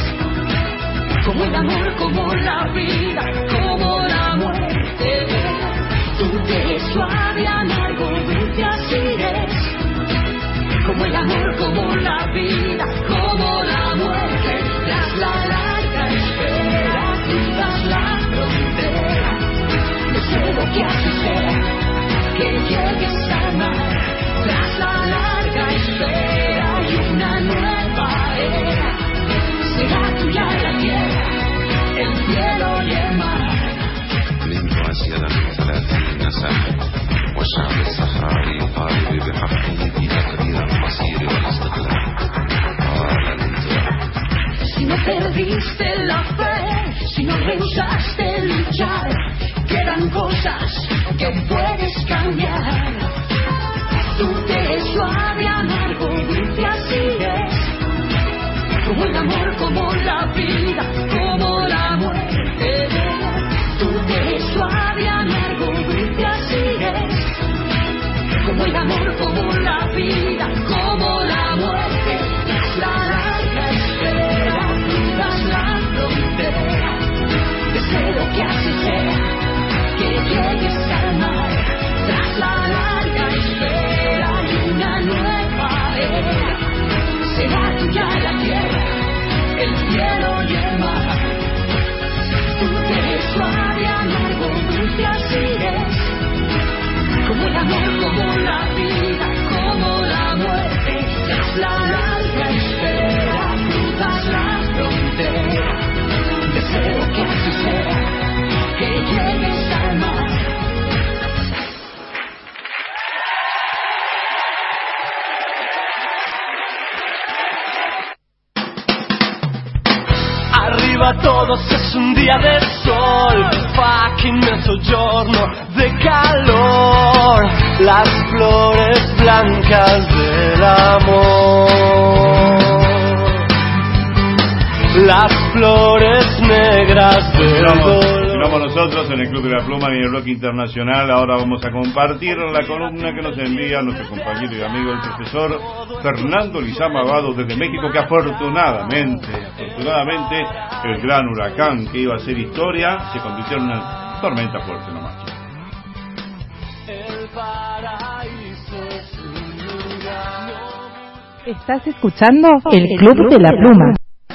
es, como el amor, como la vida, como la muerte. Tú te eres suave, amargo, dulce así es, como el amor, como la vida, como la muerte. Tras la larga espera, cruzas la frontera. Deseo que así sea, que llegues al mar. Tras la larga espera y una nueva era, será tuya la tierra, el cielo y el mar. منذ أسير من 30 سنة والشعب الصحراوي يطالب بحقه في تقرير المصير والاستقلال. قال الانتهاء. Si no perdiste la fe, si no rehusaste luchar, quedan cosas que puedes cambiar. Tú te eres suave, amargo, dulce así es, como el amor, como la vida, como la muerte. Tú te eres suave, amargo, dulce así es, como el amor, como la vida, como la muerte. Tras la larga espera, cruzas la frontera. Deseo que así sea, que llegues al mar. Tras la larga espera y una nueva era, será tuya la tierra, el cielo y el mar. Tú te eres suave, amargo, dulce así es, como el amor, como la vida, como la muerte. Tras la larga espera, cruzas la frontera. Deseo que así sea, que llegues al mar. Arriba todos es un día de sol, fucking mezzogiorno de calor, las flores blancas del amor, las flores negras del dolor. Continuamos nosotros en el Club de la Pluma y en el Bloque Internacional. Ahora vamos a compartir la columna que nos envía nuestro compañero y amigo el profesor Fernando Lizama Abado desde México, que afortunadamente el gran huracán que iba a hacer historia se convirtió en una tormenta fuerte nomás. Estás escuchando el Club de la Pluma.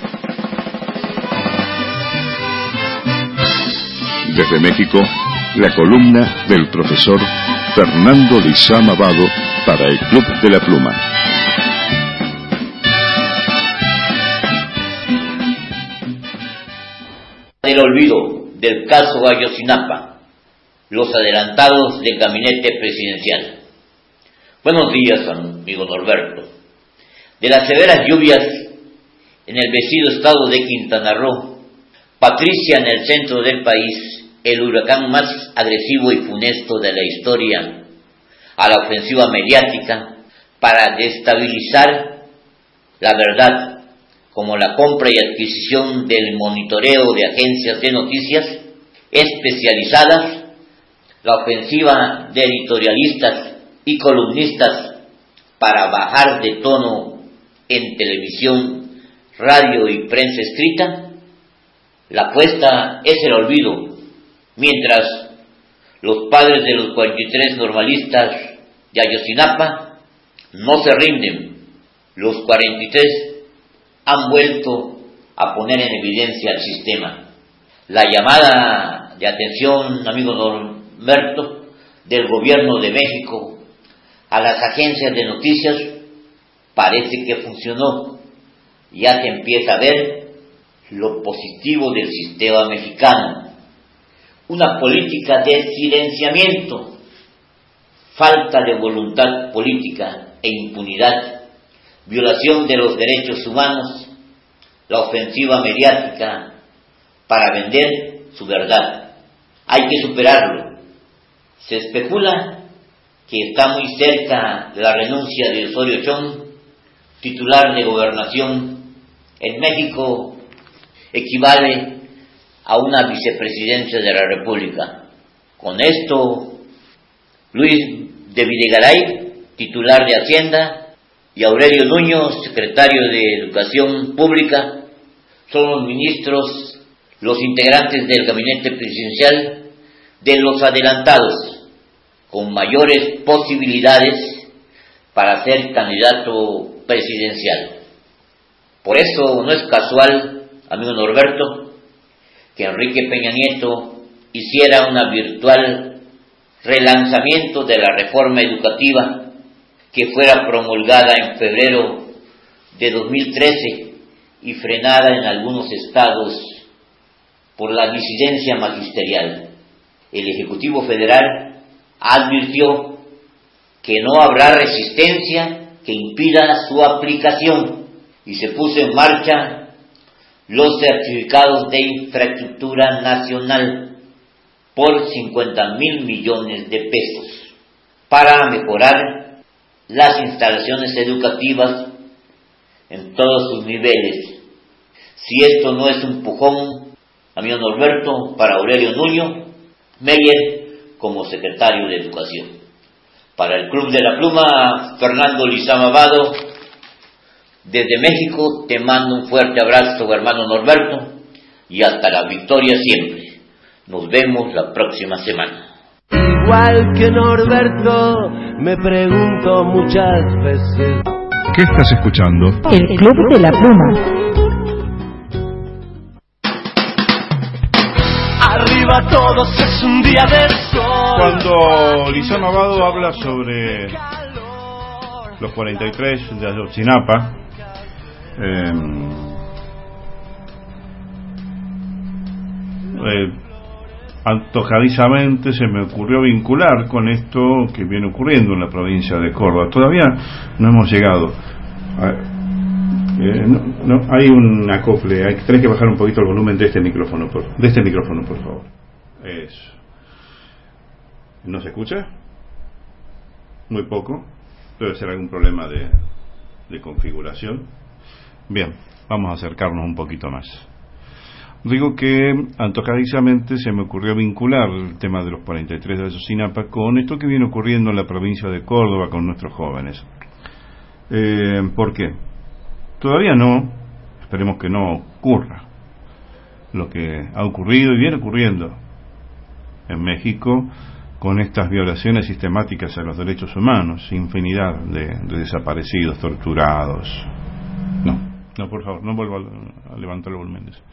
Desde México, la columna del profesor Fernando Lizama Abado para el Club de la Pluma. El olvido del caso Ayotzinapa, los adelantados del gabinete presidencial. Buenos días, amigo Norberto. De las severas lluvias en el vecino estado de Quintana Roo, Patricia en el centro del país, el huracán más agresivo y funesto de la historia, a la ofensiva mediática para destabilizar la verdad, como la compra y adquisición del monitoreo de agencias de noticias especializadas la ofensiva de editorialistas y columnistas para bajar de tono en televisión, radio y prensa escrita, la apuesta es el olvido, mientras los padres de los 43 normalistas de Ayotzinapa no se rinden. Los 43 han vuelto a poner en evidencia al sistema. La llamada de atención, amigo Norberto, del gobierno de México a las agencias de noticias parece que funcionó. Ya se empieza a ver lo positivo del sistema mexicano. Una política de silenciamiento, falta de voluntad política e impunidad, violación de los derechos humanos, la ofensiva mediática para vender su verdad. Hay que superarlo. Se especula que está muy cerca de la renuncia de Osorio Chong, titular de Gobernación. En México equivale a una vicepresidencia de la República. Con esto, Luis de Videgaray, titular de Hacienda, y Aurelio Nuño, secretario de Educación Pública, son los ministros, los integrantes del gabinete presidencial de los adelantados, con mayores posibilidades para ser candidato presidencial. Por eso no es casual, amigo Norberto, que Enrique Peña Nieto hiciera una virtual relanzamiento de la reforma educativa que fuera promulgada en febrero de 2013 y frenada en algunos estados por la disidencia magisterial. El Ejecutivo Federal advirtió que no habrá resistencia que impida su aplicación y se puso en marcha los certificados de infraestructura nacional por 50,000 millones de pesos para mejorar las instalaciones educativas en todos sus niveles. Si esto no es un empujón, amigo Norberto, para Aurelio Nuño Meyer como secretario de Educación. Para el Club de la Pluma, Fernando Lizama Vado, desde México te mando un fuerte abrazo, hermano Norberto, y hasta la victoria siempre. Nos vemos la próxima semana. Igual que Norberto, me pregunto muchas veces. ¿Qué estás escuchando? El Club de la Pluma. Arriba todos, es un día del sol. Cuando Lizama Vado habla sobre los 43 de Ayotzinapa, antojadizamente se me ocurrió vincular con esto que viene ocurriendo en la provincia de Córdoba. Todavía no hemos llegado. Hay un acople. Tenés que bajar un poquito el volumen de este micrófono, por favor. Eso. ¿No se escucha? Muy poco. Debe ser algún problema de configuración. Bien, vamos a acercarnos un poquito más. Digo que antojadizamente se me ocurrió vincular el tema de los 43 de Ayotzinapa con esto que viene ocurriendo en la provincia de Córdoba con nuestros jóvenes. ¿Por qué? Todavía no, esperemos que no ocurra lo que ha ocurrido y viene ocurriendo en México con estas violaciones sistemáticas a los derechos humanos, infinidad de desaparecidos, torturados. No, por favor, no vuelvo a levantar el volumen de eso.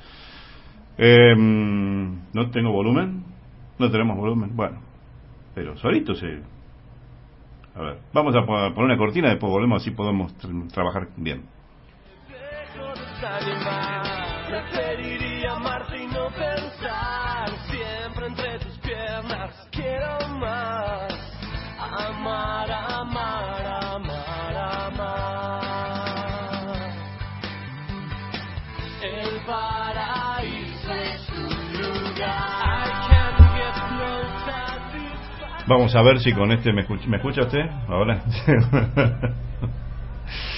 ¿No tengo volumen? ¿No tenemos volumen? Bueno, pero solito se... A ver, vamos a poner una cortina, después volvemos, así podemos trabajar bien. Preferiría amarte y no pensar siempre entre tus piernas. Quiero más, amar, amar, amar, amar. El paraíso es un lugar. I can't get no satisfaction. Vamos a ver si con este me escucha usted ahora.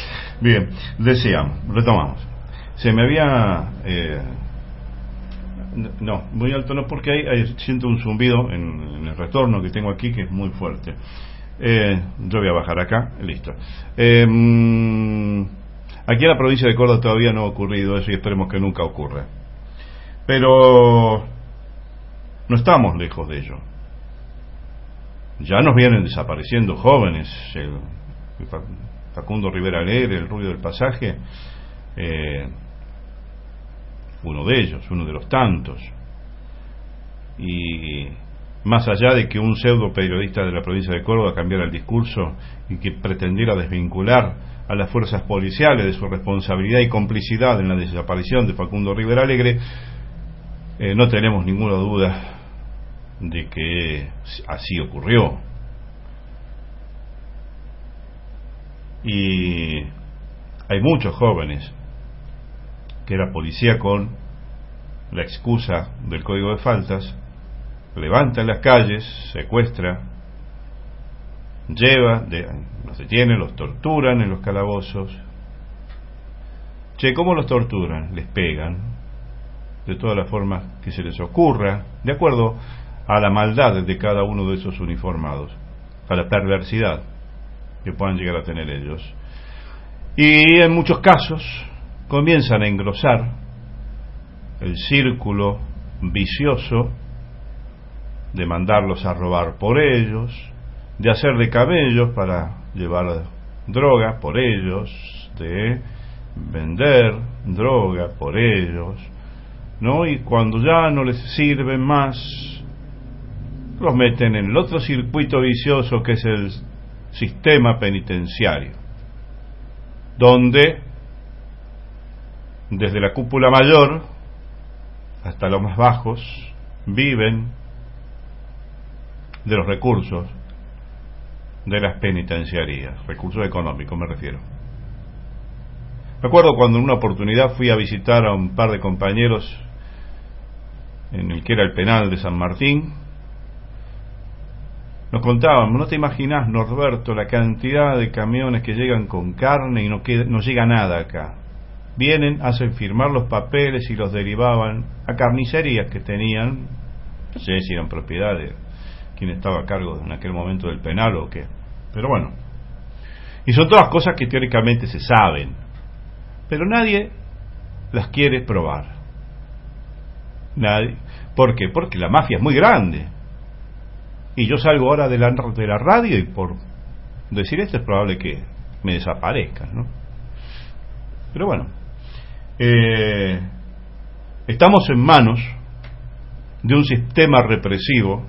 Bien, decíamos, retomamos. Se me había No, muy alto no, porque siento un zumbido en el retorno que tengo aquí que es muy fuerte. Yo voy a bajar acá, listo. Aquí en la provincia de Córdoba todavía no ha ocurrido eso y esperemos que nunca ocurra. Pero no estamos lejos de ello. Ya nos vienen desapareciendo jóvenes. El Facundo Rivera Alegre, el rubio del pasaje, uno de ellos, uno de los tantos. Y más allá de que un pseudo periodista de la provincia de Córdoba cambiara el discurso y que pretendiera desvincular a las fuerzas policiales de su responsabilidad y complicidad en la desaparición de Facundo Rivera Alegre, no tenemos ninguna duda de que así ocurrió. Y hay muchos jóvenes que la policía, con la excusa del código de faltas, levanta en las calles, secuestra, lleva, los detienen, los torturan en los calabozos. ¿Cómo los torturan? Les pegan de todas las formas que se les ocurra, de acuerdo a la maldad de cada uno de esos uniformados, a la perversidad que puedan llegar a tener ellos. Y en muchos casos comienzan a engrosar el círculo vicioso de mandarlos a robar por ellos, de hacer de camellos para llevar droga por ellos, de vender droga por ellos, ¿no? Y cuando ya no les sirven más, los meten en el otro circuito vicioso que es el sistema penitenciario, donde desde la cúpula mayor hasta los más bajos viven de los recursos de las penitenciarías, recursos económicos me refiero. Recuerdo cuando en una oportunidad fui a visitar a un par de compañeros en el que era el penal de San Martín. Nos contaban, no te imaginas, Norberto, la cantidad de camiones que llegan con carne y no llega nada acá. Vienen, hacen firmar los papeles y los derivaban a carnicerías que tenían, no sé si eran propiedad de quien estaba a cargo en aquel momento del penal o qué, pero bueno. Y son todas cosas que teóricamente se saben, pero nadie las quiere probar. Nadie. ¿Por qué? Porque la mafia es muy grande. Y yo salgo ahora de la radio y por decir esto es probable que me desaparezcan, ¿no? Pero bueno, estamos en manos de un sistema represivo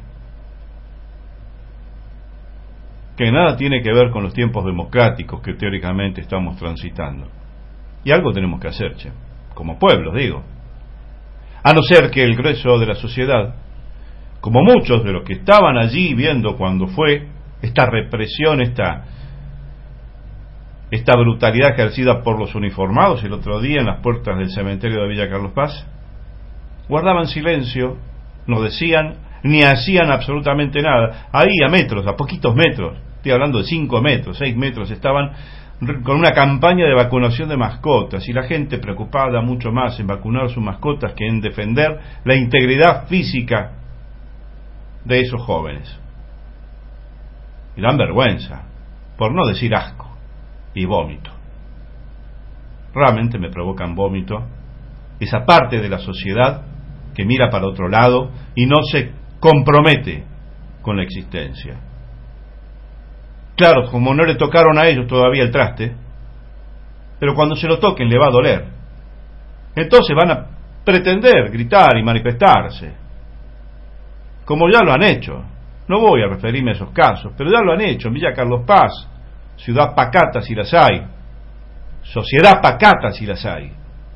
que nada tiene que ver con los tiempos democráticos que teóricamente estamos transitando. Y algo tenemos que hacer, como pueblo, digo. A no ser que el grueso de la sociedad, como muchos de los que estaban allí viendo cuando fue esta represión, esta brutalidad ejercida por los uniformados el otro día en las puertas del cementerio de Villa Carlos Paz, guardaban silencio, no decían ni hacían absolutamente nada. Ahí a metros, a poquitos metros, estoy hablando de 5 metros, 6 metros, estaban con una campaña de vacunación de mascotas, y la gente preocupada mucho más en vacunar sus mascotas que en defender la integridad física de esos jóvenes. Y dan vergüenza, por no decir asco y vómito. Realmente me provocan vómito esa parte de la sociedad que mira para otro lado y no se compromete con la existencia. Claro, como no le tocaron a ellos todavía el traste, pero cuando se lo toquen le va a doler. Entonces van a pretender gritar y manifestarse, como ya lo han hecho. No voy a referirme a esos casos, pero ya lo han hecho en Villa Carlos Paz, ciudad pacata si las hay, sociedad pacata si las hay,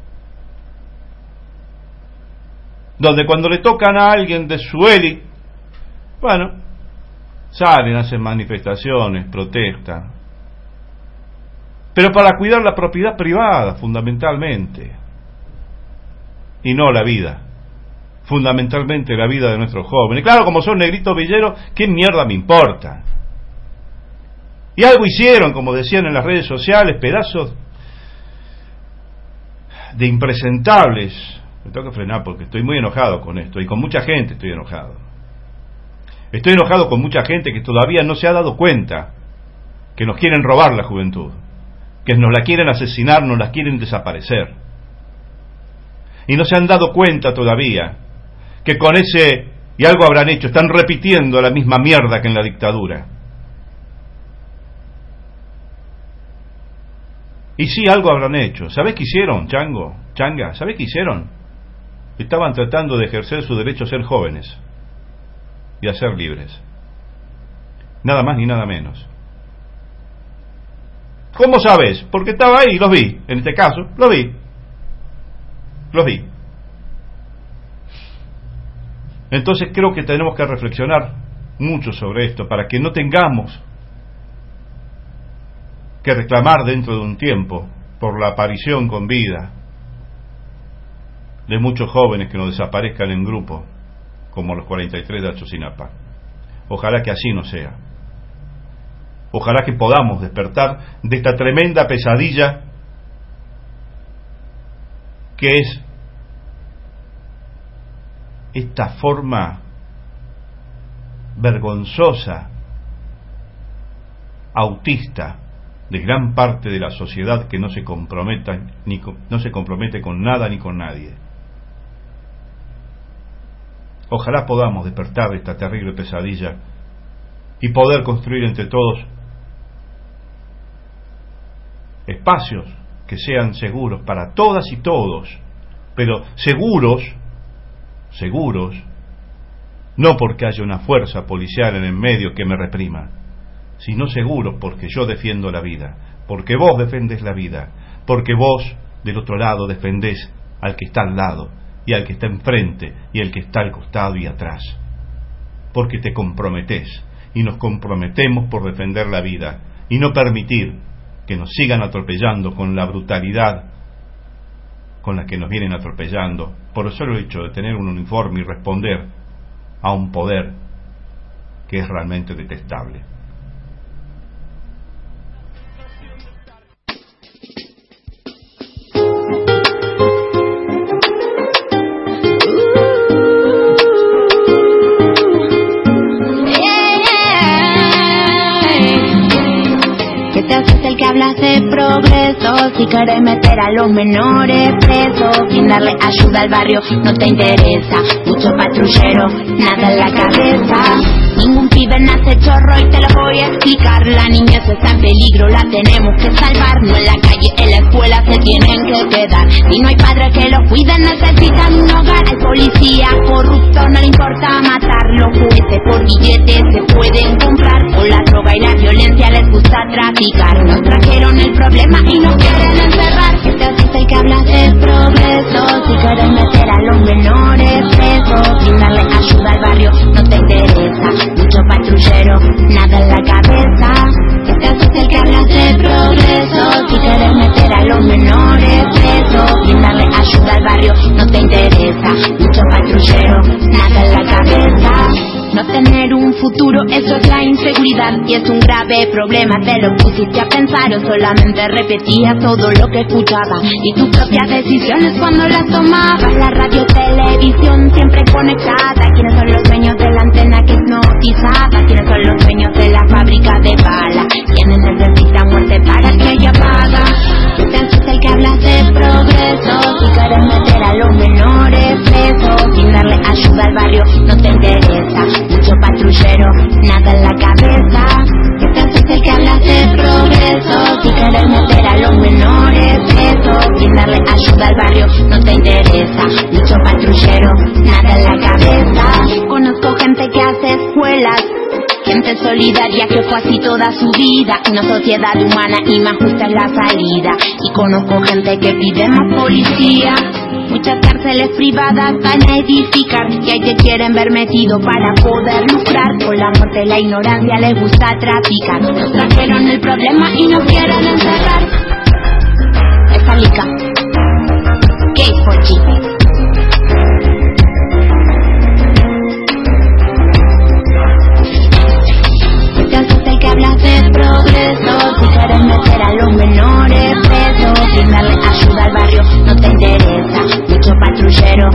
donde cuando le tocan a alguien de su élite, bueno, salen, hacen manifestaciones, protestan, pero para cuidar la propiedad privada fundamentalmente, y no la vida, fundamentalmente la vida de nuestros jóvenes. Claro, como son negritos villeros, ¿qué mierda me importa? Y algo hicieron, como decían en las redes sociales, pedazos de impresentables Me tengo que frenar porque estoy muy enojado con esto, y con mucha gente estoy enojado. Estoy enojado con mucha gente que todavía no se ha dado cuenta que nos quieren robar la juventud, que nos la quieren asesinar, nos la quieren desaparecer. Y no se han dado cuenta todavía que con ese, y algo habrán hecho, están repitiendo la misma mierda que en la dictadura. Y sí, algo habrán hecho. ¿Sabés qué hicieron, Changa? ¿Sabés qué hicieron? Estaban tratando de ejercer su derecho a ser jóvenes y a ser libres. Nada más ni nada menos. ¿Cómo sabes? Porque estaba ahí, los vi. En este caso, los vi. Entonces creo que tenemos que reflexionar mucho sobre esto para que no tengamos que reclamar dentro de un tiempo por la aparición con vida de muchos jóvenes que nos desaparezcan en grupo, como los 43 de Ayotzinapa. Ojalá que así no sea. Ojalá que podamos despertar de esta tremenda pesadilla que es esta forma vergonzosa, autista, de gran parte de la sociedad que no se compromete con nada ni con nadie. Ojalá podamos despertar de esta terrible pesadilla y poder construir entre todos espacios que sean seguros para todas y todos, pero seguros, no porque haya una fuerza policial en el medio que me reprima, sino seguros porque yo defiendo la vida, porque vos defendés la vida, porque vos del otro lado defendés al que está al lado y al que está enfrente y al que está al costado y atrás, porque te comprometés y nos comprometemos por defender la vida y no permitir que nos sigan atropellando con la brutalidad con la que nos vienen atropellando por el solo hecho de tener un uniforme y responder a un poder que es realmente detestable. Que hablas de progreso, si querés meter a los menores presos, sin darle ayuda al barrio no te interesa, mucho patrullero, nada en la cabeza. Ningún pibe nace chorro y te lo voy a explicar. La niñez está en peligro, la tenemos que salvar. No en la calle, en la escuela se tienen que quedar. Si no hay padres que los cuiden, necesitan un hogar. El policía corrupto no le importa matar. Los jueces por billetes se pueden comprar. Con la droga y la violencia les gusta traficar. Nos trajeron el problema y nos quieren encerrar. Este es el que habla de progreso. Si quieres meter a los menores presos, sin darle ayuda al barrio no te interesa, mucho patrullero, nada en la cabeza. Este es el que habla de progreso. Si quieres meter a los menores presos, sin darle ayuda al barrio no te interesa, mucho patrullero, nada en la cabeza. No tener un futuro, eso es la inseguridad y es un grave problema. Te lo pusiste a pensar o solamente repetías todo lo que escuchabas y tus propias decisiones cuando las tomabas. La radio, televisión siempre conectada. ¿Quiénes son los dueños de la antena que hipnotizaba? ¿Quiénes son los dueños de la fábrica de balas? ¿Quiénes necesitan muerte para que ella paga? Este es el que habla de progreso. Si quieres meter a los menores presos, sin darle ayuda al barrio no te interesa, mucho patrullero, nada en la cabeza. Este es el que habla de progreso. Si quieres meter a los menores presos, sin darle ayuda al barrio no te interesa, mucho patrullero, nada en la cabeza. Conozco gente que hace escuelas, gente solidaria que fue así toda su vida. Una sociedad humana y más justa es la salida. Y conozco gente que pide más policía. Muchas cárceles privadas van a edificar y ahí te quieren ver metido para poder lucrar. Con la muerte y la ignorancia les gusta traficar. Nos trajeron el problema y nos quieren encerrar. Esa lica Gay for G. Hablas de progreso, si quieres meter a los menores presos, sin darle ayuda al barrio no te interesa, mucho patrullero,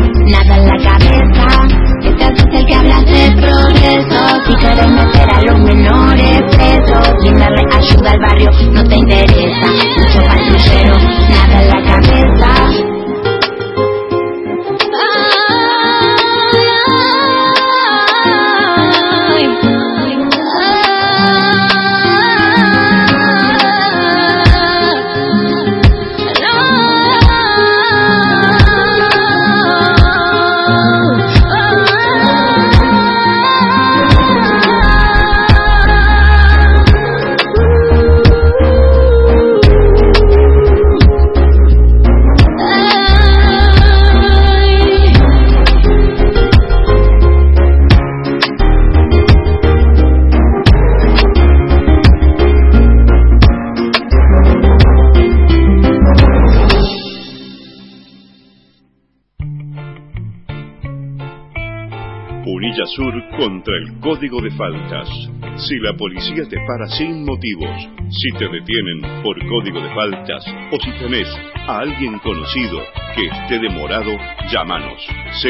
Punilla Sur contra el Código de Faltas. Si la policía te para sin motivos, si te detienen por código de faltas o si tenés a alguien conocido que esté demorado, llámanos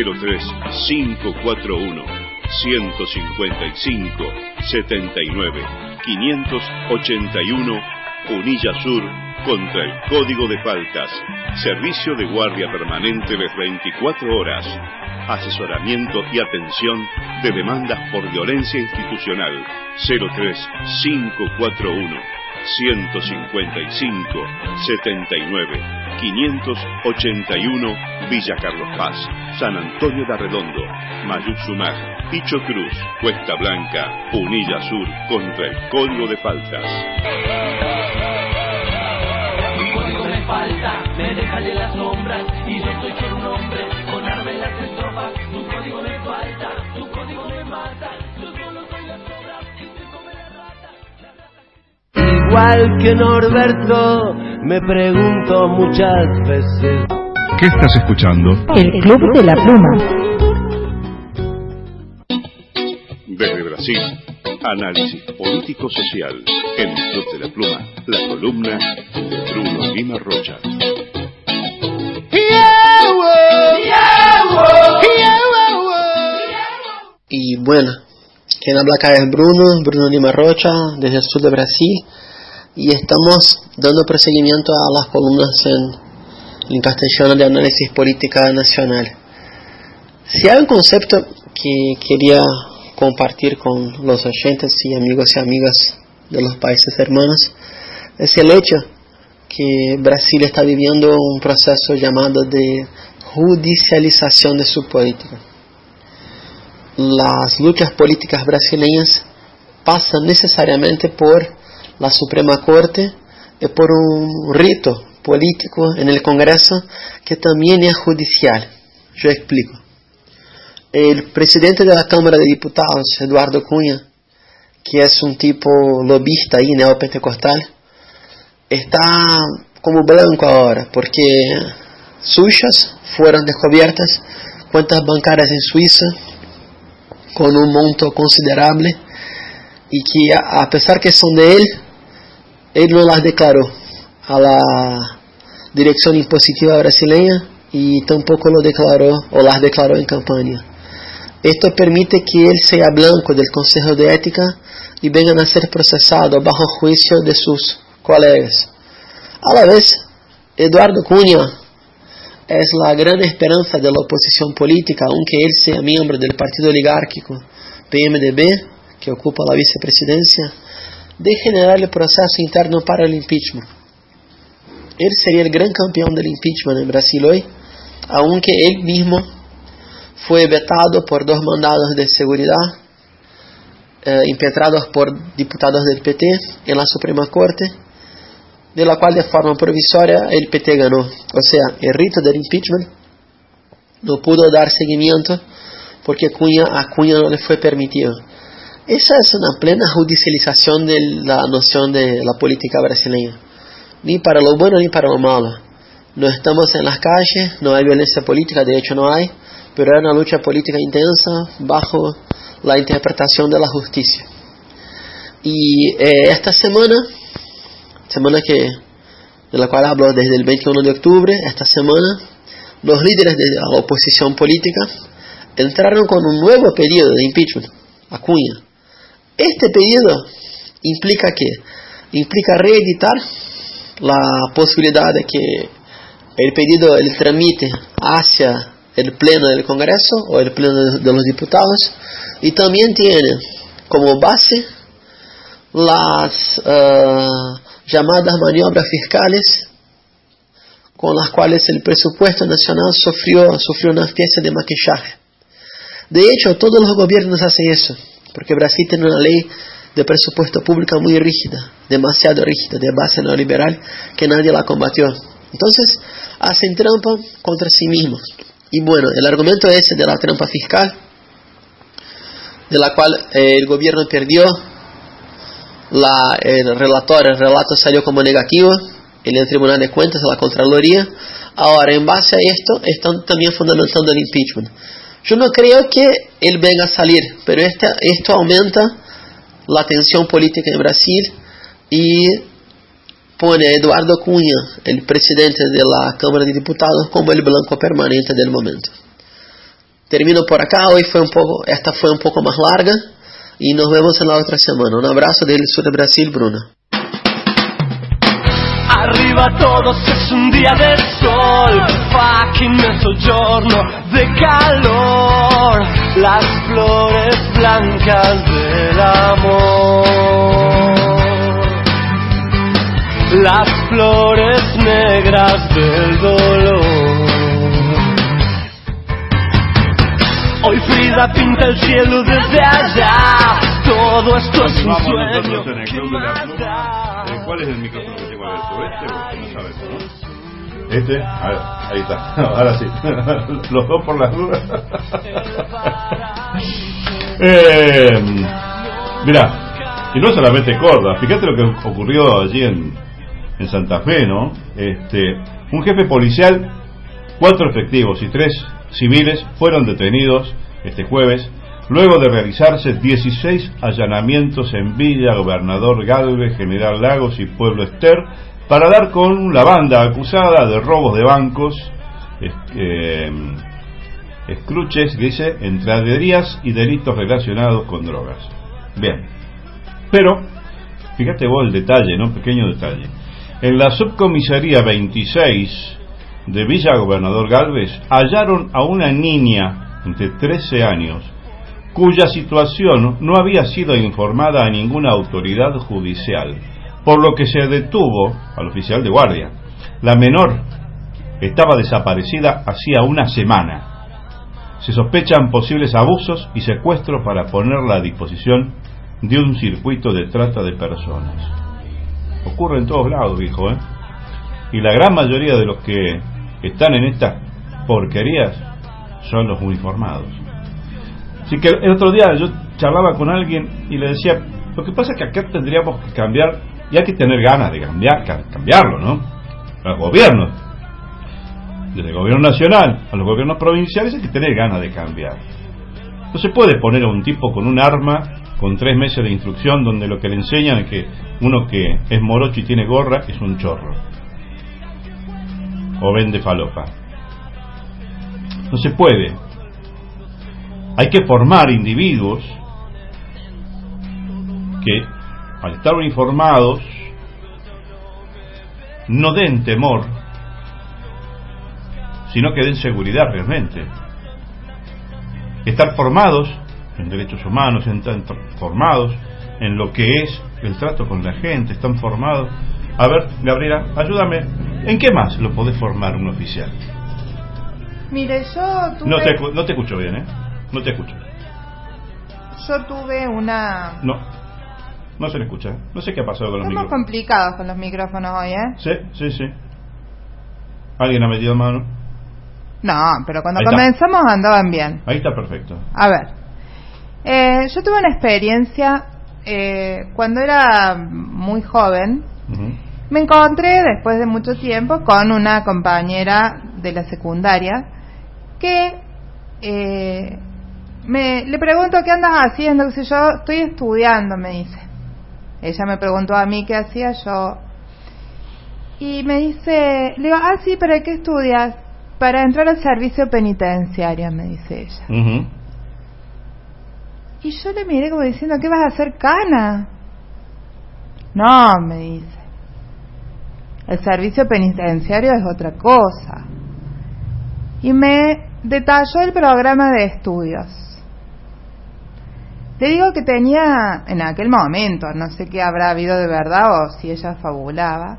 03541 155 79 581. Punilla Sur contra el Código de Faltas. Servicio de guardia permanente de 24 horas. Asesoramiento y atención de demandas por violencia institucional. 03541 155 79 581. Villa Carlos Paz, San Antonio de Arredondo, Mayuxumaj, Picho Cruz, Cuesta Blanca. Punilla Sur contra el Código de Faltas. Falta, me dejan en las sombras y yo soy solo un hombre con arma en las estrofas. Tu código me falta, tu código me mata. Yo solo soy la sobra y te come la rata. Igual que Norberto, me pregunto muchas veces. ¿Qué estás escuchando? El Club de la Pluma. Desde Brasil, análisis político-social. En el Club de la Pluma, la columna de Bruno Lima Rocha. Y bueno, quien habla acá es Bruno Lima Rocha, desde el sur de Brasil. Y estamos dando proseguimiento a las columnas en castellano de análisis política nacional. Si hay un concepto que quería compartir con los oyentes y amigos y amigas de los países hermanos, es el hecho que Brasil está viviendo un proceso llamado de judicialización de su política. Las luchas políticas brasileñas pasan necesariamente por la Suprema Corte y por un rito político en el Congreso que también es judicial. Yo explico. El presidente de la Cámara de Diputados, Eduardo Cunha, que es un tipo lobista y neopentecostal, está como blanco ahora, porque suyas fueron descubiertas cuentas bancarias en Suiza con un monto considerable y que a pesar que son de él no las declaró a la Dirección Impositiva brasileña y tampoco lo declaró o las declaró en campaña. Esto permite que él sea blanco del Consejo de Ética y vengan a ser procesados bajo juicio de sus colegas. A la vez, Eduardo Cunha es la gran esperanza de la oposición política, aunque él sea miembro del partido oligárquico PMDB, que ocupa la vicepresidencia, de generar el proceso interno para el impeachment. Él sería el gran campeón del impeachment en Brasil hoy, aunque él mismo fue vetado por 2 mandados de seguridad impetrados por diputados del PT en la Suprema Corte, de la cual de forma provisoria el PT ganó. O sea, el rito del impeachment no pudo dar seguimiento porque a Cunha no le fue permitido. Esa es una plena judicialización de la noción de la política brasileña, ni para lo bueno ni para lo malo. No estamos en las calles, no hay violencia política, de hecho no hay, pero hay una lucha política intensa bajo la interpretación de la justicia. Y esta semana de la cual hablo desde el 21 de octubre, esta semana, los líderes de la oposición política entraron con un nuevo pedido de impeachment a Cunha. Este pedido implica reeditar la posibilidad de que el tramite hacia el pleno del Congreso o el pleno de los diputados, y también tiene como base las llamadas maniobras fiscales con las cuales el presupuesto nacional sufrió una especie de maquillaje. De hecho, todos los gobiernos hacen eso, porque Brasil tiene una ley de presupuesto público muy rígida, demasiado rígida, de base neoliberal, que nadie la combatió. Entonces, hacen trampa contra sí mismos. Y bueno, el argumento ese de la trampa fiscal, de la cual el gobierno perdió, el relato salió como negativo en el Tribunal de Cuentas, la Contraloría. Ahora, en base a esto, están también fundamentando el impeachment. Yo no creo que él venga a salir, pero esto aumenta la tensión política en Brasil y pone a Eduardo Cunha, el presidente de la Cámara de Diputados, como el blanco permanente del momento. Termino por acá, esta fue un poco más larga y nos vemos en la otra semana. Un abrazo del sur de Brasil, Bruno. Arriva todos es un día de sol, fucking mezzogiorno de calor, las flores blancas del amor, las flores negras del dolor. Hoy Frida pinta el cielo desde allá, todo esto es un sueño. ¿Cuál es el micrófono que tengo abierto? ¿Este o no sabes, no? ¿Este? A ver, ahí está. Ahora sí. Los dos por las dudas. Mirá, y no solamente Córdoba. Fíjate lo que ocurrió allí en Santa Fe, ¿no? Un jefe policial, 4 efectivos y 3 civiles fueron detenidos este jueves luego de realizarse 16 allanamientos en Villa Gobernador Galvez, General Lagos y Pueblo Ester para dar con la banda acusada de robos de bancos, escruches, dice, entraderías y delitos relacionados con drogas. Bien, pero fíjate vos el detalle, ¿no? Pequeño detalle. En la subcomisaría 26 de Villa Gobernador Galvez hallaron a una niña entre 13 años cuya situación no había sido informada a ninguna autoridad judicial, por lo que se detuvo al oficial de guardia. La menor estaba desaparecida hacía una semana. Se sospechan posibles abusos y secuestros para ponerla a disposición de un circuito de trata de personas. Ocurre en todos lados, dijo, y la gran mayoría de los que están en estas porquerías son los uniformados. Así que el otro día yo charlaba con alguien y le decía, lo que pasa es que acá tendríamos que cambiar, y hay que tener ganas de cambiarlo, ¿no? Los gobiernos, desde el gobierno nacional a los gobiernos provinciales, hay que tener ganas de cambiar. No se puede poner a un tipo con un arma, con 3 meses de instrucción, donde lo que le enseñan es que uno que es morocho y tiene gorra es un chorro o vende falopa. No se puede. Hay que formar individuos que, al estar uniformados, no den temor, sino que den seguridad realmente. Estar formados en derechos humanos, están formados en lo que es el trato con la gente, están formados. A ver, Gabriela, ayúdame. ¿En qué más lo podés formar un oficial? Mire, yo tuve... No te escucho bien, No te escucho. Yo tuve una... No se le escucha. No sé qué ha pasado con los micrófonos. Estamos complicados con los micrófonos hoy, Sí. ¿Alguien ha metido mano? No, pero cuando comenzamos andaban bien. Ahí está perfecto. A ver, yo tuve una experiencia cuando era muy joven. Me encontré después de mucho tiempo con una compañera de la secundaria que le pregunto qué andas haciendo, que si yo estoy estudiando, me dice. Ella me preguntó a mí qué hacía yo y me dice, le digo, sí, ¿pero qué estudias? Para entrar al servicio penitenciario, me dice ella. Y yo le miré como diciendo, ¿qué vas a hacer, cana? No, me dice, el servicio penitenciario es otra cosa. Y me detalló el programa de estudios. Le digo que tenía, en aquel momento, no sé qué habrá habido de verdad o si ella fabulaba,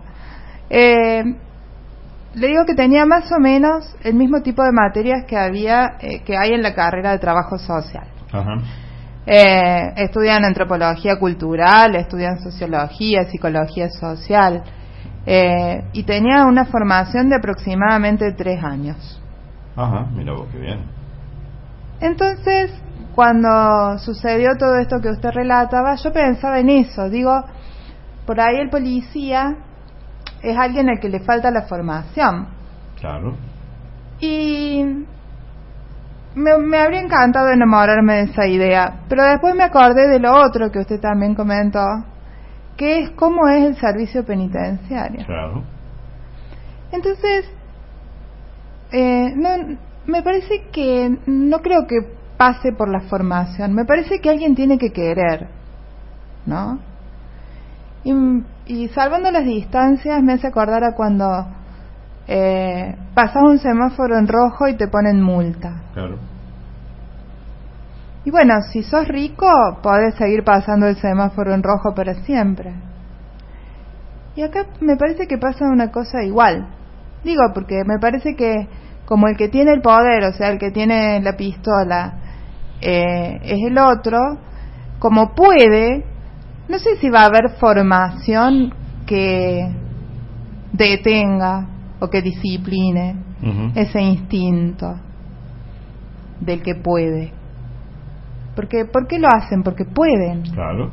le digo que tenía más o menos el mismo tipo de materias que hay en la carrera de trabajo social. Estudian antropología cultural, estudian sociología, psicología social, y tenía una formación de aproximadamente 3 años. Mira vos, qué bien. Entonces, cuando sucedió todo esto que usted relataba, yo pensaba en eso. Digo, por ahí el policía es alguien al que le falta la formación. Claro. Y me habría encantado enamorarme de esa idea, pero después me acordé de lo otro que usted también comentó, que es cómo es el servicio penitenciario. Claro. Entonces, no, me parece que no creo que pase por la formación, me parece que alguien tiene que querer, ¿no? Y salvando las distancias me hace acordar a cuando pasas un semáforo en rojo y te ponen multa. Claro. Y bueno, si sos rico podés seguir pasando el semáforo en rojo para siempre. Y acá me parece que pasa una cosa igual. Digo, porque me parece que como el que tiene el poder, o sea, el que tiene la pistola, es el otro, como puede, no sé si va a haber formación que detenga o que discipline ese instinto del que puede. Porque, ¿por qué lo hacen? Porque pueden. Claro.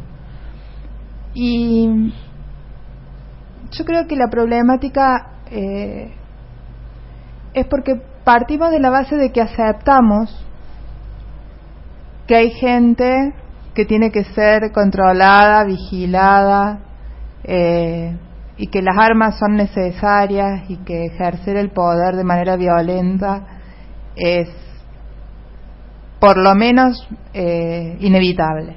Y yo creo que la problemática es porque partimos de la base de que aceptamos que hay gente que tiene que ser controlada, vigilada, y que las armas son necesarias y que ejercer el poder de manera violenta es por lo menos inevitable.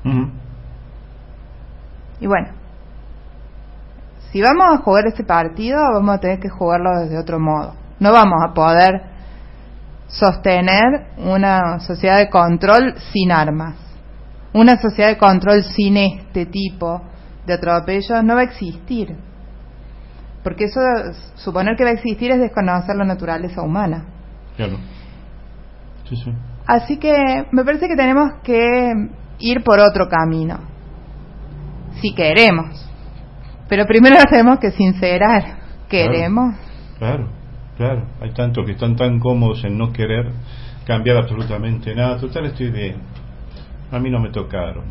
Y bueno, si vamos a jugar ese partido vamos a tener que jugarlo desde otro modo. No vamos a poder sostener una sociedad de control sin armas. Una sociedad de control sin este tipo de atropellos no va a existir, porque eso, suponer que va a existir es desconocer la naturaleza humana. Claro. Sí, sí. Así que me parece que tenemos que ir por otro camino, si queremos. Pero primero nos tenemos que sincerar. ¿Queremos? Claro, claro. Hay tantos que están tan cómodos en no querer cambiar absolutamente nada. Total, estoy bien. A mí no me tocaron.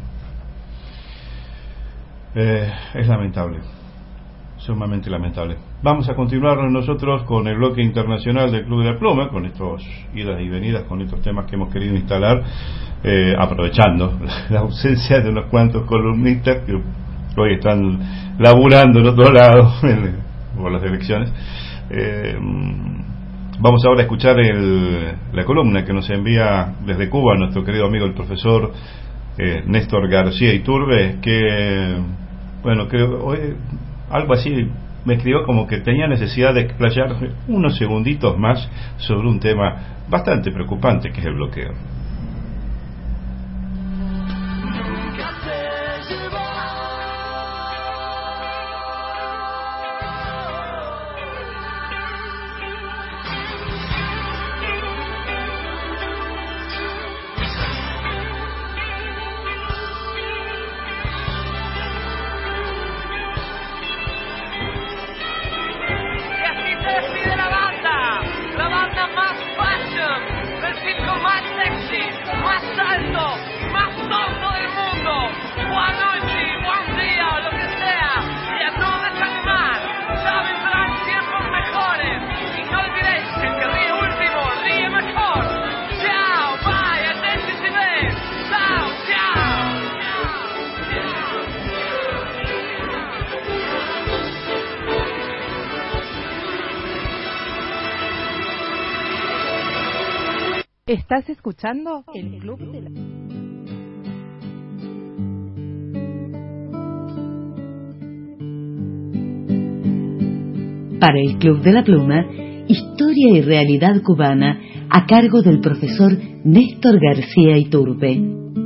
Es lamentable. Sumamente lamentable. Vamos a continuar nosotros con el bloque internacional del Club de la Pluma, con estos idas y venidas, con estos temas que hemos querido instalar, aprovechando la ausencia de unos cuantos columnistas que hoy están laburando en otro lado por las elecciones. Vamos ahora a escuchar la columna que nos envía desde Cuba nuestro querido amigo el profesor Néstor García Iturbe, que, bueno, creo hoy algo así me escribió como que tenía necesidad de explayarse unos segunditos más sobre un tema bastante preocupante, que es el bloqueo. ¿Estás escuchando el Club de la... Para el Club de la Pluma, historia y realidad cubana a cargo del profesor Néstor García Iturbe.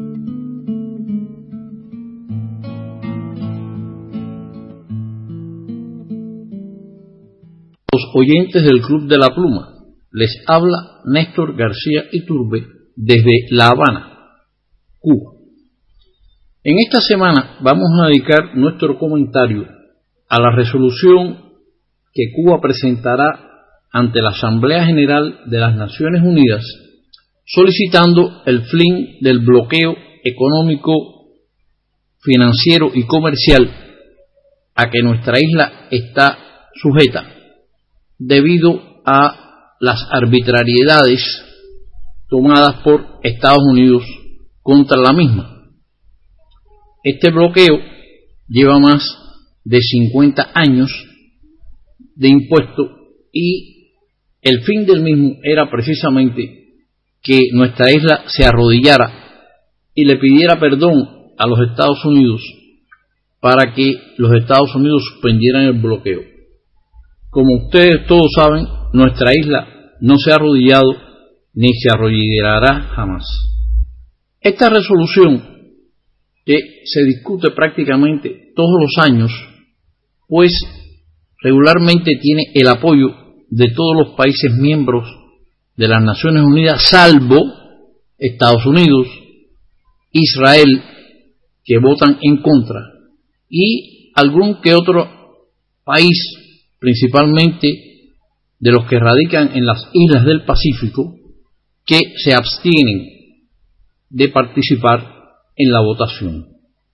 Los oyentes del Club de la Pluma, les habla Néstor García Iturbe desde La Habana, Cuba. En esta semana vamos a dedicar nuestro comentario a la resolución que Cuba presentará ante la Asamblea General de las Naciones Unidas solicitando el fin del bloqueo económico, financiero y comercial a que nuestra isla está sujeta debido a las arbitrariedades tomadas por Estados Unidos contra la misma. Este bloqueo lleva más de 50 años de impuesto y el fin del mismo era precisamente que nuestra isla se arrodillara y le pidiera perdón a los Estados Unidos para que los Estados Unidos suspendieran el bloqueo. Como ustedes todos saben, nuestra isla no se ha arrodillado ni se arrodillará jamás. Esta resolución, que se discute prácticamente todos los años, pues regularmente tiene el apoyo de todos los países miembros de las Naciones Unidas, salvo Estados Unidos, Israel, que votan en contra, y algún que otro país, principalmente de los que radican en las islas del Pacífico, que se abstienen de participar en la votación.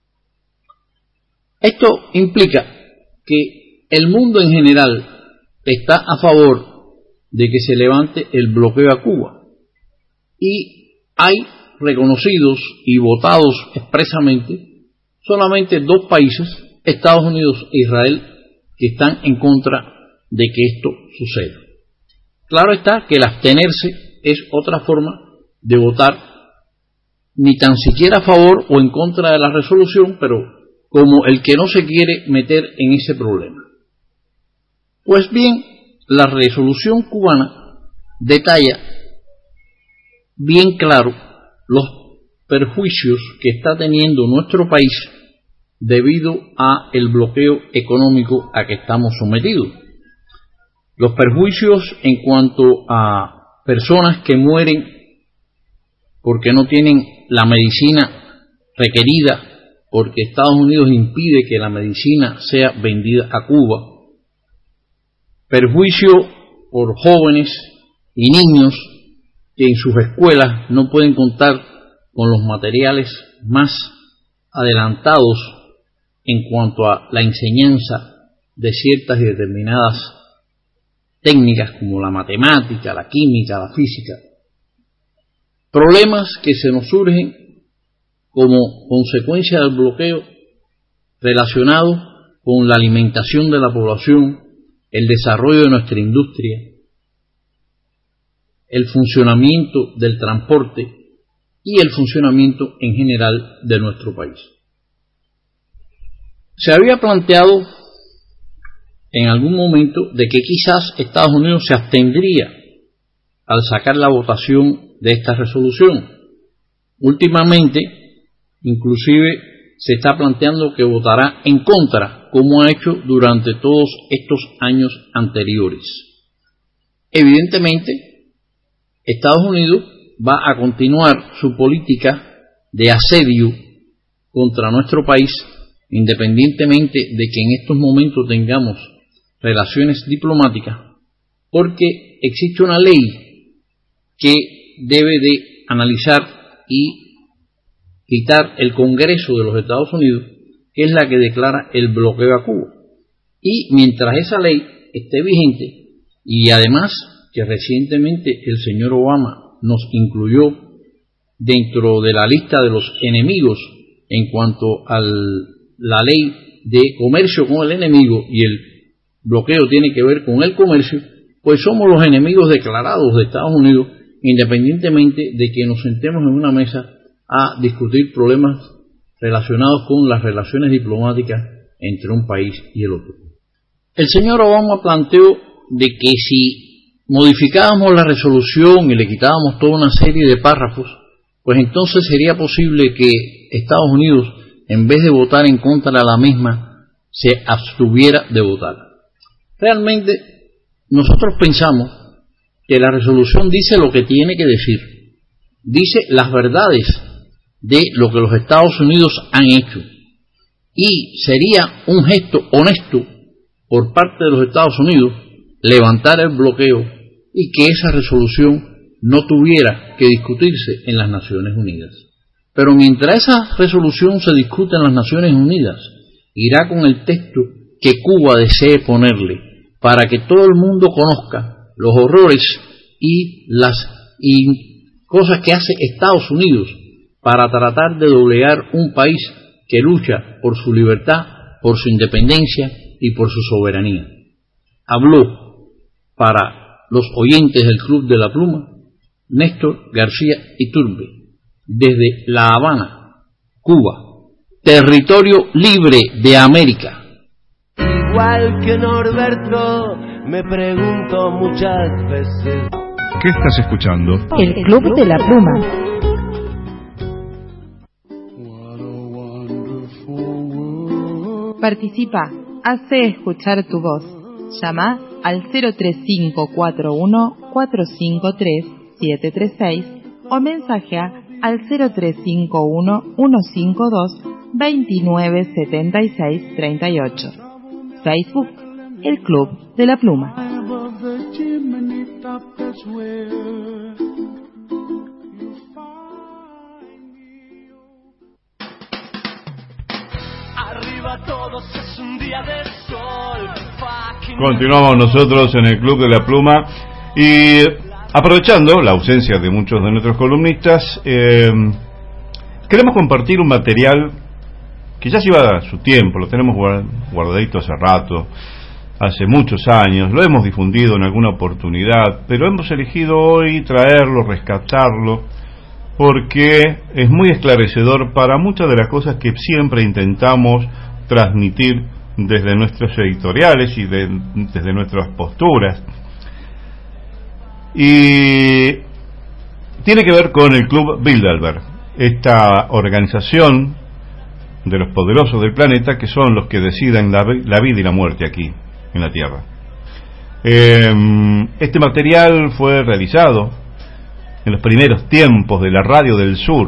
Esto implica que el mundo en general está a favor de que se levante el bloqueo a Cuba, y hay reconocidos y votados expresamente solamente dos países, Estados Unidos e Israel, que están en contra de que esto suceda. Claro está que el abstenerse es otra forma de votar ni tan siquiera a favor o en contra de la resolución, pero como el que no se quiere meter en ese problema. Pues bien, la resolución cubana detalla bien claro los perjuicios que está teniendo nuestro país debido a el bloqueo económico a que estamos sometidos. Los perjuicios en cuanto a personas que mueren porque no tienen la medicina requerida, porque Estados Unidos impide que la medicina sea vendida a Cuba. Perjuicio por jóvenes y niños que en sus escuelas no pueden contar con los materiales más adelantados en cuanto a la enseñanza de ciertas y determinadas técnicas como la matemática, la química, la física. Problemas que se nos surgen como consecuencia del bloqueo relacionados con la alimentación de la población, el desarrollo de nuestra industria, el funcionamiento del transporte y el funcionamiento en general de nuestro país. Se había planteado en algún momento de que quizás Estados Unidos se abstendría al sacar la votación de esta resolución. Últimamente, inclusive, se está planteando que votará en contra, como ha hecho durante todos estos años anteriores. Evidentemente, Estados Unidos va a continuar su política de asedio contra nuestro país, independientemente de que en estos momentos tengamos relaciones diplomáticas, porque existe una ley que debe de analizar y quitar el Congreso de los Estados Unidos, que es la que declara el bloqueo a Cuba. Y mientras esa ley esté vigente, y además que recientemente el señor Obama nos incluyó dentro de la lista de los enemigos en cuanto a la ley de comercio con el enemigo, y el bloqueo tiene que ver con el comercio, pues somos los enemigos declarados de Estados Unidos, independientemente de que nos sentemos en una mesa a discutir problemas relacionados con las relaciones diplomáticas entre un país y el otro. El señor Obama planteó de que si modificábamos la resolución y le quitábamos toda una serie de párrafos, pues entonces sería posible que Estados Unidos, en vez de votar en contra de la misma, se abstuviera de votar. Realmente, nosotros pensamos que la resolución dice lo que tiene que decir, dice las verdades de lo que los Estados Unidos han hecho, y sería un gesto honesto por parte de los Estados Unidos levantar el bloqueo y que esa resolución no tuviera que discutirse en las Naciones Unidas. Pero mientras esa resolución se discute en las Naciones Unidas, irá con el texto que Cuba desee ponerle, para que todo el mundo conozca los horrores y las cosas que hace Estados Unidos para tratar de doblegar un país que lucha por su libertad, por su independencia y por su soberanía. Habló para los oyentes del Club de la Pluma Néstor García Iturbe, desde La Habana, Cuba, territorio libre de América. Igual que Norberto, me pregunto muchas veces. ¿Qué estás escuchando? El Club de la Pluma. Participa, hace escuchar tu voz. Llama al 03541 453 736 o mensajea al 0351 152 2976 38. Facebook, El Club de la Pluma. Continuamos nosotros en el Club de la Pluma y aprovechando la ausencia de muchos de nuestros columnistas, queremos compartir un material que ya lleva su tiempo, lo tenemos guardadito hace rato, hace muchos años, lo hemos difundido en alguna oportunidad, pero hemos elegido hoy traerlo, rescatarlo, porque es muy esclarecedor para muchas de las cosas que siempre intentamos transmitir desde nuestros editoriales y desde nuestras posturas. Y tiene que ver con el Club Bilderberg, esta organización de los poderosos del planeta que son los que deciden la vida y la muerte aquí en la Tierra. Este material fue realizado en los primeros tiempos de la Radio del Sur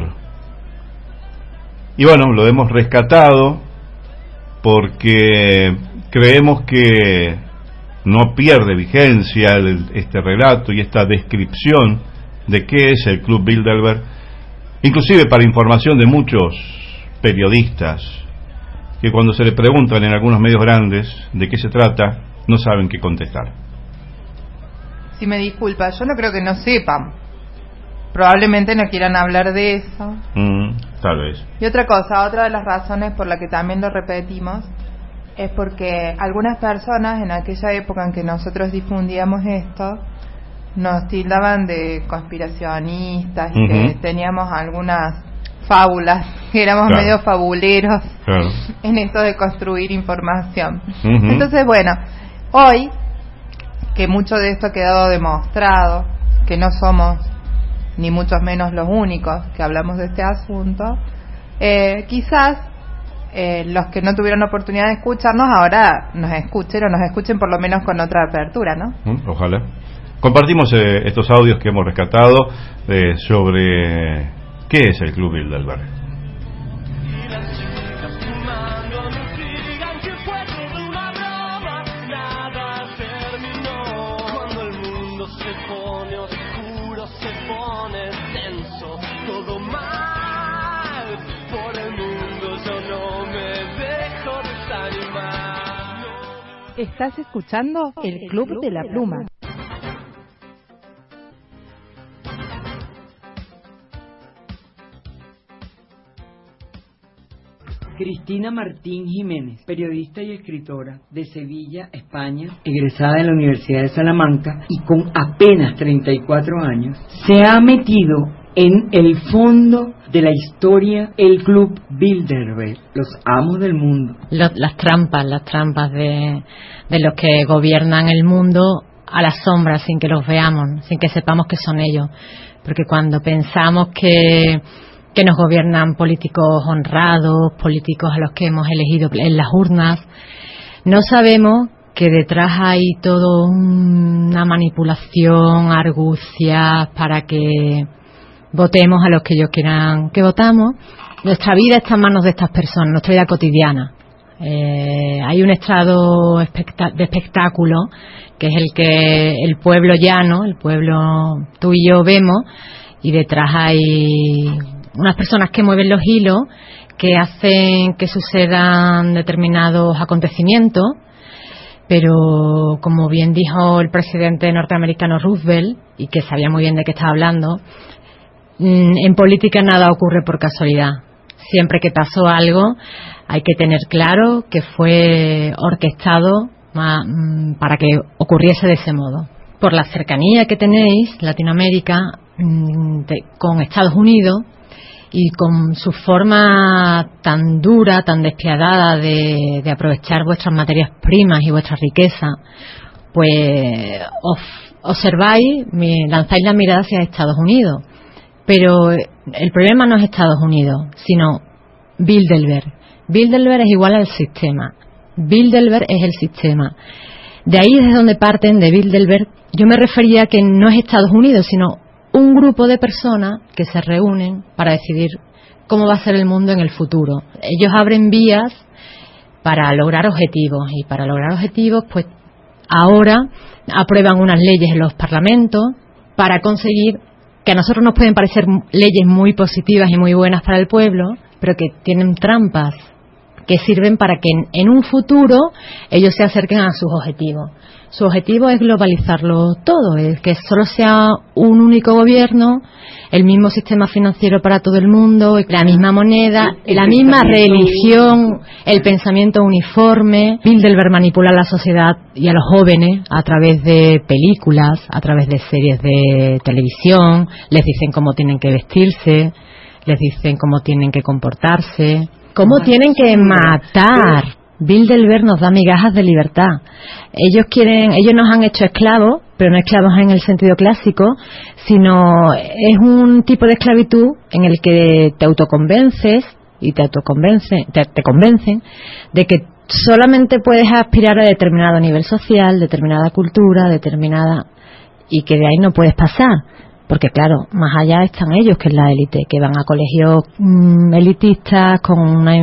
y bueno, lo hemos rescatado porque creemos que no pierde vigencia este relato y esta descripción de qué es el Club Bilderberg, inclusive para información de muchos periodistas que cuando se le preguntan en algunos medios grandes de qué se trata, no saben qué contestar. Si me disculpa, yo no creo que no sepan. Probablemente no quieran hablar de eso. Tal vez. Y otra cosa, otra de las razones por la que también lo repetimos es porque algunas personas en aquella época en que nosotros difundíamos esto nos tildaban de conspiracionistas y que teníamos algunas fábulas, que éramos medio fabuleros en esto de construir información. Entonces, bueno, hoy que mucho de esto ha quedado demostrado, que no somos ni mucho menos los únicos que hablamos de este asunto, quizás los que no tuvieron oportunidad de escucharnos ahora nos escuchen o nos escuchen por lo menos con otra apertura, ¿no? Ojalá. Compartimos estos audios que hemos rescatado sobre qué es el Club Bilderberg. Estás escuchando el Club de la Pluma. Cristina Martín Jiménez, periodista y escritora de Sevilla, España, egresada de la Universidad de Salamanca y con apenas 34 años, se ha metido en el fondo de la historia el Club Bilderberg, los amos del mundo. Las trampas de los que gobiernan el mundo a la sombra, sin que los veamos, sin que sepamos que son ellos. Porque cuando pensamos que nos gobiernan políticos honrados, políticos a los que hemos elegido en las urnas, no sabemos que detrás hay toda una manipulación, argucias para que votemos a los que ellos quieran que votamos. Nuestra vida está en manos de estas personas, nuestra vida cotidiana. Hay un estrado de espectáculo que es el que el pueblo llano, el pueblo tú y yo vemos, y detrás hay unas personas que mueven los hilos, que hacen que sucedan determinados acontecimientos, pero como bien dijo el presidente norteamericano Roosevelt, y que sabía muy bien de qué estaba hablando, En política nada ocurre por casualidad. Siempre que pasó algo hay que tener claro que fue orquestado para que ocurriese de ese modo. Por la cercanía que tenéis, Latinoamérica, con Estados Unidos, y con su forma tan dura, tan despiadada de aprovechar vuestras materias primas y vuestra riqueza, pues observáis, lanzáis la mirada hacia Estados Unidos. Pero el problema no es Estados Unidos, sino Bilderberg. Bilderberg es igual al sistema. Bilderberg es el sistema. De ahí es donde parten de Bilderberg. Yo me refería que no es Estados Unidos, sino un grupo de personas que se reúnen para decidir cómo va a ser el mundo en el futuro. Ellos abren vías para lograr objetivos, y para lograr objetivos, pues ahora aprueban unas leyes en los parlamentos para conseguir, que a nosotros nos pueden parecer leyes muy positivas y muy buenas para el pueblo, pero que tienen trampas que sirven para que en un futuro ellos se acerquen a sus objetivos. Su objetivo es globalizarlo todo, es que solo sea un único gobierno, el mismo sistema financiero para todo el mundo, la misma moneda, la misma religión, el pensamiento uniforme. Bilderberg manipula a la sociedad y a los jóvenes a través de películas, a través de series de televisión, les dicen cómo tienen que vestirse, les dicen cómo tienen que comportarse, cómo tienen que matar. Bilderberg nos da migajas de libertad. Ellos nos han hecho esclavos, pero no esclavos en el sentido clásico, sino es un tipo de esclavitud en el que te autoconvences y te convencen de que solamente puedes aspirar a determinado nivel social, determinada cultura, y que de ahí no puedes pasar. Porque claro, más allá están ellos, que es la élite, que van a colegios elitistas con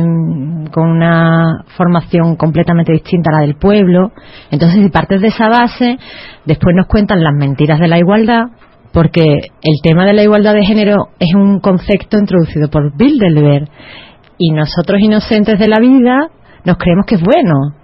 una formación completamente distinta a la del pueblo. Entonces, si partes de esa base, después nos cuentan las mentiras de la igualdad, porque el tema de la igualdad de género es un concepto introducido por Bilderberg, y nosotros, inocentes de la vida, nos creemos que es bueno.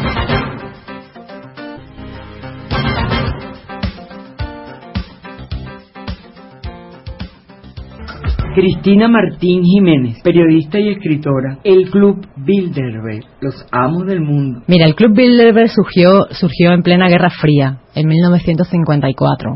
Cristina Martín Jiménez, periodista y escritora. El Club Bilderberg, los amos del mundo. Mira, el Club Bilderberg surgió en plena Guerra Fría, en 1954,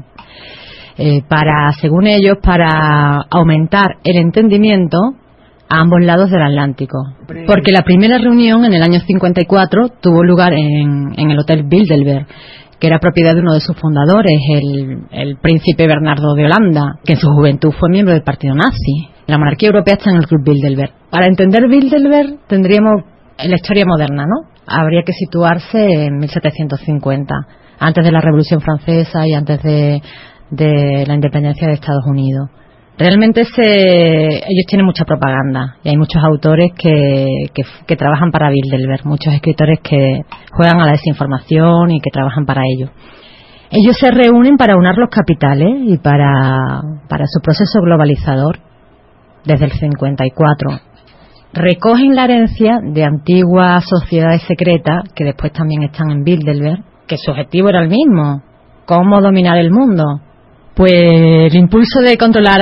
según ellos, para aumentar el entendimiento a ambos lados del Atlántico. Porque la primera reunión en el año 54 tuvo lugar en el Hotel Bilderberg, que era propiedad de uno de sus fundadores, el príncipe Bernardo de Holanda, que en su juventud fue miembro del partido nazi. La monarquía europea está en el Club Bilderberg. Para entender Bilderberg tendríamos la historia moderna, ¿no? Habría que situarse en 1750, antes de la Revolución Francesa y antes de la independencia de Estados Unidos. Realmente ellos tienen mucha propaganda, y hay muchos autores que trabajan para Bilderberg, muchos escritores que juegan a la desinformación y que trabajan para ello. Ellos se reúnen para unar los capitales y para su proceso globalizador desde el 54. Recogen la herencia de antiguas sociedades secretas que después también están en Bilderberg, que su objetivo era el mismo: cómo dominar el mundo. Pues el impulso de controlar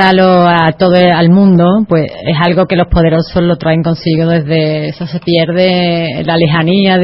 al mundo, pues es algo que los poderosos lo traen consigo desde eso, se pierde la lejanía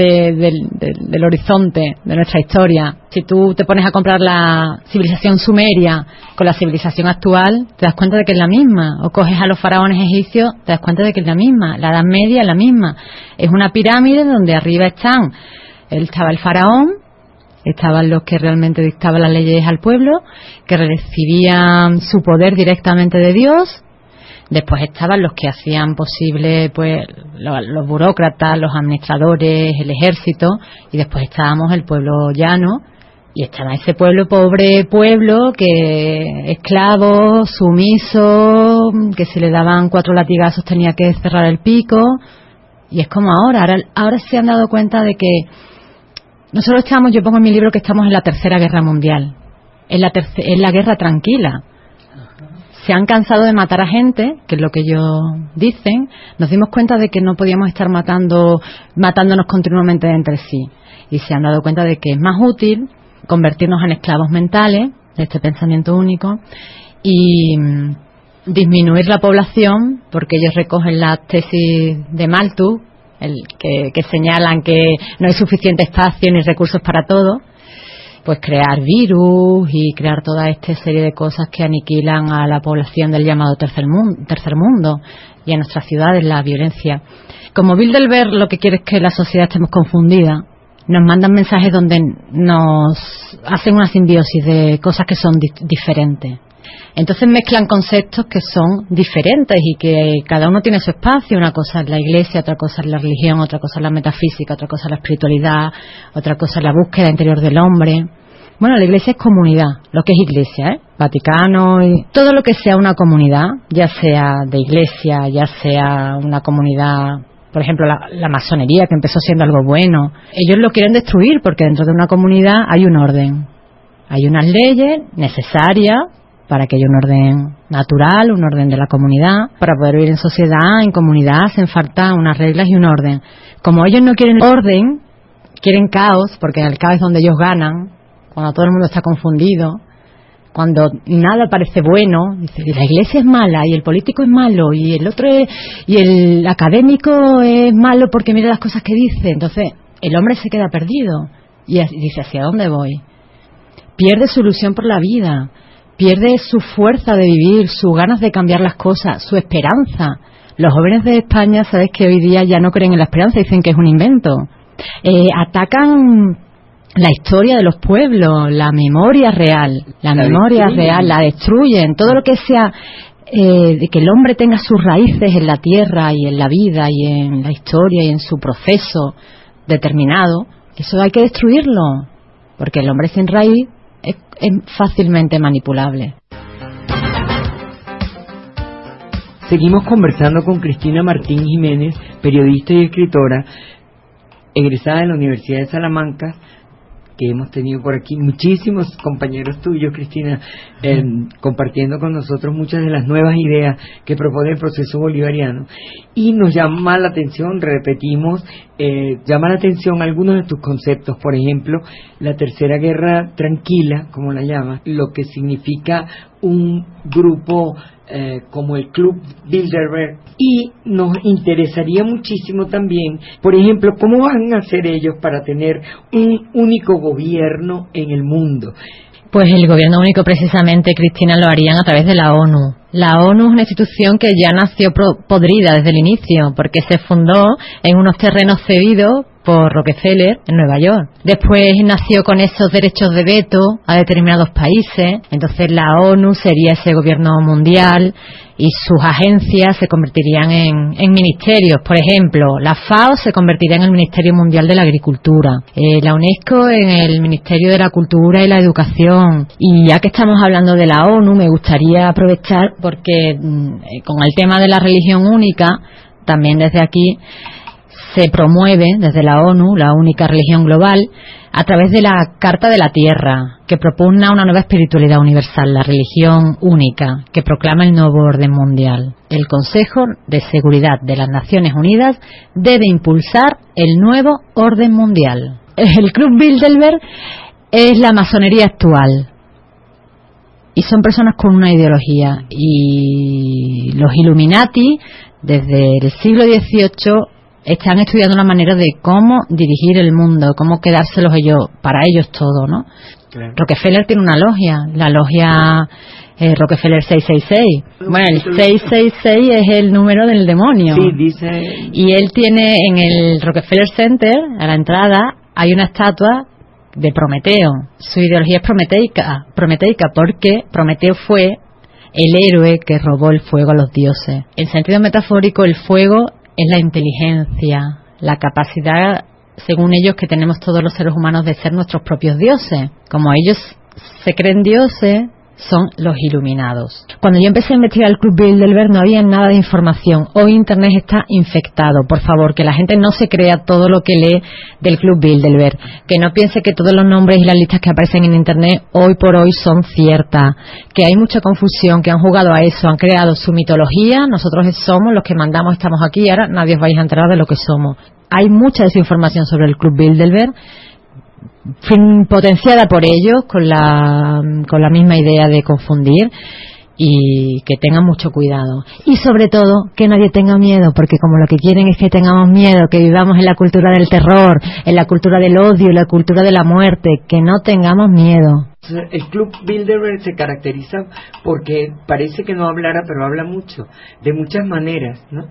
del horizonte de nuestra historia. Si tú te pones a comparar la civilización sumeria con la civilización actual, te das cuenta de que es la misma. O coges a los faraones egipcios, te das cuenta de que es la misma. La Edad Media es la misma. Es una pirámide donde arriba estaba el faraón, estaban los que realmente dictaban las leyes al pueblo, que recibían su poder directamente de Dios. Después estaban los que hacían posible, pues, los burócratas, los administradores, el ejército, y después estábamos el pueblo llano, y estaba ese pobre pueblo que esclavo, sumiso, que si le daban 4 latigazos tenía que cerrar el pico. Y es como ahora se han dado cuenta de que nosotros yo pongo en mi libro que estamos en la Tercera Guerra Mundial, en la guerra tranquila. Se han cansado de matar a gente, que es lo que ellos dicen. Nos dimos cuenta de que no podíamos estar matándonos continuamente entre sí, y se han dado cuenta de que es más útil convertirnos en esclavos mentales de este pensamiento único y disminuir la población, porque ellos recogen las tesis de Malthus, que señalan que no hay suficiente espacio ni recursos para todo, pues crear virus y crear toda esta serie de cosas que aniquilan a la población del llamado tercer mundo y a nuestras ciudades, la violencia. Como Bilderberg lo que quiere es que la sociedad estemos confundida, nos mandan mensajes donde nos hacen una simbiosis de cosas que son diferentes. Entonces mezclan conceptos que son diferentes y que cada uno tiene su espacio. Una cosa es la iglesia, otra cosa es la religión, otra cosa es la metafísica, otra cosa es la espiritualidad, otra cosa es la búsqueda interior del hombre. Bueno, la iglesia es comunidad, lo que es iglesia, Vaticano, y todo lo que sea una comunidad, ya sea de iglesia, ya sea una comunidad, por ejemplo, la masonería, que empezó siendo algo bueno. Ellos lo quieren destruir porque dentro de una comunidad hay un orden, hay unas leyes necesarias para que haya un orden natural, un orden de la comunidad. Para poder vivir en sociedad, en comunidad, hacen falta unas reglas y un orden. Como ellos no quieren orden, quieren caos, porque en el caos es donde ellos ganan, cuando todo el mundo está confundido, cuando nada parece bueno. Dice, la iglesia es mala, y el político es malo, y el otro y el académico es malo porque mira las cosas que dice. Entonces el hombre se queda perdido y dice, ¿hacia dónde voy? Pierde su ilusión por la vida, pierde su fuerza de vivir, sus ganas de cambiar las cosas, su esperanza. Los jóvenes de España, sabes que hoy día ya no creen en la esperanza, dicen que es un invento. Atacan la historia de los pueblos, la memoria real, la destruyen. Todo lo que sea de que el hombre tenga sus raíces en la tierra y en la vida y en la historia y en su proceso determinado, eso hay que destruirlo, porque el hombre sin raíz es fácilmente manipulable. Seguimos conversando con Cristina Martín Jiménez, periodista y escritora, egresada de la Universidad de Salamanca, que hemos tenido por aquí muchísimos compañeros tuyos, Cristina, compartiendo con nosotros muchas de las nuevas ideas que propone el proceso bolivariano. Y nos llama la atención, repetimos, llama la atención algunos de tus conceptos. Por ejemplo, la tercera guerra tranquila, como la llamas, lo que significa un grupo como el Club Bilderberg. Y nos interesaría muchísimo también, por ejemplo, cómo van a hacer ellos para tener un único gobierno en el mundo. Pues el gobierno único, precisamente, Cristina, lo harían a través de la ONU. La ONU es una institución que ya nació podrida desde el inicio, porque se fundó en unos terrenos cedidos por Rockefeller en Nueva York. Después nació con esos derechos de veto a determinados países. Entonces la ONU sería ese gobierno mundial y sus agencias se convertirían en ministerios. Por ejemplo, la FAO se convertiría en el Ministerio Mundial de la Agricultura, la UNESCO en el Ministerio de la Cultura y la Educación. Y ya que estamos hablando de la ONU, me gustaría aprovechar porque con el tema de la religión única, también desde aquí se promueve desde la ONU, la única religión global, a través de la Carta de la Tierra, que propugna una nueva espiritualidad universal, la religión única, que proclama el nuevo orden mundial. El Consejo de Seguridad de las Naciones Unidas debe impulsar el nuevo orden mundial. El Club Bilderberg es la masonería actual. Y son personas con una ideología. Y los Illuminati, desde el siglo XVIII, están estudiando una manera de cómo dirigir el mundo, cómo quedárselos ellos, para ellos todo, ¿no? Claro. Rockefeller tiene una logia, la logia Rockefeller 666. Bueno, el 666 es el número del demonio. Sí, dice. Y él tiene en el Rockefeller Center, a la entrada, hay una estatua de Prometeo. Su ideología es prometeica porque Prometeo fue el héroe que robó el fuego a los dioses. En sentido metafórico, el fuego es la inteligencia, la capacidad, según ellos, que tenemos todos los seres humanos de ser nuestros propios dioses. Como ellos se creen dioses, son los iluminados. Cuando yo empecé a investigar el Club Bilderberg no había nada de información. Hoy Internet está infectado. Por favor, que la gente no se crea todo lo que lee del Club Bilderberg. Que no piense que todos los nombres y las listas que aparecen en Internet hoy por hoy son ciertas. Que hay mucha confusión, que han jugado a eso, han creado su mitología. Nosotros somos los que mandamos, estamos aquí y ahora nadie os vais a enterar de lo que somos. Hay mucha desinformación sobre el Club Bilderberg, potenciada por ellos con la misma idea de confundir, y que tengan mucho cuidado. Y sobre todo, que nadie tenga miedo, porque como lo que quieren es que tengamos miedo, que vivamos en la cultura del terror, en la cultura del odio, en la cultura de la muerte, que no tengamos miedo. El Club Bilderberg se caracteriza porque parece que no hablara, pero habla mucho, de muchas maneras, ¿no?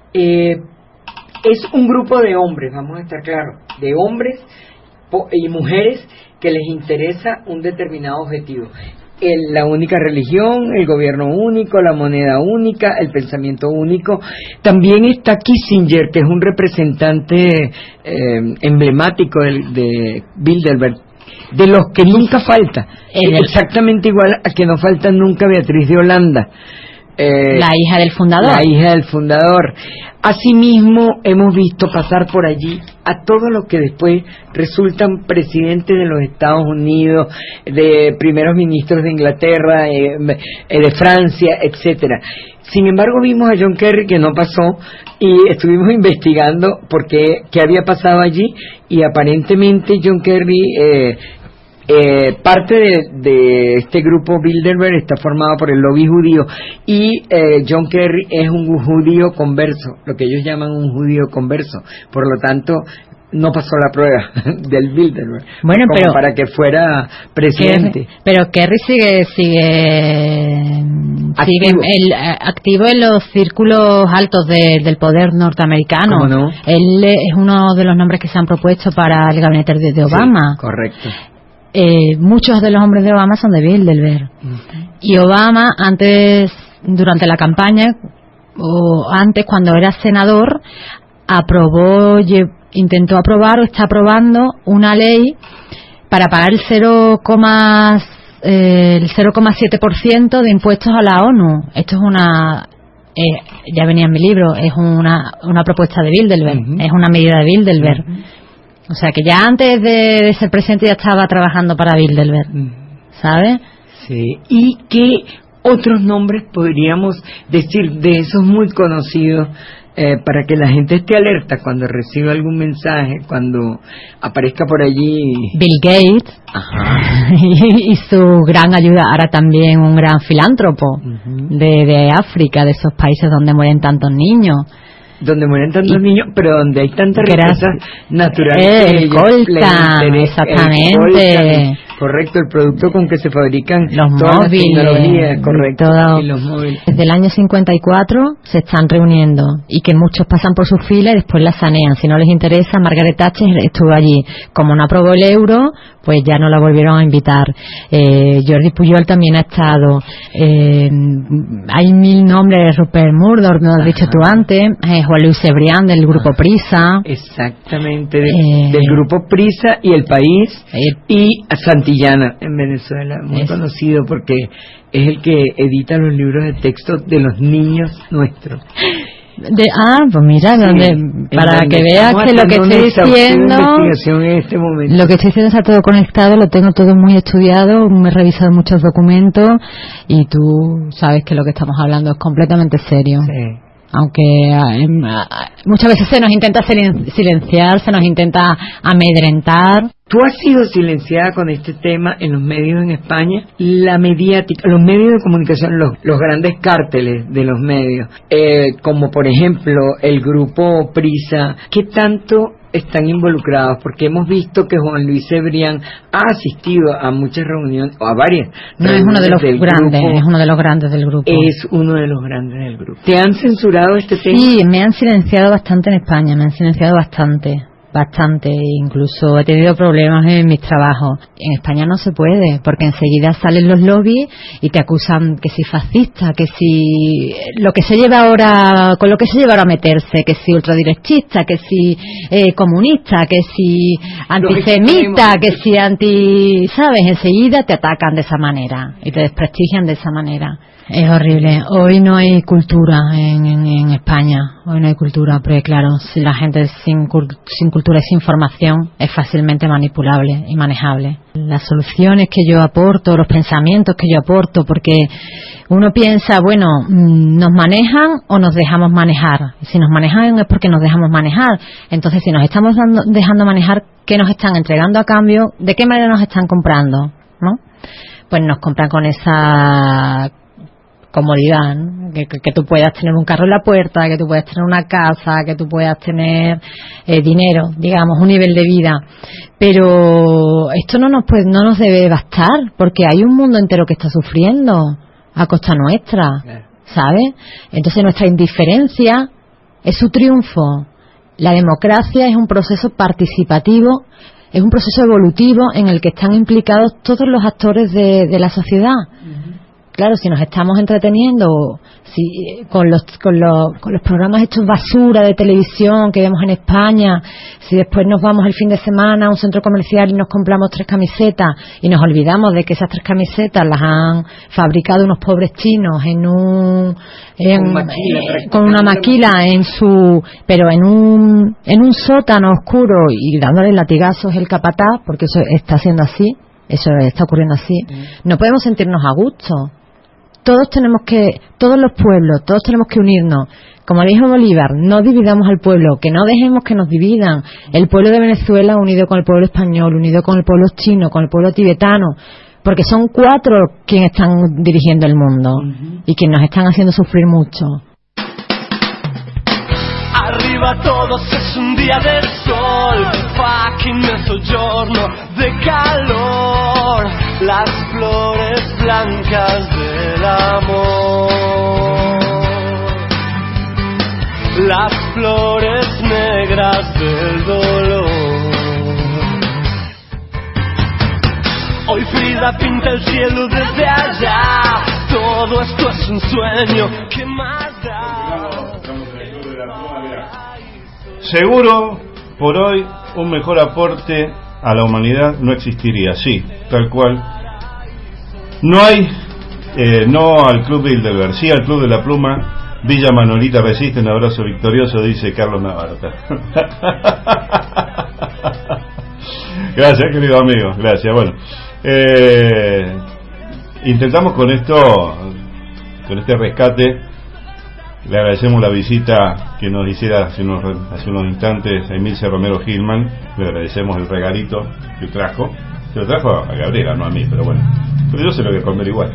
Es un grupo de hombres, vamos a estar claros, de hombres y mujeres que les interesa un determinado objetivo. La única religión, el gobierno único, la moneda única, el pensamiento único. También está Kissinger, que es un representante emblemático de Bilderberg, de los que nunca falta, exactamente igual a que no falta nunca Beatriz de Holanda, la hija del fundador. La hija del fundador. Asimismo, hemos visto pasar por allí a todos los que después resultan presidentes de los Estados Unidos, de primeros ministros de Inglaterra, de Francia, etcétera. Sin embargo, vimos a John Kerry que no pasó y estuvimos investigando por qué había pasado allí, y aparentemente John Kerry, parte de este grupo Bilderberg está formado por el lobby judío, y John Kerry es un judío converso, lo que ellos llaman un judío converso. Por lo tanto, no pasó la prueba del Bilderberg, bueno, como pero para que fuera presidente. Pero Kerry sigue activo en los círculos altos del poder norteamericano. ¿Cómo no? Él es uno de los nombres que se han propuesto para el gabinete de Obama. Sí, correcto. Muchos de los hombres de Obama son de Bilderberg. Y Obama, antes, durante la campaña, o antes, cuando era senador, intentó aprobar o está aprobando una ley para pagar el 0,7% de impuestos a la ONU. Esto es ya venía en mi libro, es una propuesta de Bilderberg, es una medida de Bilderberg. O sea, que ya antes de ser presidente ya estaba trabajando para Bilderberg, ¿sabes? Sí. ¿Y qué otros nombres podríamos decir de esos muy conocidos, para que la gente esté alerta cuando reciba algún mensaje, cuando aparezca por allí? Bill Gates. Ajá. y su gran ayuda, ahora también un gran filántropo de África, de esos países donde mueren tantos niños. Donde mueren tantos niños, pero donde hay tantas riquezas naturales. El coltan, exactamente. Correcto, el producto con que se fabrican los todas móviles, las tecnologías, correcto, y los móviles. Desde el año 54 se están reuniendo, y que muchos pasan por su fila y después la sanean. Si no les interesa, Margaret Thatcher estuvo allí. Como no aprobó el euro, pues ya no la volvieron a invitar. Jordi Pujol también ha estado. Hay 1000 nombres. Rupert Murdoch, nos has dicho tú antes. Juan Luis Cebrián del grupo Prisa. Exactamente, del grupo Prisa y El País, y Santillana en Venezuela, muy conocido porque es el que edita los libros de texto de los niños nuestros. Pues mira, para que veas que lo que estoy diciendo, lo que estoy diciendo está todo conectado, lo tengo todo muy estudiado, me he revisado muchos documentos, y tú sabes que lo que estamos hablando es completamente serio. Sí. Aunque muchas veces se nos intenta silenciar, se nos intenta amedrentar. Tú has sido silenciada con este tema en los medios en España, la mediática, los medios de comunicación, los grandes cárteles de los medios, como por ejemplo el grupo Prisa. ¿Qué tanto están involucrados? Porque hemos visto que Juan Luis Cebrián ha asistido a muchas reuniones, o a varias. No es uno de los grandes, es uno de los grandes del grupo. Es uno de los grandes del grupo. ¿Te han censurado este tema? Sí, me han silenciado bastante en España, me han silenciado bastante, incluso he tenido problemas en mis trabajos. En España no se puede, porque enseguida salen los lobbies y te acusan que si fascista, que si lo que se lleva ahora, con lo que se lleva ahora a meterse, que si ultraderechista, que si comunista, que si antisemita, que si ¿sabes? Enseguida te atacan de esa manera y te desprestigian de esa manera. Es horrible. Hoy no hay cultura en España. Hoy no hay cultura, porque claro, si la gente sin cultura y sin formación es fácilmente manipulable y manejable. Las soluciones que yo aporto, los pensamientos que yo aporto, porque uno piensa, bueno, ¿nos manejan o nos dejamos manejar? Si nos manejan es porque nos dejamos manejar. Entonces, si nos estamos dejando manejar, ¿qué nos están entregando a cambio? ¿De qué manera nos están comprando? ¿No? Pues nos compran con esa comodidad, ¿no? Que tú puedas tener un carro en la puerta, que tú puedas tener una casa, que tú puedas tener dinero, digamos, un nivel de vida. Pero esto no nos debe bastar, porque hay un mundo entero que está sufriendo a costa nuestra, ¿sabes? Entonces nuestra indiferencia es su triunfo. La democracia es un proceso participativo, es un proceso evolutivo en el que están implicados todos los actores de la sociedad. Claro, si nos estamos entreteniendo con los programas hechos basura de televisión que vemos en España, si después nos vamos el fin de semana a un centro comercial y nos compramos 3 camisetas y nos olvidamos de que esas 3 camisetas las han fabricado unos pobres chinos con una maquila pero en un sótano oscuro y dándole latigazos el capataz, porque eso está siendo así, eso está ocurriendo así, no podemos sentirnos a gusto. Todos los pueblos, todos tenemos que unirnos. Como le dijo Bolívar, no dividamos al pueblo, que no dejemos que nos dividan. El pueblo de Venezuela unido con el pueblo español, unido con el pueblo chino, con el pueblo tibetano, porque son 4 quienes están dirigiendo el mundo y quienes nos están haciendo sufrir mucho. Arriba todos es un día de sol, fucking mezzogiorno de calor, las flores blancas del amor, las flores negras del dolor. Hoy Frida pinta el cielo desde allá, todo esto es un sueño, ¿qué más da? Seguro, por hoy, un mejor aporte a la humanidad no existiría, sí, tal cual. No hay, no al Club Bilderberg, sí al Club de la Pluma. Villa Manolita resiste, un abrazo victorioso, dice Carlos Navarta. Gracias, querido amigo, gracias. Bueno, intentamos con esto, con este rescate. Le agradecemos la visita que nos hiciera hace unos instantes a Emilce Romero Gilman. Le agradecemos el regalito que trajo. Se lo trajo a Gabriela, no a mí, pero bueno. Pero yo se lo voy a comer igual.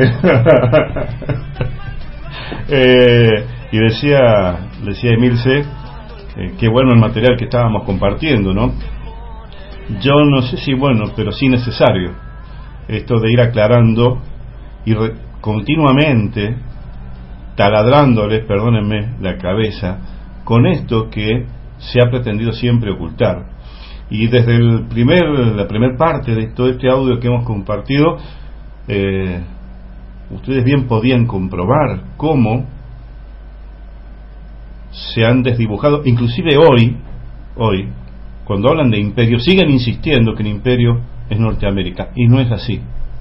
Y decía Emilce, qué bueno el material que estábamos compartiendo, ¿no? Yo no sé si bueno, pero sí necesario. Esto de ir aclarando y continuamente taladrándoles, perdónenme, la cabeza con esto que se ha pretendido siempre ocultar. Y desde la primer parte de todo este audio que hemos compartido, ustedes bien podían comprobar cómo se han desdibujado, inclusive hoy, cuando hablan de imperio, siguen insistiendo que el imperio es Norteamérica, y no es así.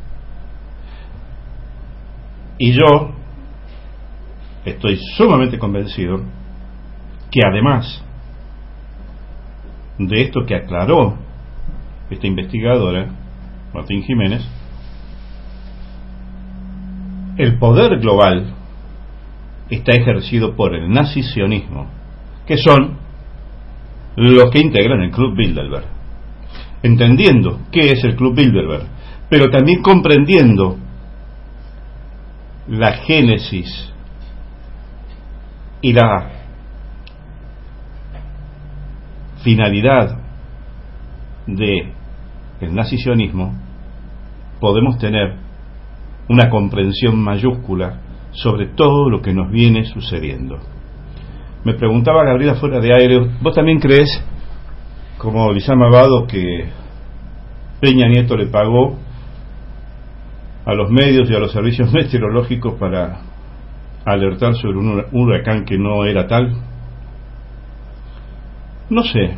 Y yo estoy sumamente convencido que además de esto que aclaró esta investigadora Martín Jiménez, el poder global está ejercido por el nazi-sionismo, que son los que integran el Club Bilderberg. Entendiendo qué es el Club Bilderberg, pero también comprendiendo la génesis y la finalidad de el nazi-sionismo, podemos tener una comprensión mayúscula sobre todo lo que nos viene sucediendo. Me preguntaba Gabriela fuera de aire, ¿vos también crees, como Lizama Abado, que Peña Nieto le pagó a los medios y a los servicios meteorológicos para alertar sobre un huracán que no era tal? No sé.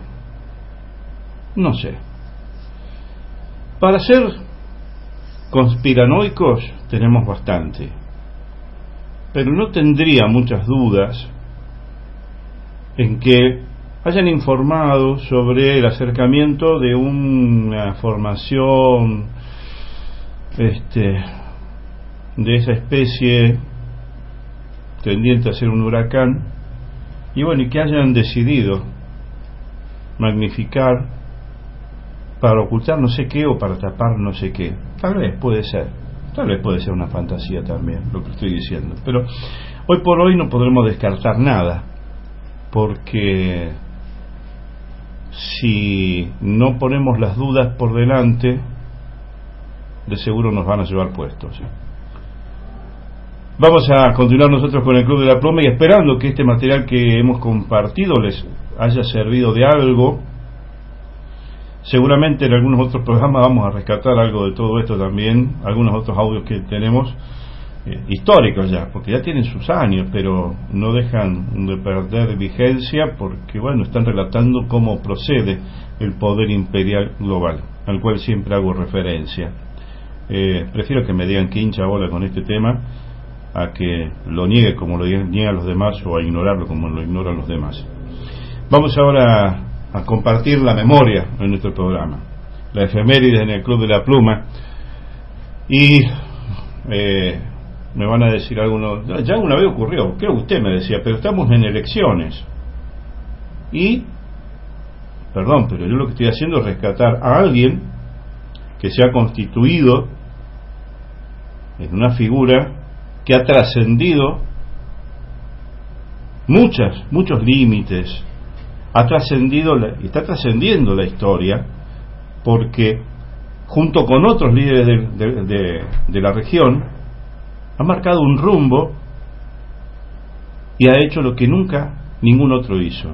Para ser conspiranoicos tenemos bastante, pero no tendría muchas dudas en que hayan informado sobre el acercamiento de una formación de esa especie tendiente a ser un huracán, y bueno, y que hayan decidido magnificar para ocultar no sé qué o para tapar no sé qué. Tal vez, puede ser. Tal vez puede ser una fantasía también, lo que estoy diciendo. Pero hoy por hoy no podremos descartar nada, porque si no ponemos las dudas por delante, de seguro nos van a llevar puestos. Vamos a continuar nosotros con el Club de la Pluma y esperando que este material que hemos compartido les haya servido de algo. Seguramente en algunos otros programas vamos a rescatar algo de todo esto también, algunos otros audios que tenemos históricos ya, porque ya tienen sus años, pero no dejan de perder vigencia porque, bueno, están relatando cómo procede el poder imperial global, al cual siempre hago referencia. Prefiero que me digan que hincha bola con este tema a que lo niegue como lo niegan los demás o a ignorarlo como lo ignoran los demás. Vamos ahora a compartir la memoria en nuestro programa, la efeméride en el Club de la Pluma, y me van a decir algunos, ya una vez ocurrió, creo que usted me decía, pero estamos en elecciones y, perdón, pero yo lo que estoy haciendo es rescatar a alguien que se ha constituido en una figura que ha trascendido muchos límites, ha trascendido y está trascendiendo la historia, porque junto con otros líderes de la región ha marcado un rumbo y ha hecho lo que nunca ningún otro hizo.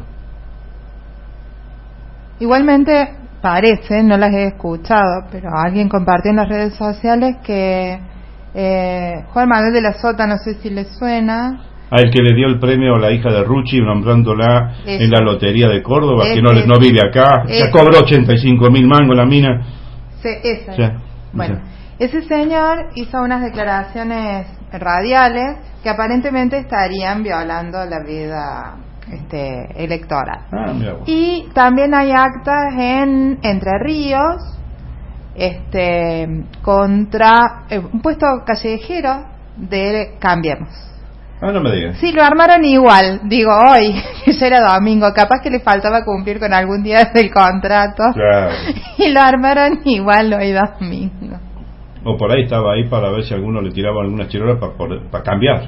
Igualmente parece, no las he escuchado, pero alguien compartió en las redes sociales que Juan Manuel de la Sota, no sé si le suena, el que le dio el premio a la hija de Rucci nombrándola en la lotería de Córdoba, que no vive acá, ya cobró 85.000 mangos la mina. Ese señor hizo unas declaraciones radiales que aparentemente estarían violando la vida electoral. Y también hay actas en Entre Ríos contra un puesto callejero de Cambiemos. No me digas. Sí, lo armaron igual, digo, hoy, que ya era domingo, capaz que le faltaba cumplir con algún día del contrato. Claro. Y lo armaron igual hoy domingo. O por ahí estaba ahí para ver si alguno le tiraba alguna chirola para cambiar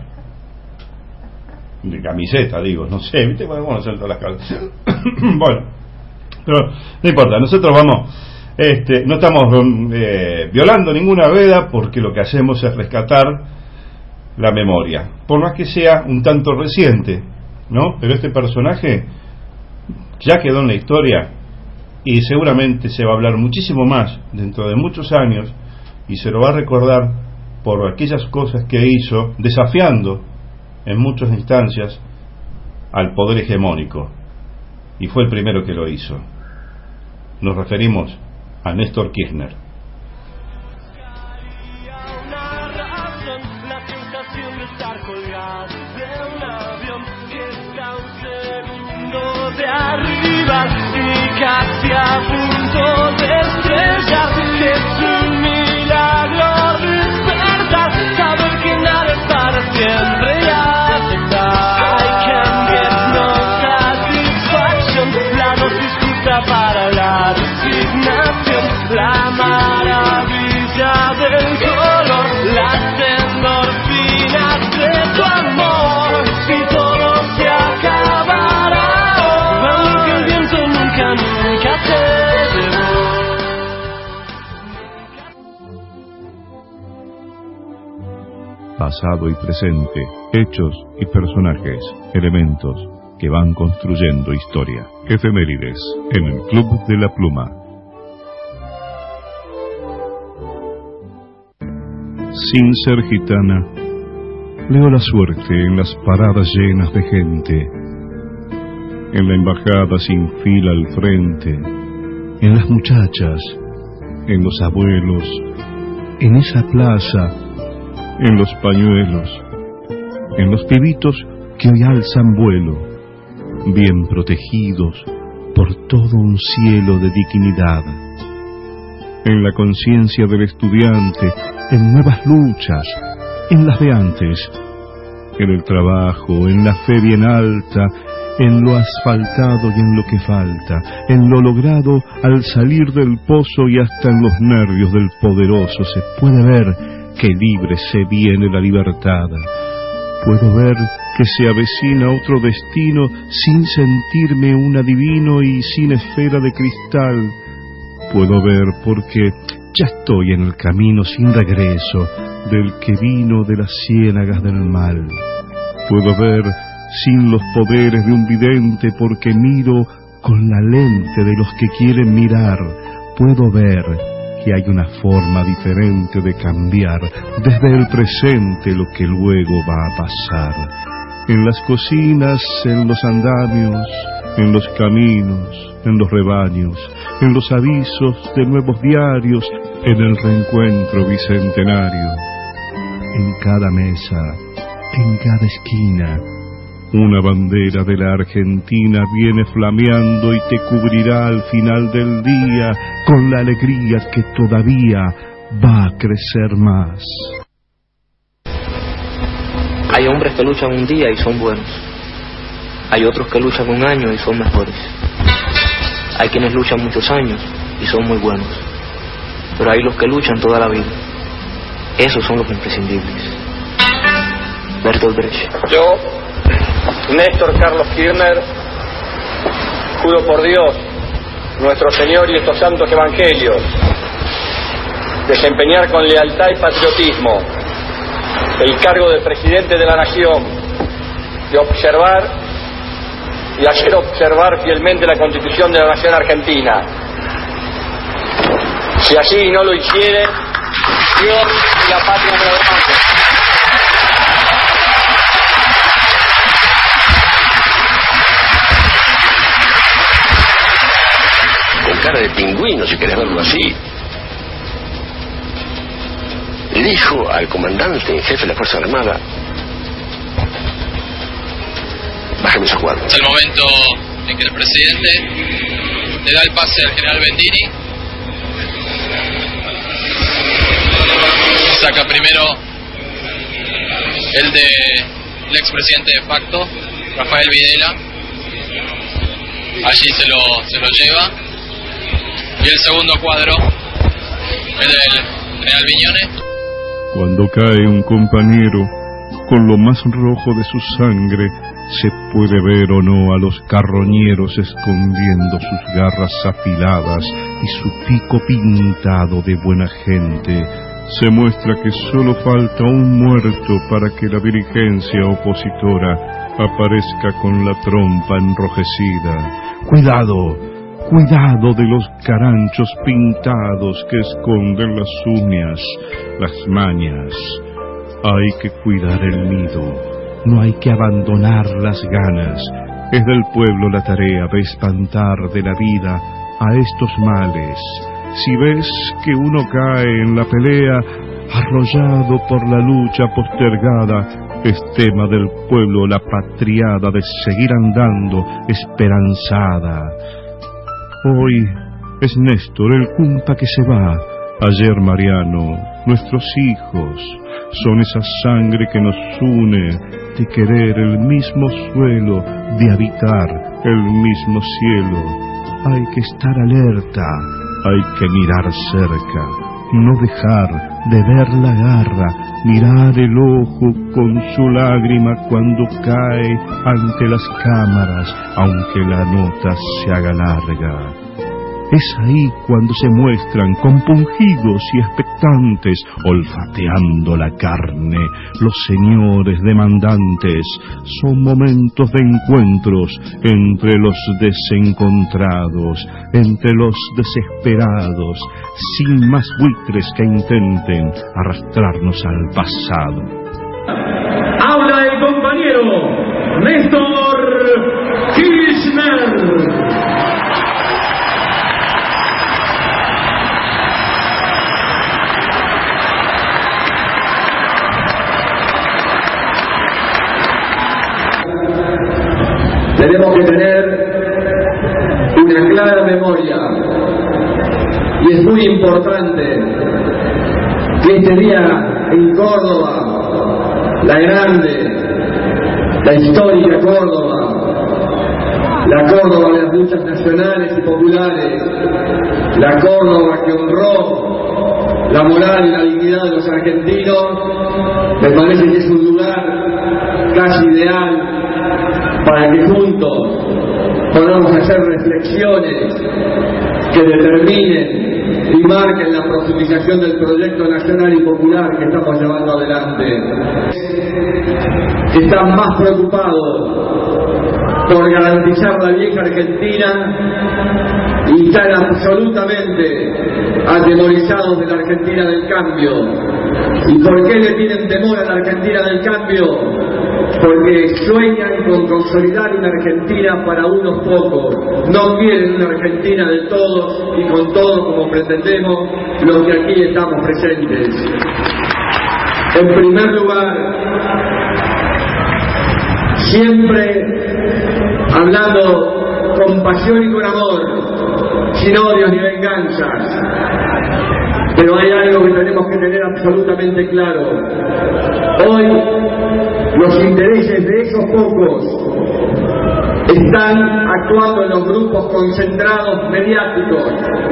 de camiseta, digo, no sé, viste, bueno, hacer todas las cosas. Bueno, pero no importa, nosotros vamos, no estamos violando ninguna veda, porque lo que hacemos es rescatar la memoria, por más que sea un tanto reciente, ¿no? Pero este personaje ya quedó en la historia y seguramente se va a hablar muchísimo más dentro de muchos años, y se lo va a recordar por aquellas cosas que hizo, desafiando en muchas instancias al poder hegemónico, y fue el primero que lo hizo. Nos referimos a Néstor Kirchner. De arriba y casi a punto de estrellar, es un milagro despertar, saber que nada es para siempre y aceptar. I can get no satisfaction, la dosis justa para la resignación, la maravilla del color, las endorfinas de tu amor, y todo se acabará. Pasado y presente, hechos y personajes, elementos que van construyendo historia. Efemérides en el Club de la Pluma. Sin ser gitana, leo la suerte en las paradas llenas de gente, en la embajada sin fila al frente, en las muchachas, en los abuelos, en esa plaza, en los pañuelos, en los pibitos que hoy alzan vuelo, bien protegidos por todo un cielo de dignidad, en la conciencia del estudiante, en nuevas luchas, en las de antes, en el trabajo, en la fe bien alta, en lo asfaltado y en lo que falta, en lo logrado al salir del pozo, y hasta en los nervios del poderoso se puede ver que libre se viene la libertad. Puedo ver que se avecina otro destino sin sentirme un adivino y sin esfera de cristal. Puedo ver porque ya estoy en el camino sin regreso del que vino de las ciénagas del mal. Puedo ver sin los poderes de un vidente porque miro con la lente de los que quieren mirar. Puedo ver que hay una forma diferente de cambiar desde el presente lo que luego va a pasar. En las cocinas, en los andamios, en los caminos, en los rebaños, en los avisos de nuevos diarios, en el reencuentro bicentenario. En cada mesa, en cada esquina, una bandera de la Argentina viene flameando y te cubrirá al final del día con la alegría que todavía va a crecer más. Hay hombres que luchan un día y son buenos. Hay otros que luchan un año y son mejores. Hay quienes luchan muchos años y son muy buenos. Pero hay los que luchan toda la vida. Esos son los imprescindibles. Bertolt Brecht. Yo, Néstor Carlos Kirchner, juro por Dios, nuestro Señor y estos santos evangelios, desempeñar con lealtad y patriotismo el cargo de presidente de la Nación, de observar y hacer observar fielmente la Constitución de la Nación Argentina. Si así no lo hiciere, Dios y la patria me lo demandan. Con cara de pingüino, si querés verlo así, le dijo al comandante en jefe de la Fuerza Armada: bájame esos cuadros. Es el momento en que el presidente le da el pase al general Bendini. Saca primero el del expresidente de facto, Rafael Videla. Allí se lo lleva. Y el segundo cuadro, el del general Viñones. Cuando cae un compañero, con lo más rojo de su sangre, se puede ver o no a los carroñeros escondiendo sus garras afiladas y su pico pintado de buena gente. Se muestra que solo falta un muerto para que la dirigencia opositora aparezca con la trompa enrojecida. ¡Cuidado! Cuidado de los caranchos pintados que esconden las uñas, las mañas. Hay que cuidar el nido, no hay que abandonar las ganas. Es del pueblo la tarea de espantar de la vida a estos males. Si ves que uno cae en la pelea, arrollado por la lucha postergada, es tema del pueblo la patriada de seguir andando esperanzada. Hoy es Néstor el cumpa que se va, ayer Mariano, nuestros hijos, son esa sangre que nos une de querer el mismo suelo, de habitar el mismo cielo. Hay que estar alerta, hay que mirar cerca, no dejar de ver la garra, mirar el ojo con su lágrima cuando cae ante las cámaras, aunque la nota se haga larga. Es ahí cuando se muestran compungidos y expectantes, olfateando la carne, los señores demandantes. Son momentos de encuentros entre los desencontrados, entre los desesperados, sin más buitres que intenten arrastrarnos al pasado. Habla el compañero Néstor Kirchner. Tenemos que tener una clara memoria y es muy importante que este día en Córdoba, la grande, la histórica Córdoba, la Córdoba de las luchas nacionales y populares, la Córdoba que honró la moral y la dignidad de los argentinos, me parece que es un lugar casi ideal para que juntos podamos hacer reflexiones que determinen y marquen la profundización del proyecto nacional y popular que estamos llevando adelante. Están más preocupados por garantizar la vieja Argentina y están absolutamente atemorizados de la Argentina del cambio. ¿Y por qué le tienen temor a la Argentina del cambio? Porque sueñan con consolidar una Argentina para unos pocos. No quieren una Argentina de todos y con todos como pretendemos los que aquí estamos presentes. En primer lugar, siempre hablando con pasión y con amor, sin odios ni venganzas. Pero hay algo que tenemos que tener absolutamente claro. Hoy, los intereses de esos pocos están actuando en los grupos concentrados mediáticos.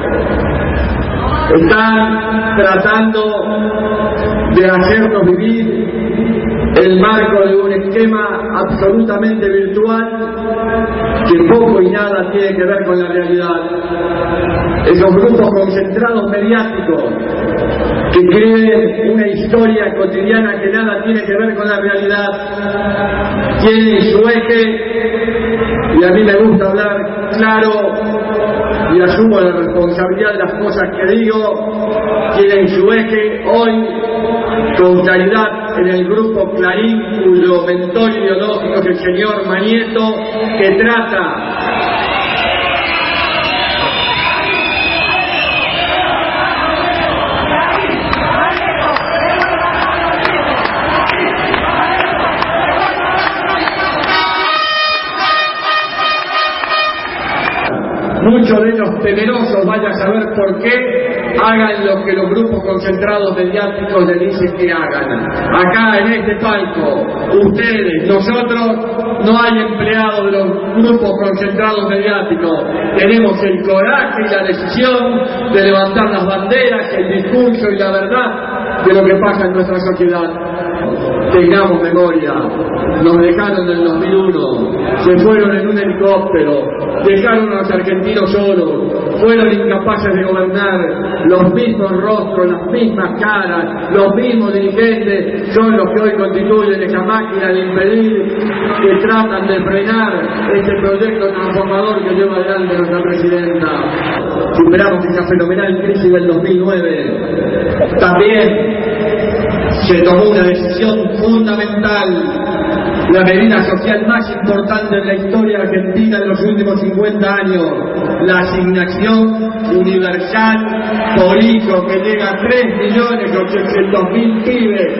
Están tratando de hacernos vivir el marco de un esquema absolutamente virtual que poco y nada tiene que ver con la realidad. Esos grupos concentrados mediáticos que creen una historia cotidiana que nada tiene que ver con la realidad, tienen su eje, y a mí me gusta hablar claro y asumo la responsabilidad de las cosas que digo, tienen su eje hoy con claridad en el grupo Clarín, cuyo mentor ideológico es el señor Manieto, que trata muchos de ellos temerosos, vaya a saber por qué, hagan lo que los grupos concentrados mediáticos les dicen que hagan. Acá en este palco, ustedes, nosotros, no hay empleados de los grupos concentrados mediáticos. Tenemos el coraje y la decisión de levantar las banderas, el discurso y la verdad de lo que pasa en nuestra sociedad. Tengamos memoria, nos dejaron en el 2001, se fueron en un helicóptero, dejaron a los argentinos solos, fueron incapaces de gobernar, los mismos rostros, las mismas caras, los mismos dirigentes son los que hoy constituyen esa máquina de impedir, que tratan de frenar este proyecto transformador que lleva adelante nuestra presidenta. Superamos esa fenomenal crisis del 2009. También se tomó una decisión fundamental, la medida social más importante en la historia argentina en los últimos 50 años, la asignación universal por hijo, que llega a 3.800.000 pibes.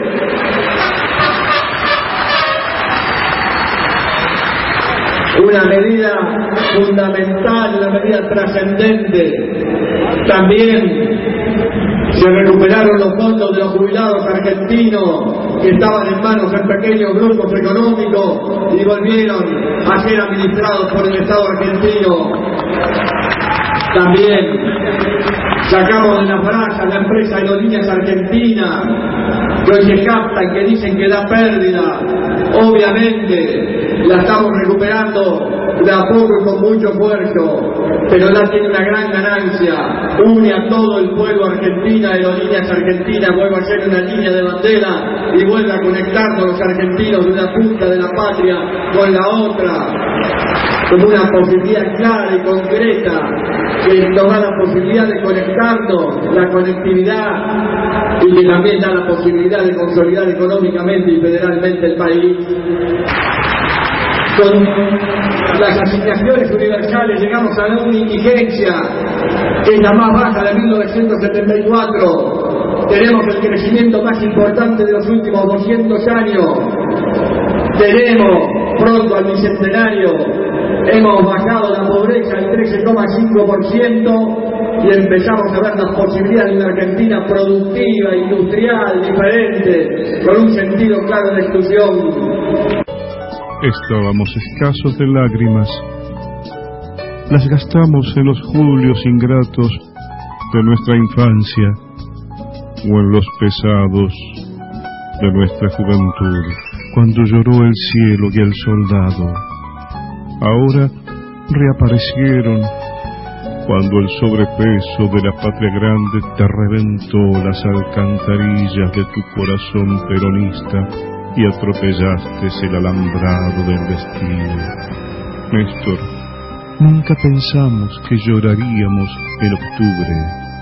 Una medida fundamental, una medida trascendente. También se recuperaron los fondos de los jubilados argentinos que estaban en manos de pequeños grupos económicos y volvieron a ser administrados por el Estado argentino. También sacamos de las brasas la empresa Aerolíneas Argentina, que hoy se captan, que dicen que da pérdida. Obviamente la estamos recuperando de a poco y con mucho esfuerzo, pero la tiene una gran ganancia, une a todo el pueblo argentino. Aerolíneas Argentina vuelve a ser una línea de bandera y vuelve a conectarnos los argentinos de una punta de la patria con la otra, como una posibilidad clara y concreta que nos da la posibilidad de conectarnos, la conectividad, y que también da la posibilidad de consolidar económicamente y federalmente el país. Con las asignaciones universales llegamos a una indigencia que es la más baja de 1974. Tenemos el crecimiento más importante de los últimos 200 años. Tenemos pronto al bicentenario. Hemos bajado la pobreza al 13,5% y empezamos a ver las posibilidades de una Argentina productiva, industrial, diferente, con un sentido claro de exclusión. Estábamos escasos de lágrimas. Las gastamos en los julios ingratos de nuestra infancia. o en los pesados de nuestra juventud, cuando lloró el cielo y el soldado. Ahora reaparecieron cuando el sobrepeso de la patria grande te reventó las alcantarillas de tu corazón peronista y atropellaste el alambrado del destino. Néstor, nunca pensamos que lloraríamos en octubre,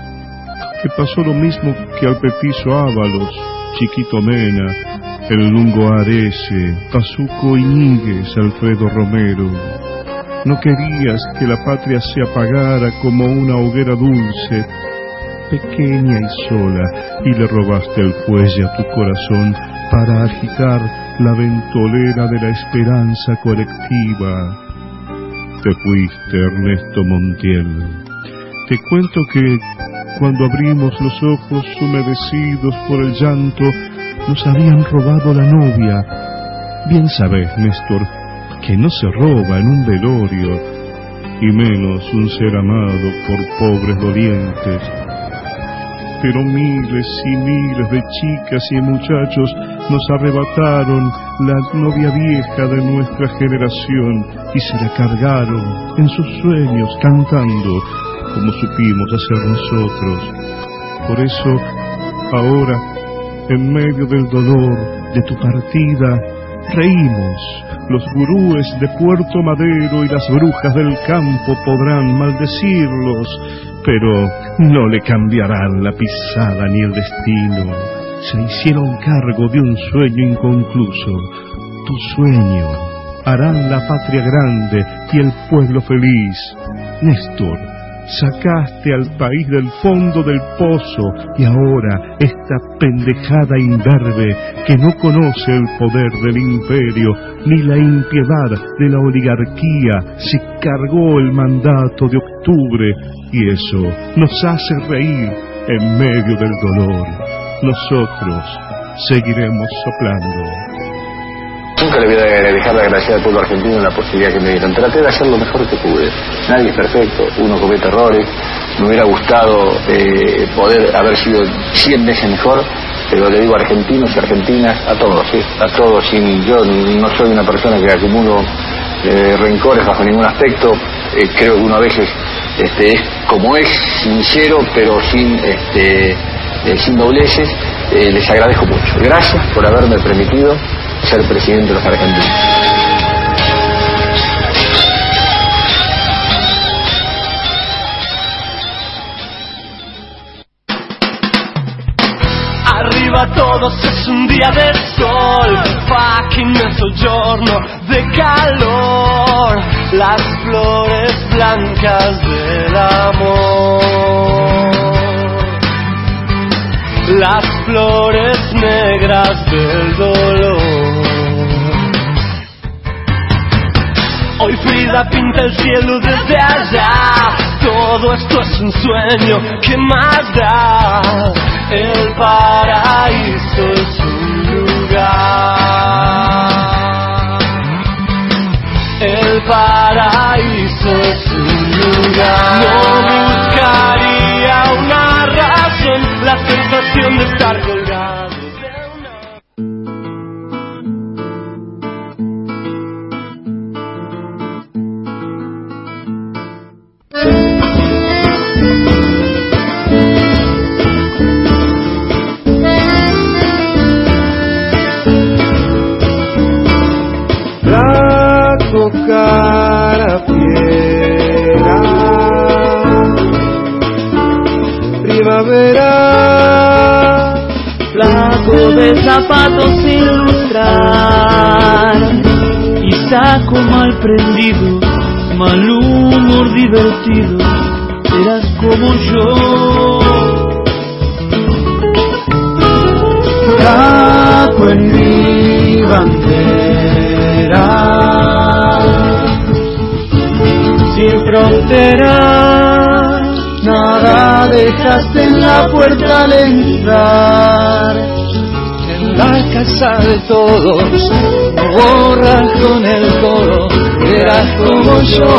que pasó lo mismo que al petizo Ábalos, Chiquito Mena, el Lungo Arese, Pazuco Iñiguez, Alfredo Romero. No querías que la patria se apagara como una hoguera dulce, pequeña y sola, y le robaste el fuelle a tu corazón para agitar la ventolera de la esperanza colectiva. Te fuiste, Ernesto Montiel. Te cuento que cuando abrimos los ojos humedecidos por el llanto, nos habían robado la novia. Bien sabes, Néstor, que no se roba en un velorio, y menos un ser amado por pobres dolientes. Pero miles y miles de chicas y muchachos nos arrebataron la novia vieja de nuestra generación y se la cargaron en sus sueños cantando, como supimos hacer nosotros. Por eso, ahora, en medio del dolor de tu partida, reímos. Los gurúes de Puerto Madero y las brujas del campo podrán maldecirlos, pero no le cambiarán la pisada ni el destino. Se hicieron cargo de un sueño inconcluso. Tu sueño harán la patria grande y el pueblo feliz. Néstor, sacaste al país del fondo del pozo y ahora esta pendejada imberbe que no conoce el poder del imperio ni la impiedad de la oligarquía se cargó el mandato de octubre y eso nos hace reír en medio del dolor. Nosotros seguiremos soplando. Nunca le voy a dejar de agradecer al pueblo argentino la posibilidad que me dieron. Traté de hacer lo mejor que pude. Nadie es perfecto, uno comete errores. Me hubiera gustado poder haber sido 100 veces mejor, pero le digo a argentinos y argentinas, a todos, ¿sí? A todos. Yo no soy una persona que acumulo rencores bajo ningún aspecto. Creo que uno a veces es como es, sincero, pero sin dobleces. Les agradezco mucho. Gracias por haberme permitido ser presidente de los argentinos. Arriba todos es un día de sol, fucking mezzogiorno de calor, las flores blancas del amor, las flores negras del dolor. Hoy Frida pinta el cielo desde allá, todo esto es un sueño, ¿qué más da? El paraíso es un lugar, el paraíso es un lugar. No buscaría una razón, la sensación de estar colgado de Carapiera, primavera, flaco de zapatos sin lustrar, y saco mal prendido, mal humor divertido, eras como yo. Flaco en mi bandera, sin fronteras, nada dejaste en la puerta al entrar. En la casa de todos, no borras con el coro, eras como yo.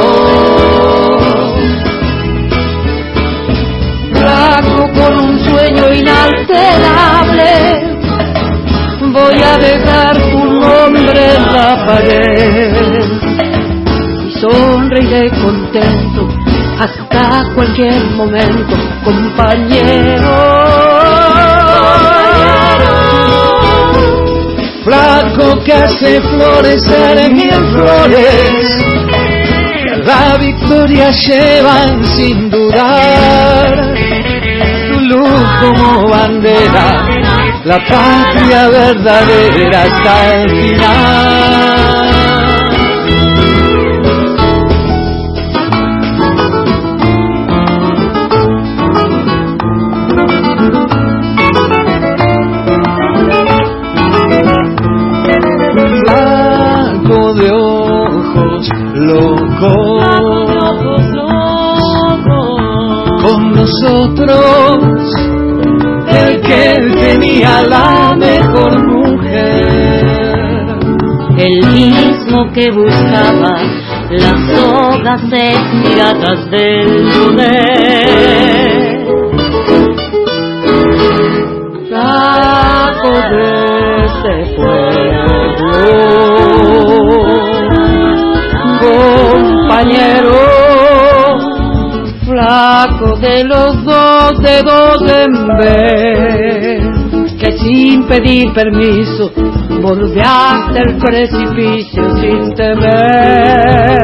Flaco con un sueño inalterable, pared. Y sonreiré contento hasta cualquier momento, compañero. Flaco que hace florecer mil flores, la victoria llevan sin dudar. Tu luz como bandera, la patria verdadera hasta el final. Flaco de ojos locos, con nosotros el que tenía la mejor mujer, el mismo que buscaba las hojas estiradas del poder. Flaco de este pueblo, compañero, flaco de los dos dedos en vez, que sin pedir permiso bordeaste el precipicio sin temer.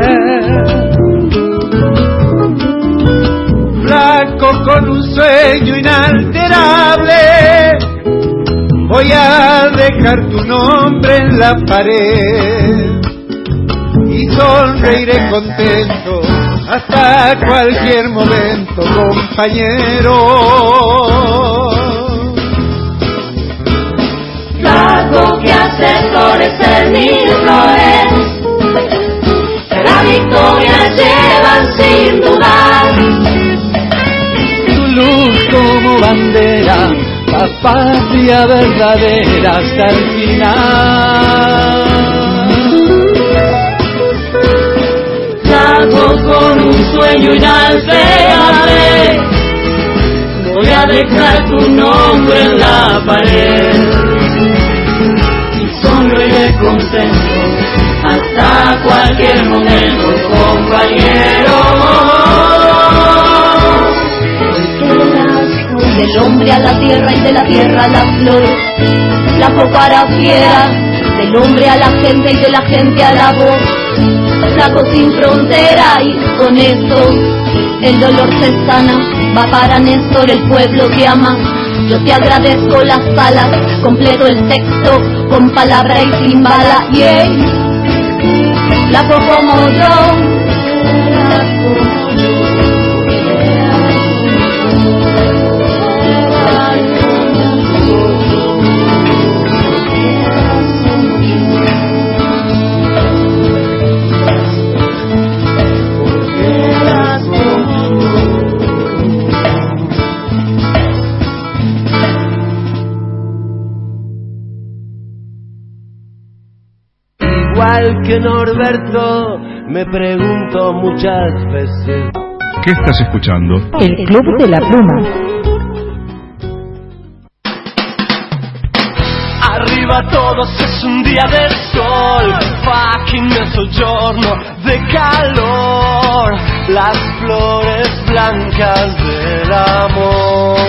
Flaco con un sueño inalterable, voy a dejar tu nombre en la pared y sonreiré contento hasta cualquier momento, compañero. Flaco que hace florecer mil flores, la victoria llevan sin dudar. Tu luz como bandera, la patria verdadera hasta el final. Flaco con un sueño inalterable, voy a dejar tu nombre en la pared y sonreiré contento hasta cualquier momento, compañero. Del hombre a la tierra y de la tierra a las flores, la cara fiera, del hombre a la gente y de la gente a la voz, flaco sin frontera y con eso el dolor se sana. Va para Néstor, el pueblo que ama. Yo te agradezco las alas, completo el texto con palabra y sin bala. Yeah. Flaco como yo, igual que Norberto, me pregunto muchas veces. ¿Qué estás escuchando? El Club de la Pluma. Arriba todos es un día de sol, fucking mezzogiorno de calor, las flores blancas del amor,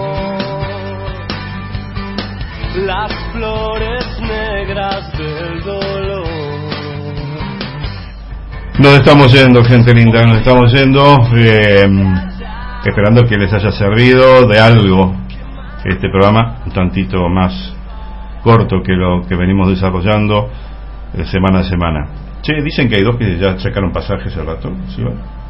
las flores negras del dolor. Nos estamos yendo, gente linda, nos estamos yendo, esperando que les haya servido de algo este programa, un tantito más corto que lo que venimos desarrollando semana a semana. Che, dicen que hay dos que ya checaron pasajes hace rato, ¿sí?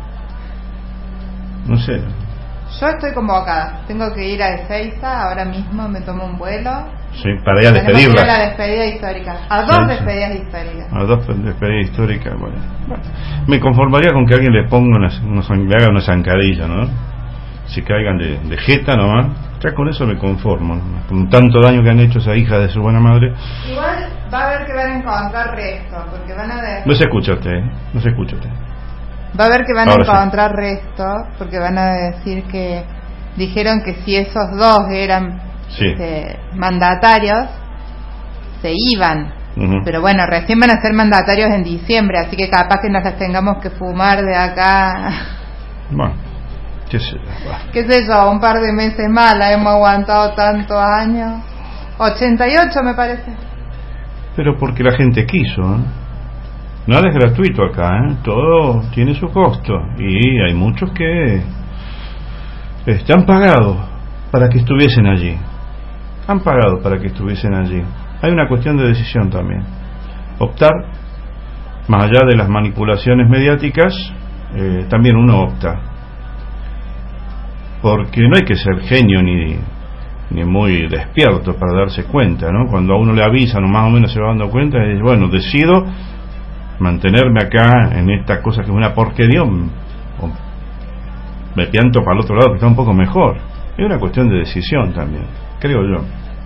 No sé. Yo estoy convocada, tengo que ir a Ezeiza, ahora mismo me tomo un vuelo. Sí, para ir a despedirla. A la despedida histórica, a dos despedidas históricas. A dos despedidas históricas, bueno. Me conformaría con que alguien les ponga le haga una zancadilla, ¿no? Si caigan de jeta nomás, ya con eso me conformo, ¿no? Con tanto daño que han hecho esa hija de su buena madre. Igual va a ver que van a encontrar resto, porque van a decir... No se escucha usted, no se escucha usted. Va a ver que van Ahora a encontrar resto, porque van a decir que dijeron que si esos dos eran mandatarios, se iban. Pero bueno, recién van a ser mandatarios en diciembre, así que capaz que nos las tengamos que fumar de acá. Bueno, qué sé yo, un par de meses más. La hemos aguantado tantos años. 88 me parece. Pero porque la gente quiso, ¿eh? Nada es gratuito acá, ¿eh? Todo tiene su costo. Y hay muchos que han pagado para que estuviesen allí. Han pagado para que estuviesen allí. Hay una cuestión de decisión también. Optar, más allá de las manipulaciones mediáticas, también uno opta. Porque no hay que ser genio ni muy despierto para darse cuenta, ¿no? Cuando a uno le avisan o más o menos se va dando cuenta, es bueno, decido mantenerme acá en esta cosa que es una porquería, o me pianto para el otro lado que está un poco mejor. Es una cuestión de decisión también, creo yo.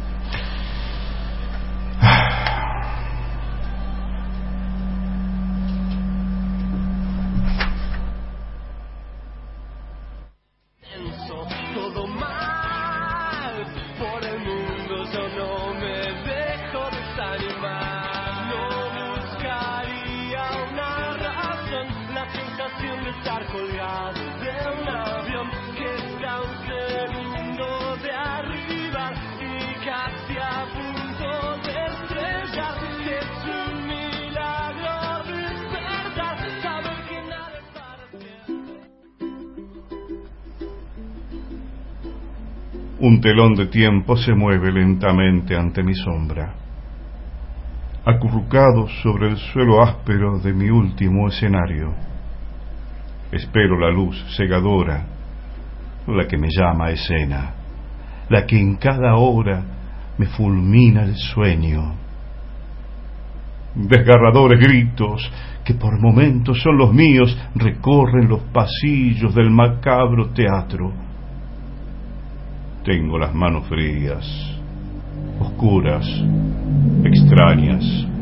Un telón de tiempo se mueve lentamente ante mi sombra. Acurrucado sobre el suelo áspero de mi último escenario, espero la luz cegadora, la que me llama a escena, la que en cada hora me fulmina el sueño. Desgarradores gritos, que por momentos son los míos, recorren los pasillos del macabro teatro. Tengo las manos frías, oscuras, extrañas.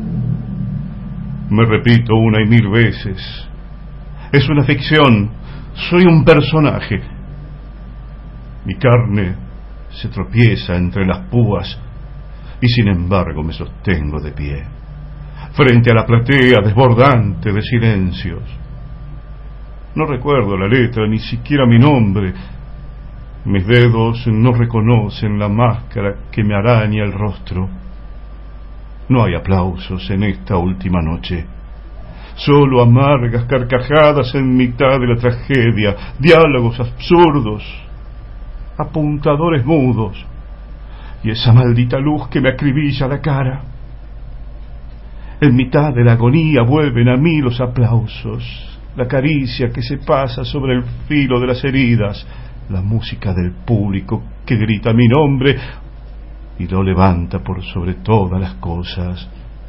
Me repito una y mil veces: es una ficción, soy un personaje. Mi carne se tropieza entre las púas y sin embargo me sostengo de pie, frente a la platea desbordante de silencios. No recuerdo la letra, ni siquiera mi nombre. Mis dedos no reconocen la máscara que me araña el rostro. No hay aplausos en esta última noche, solo amargas carcajadas en mitad de la tragedia, diálogos absurdos, apuntadores mudos y esa maldita luz que me acribilla la cara. En mitad de la agonía vuelven a mí los aplausos, la caricia que se pasa sobre el filo de las heridas, la música del público que grita mi nombre y lo levanta por sobre todas las cosas.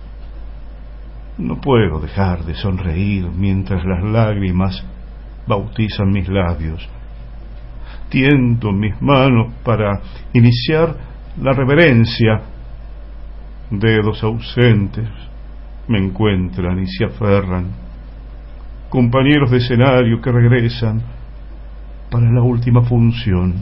No puedo dejar de sonreír mientras las lágrimas bautizan mis labios. Tiendo mis manos para iniciar la reverencia. Dedos ausentes me encuentran y se aferran. Compañeros de escenario que regresan para la última función.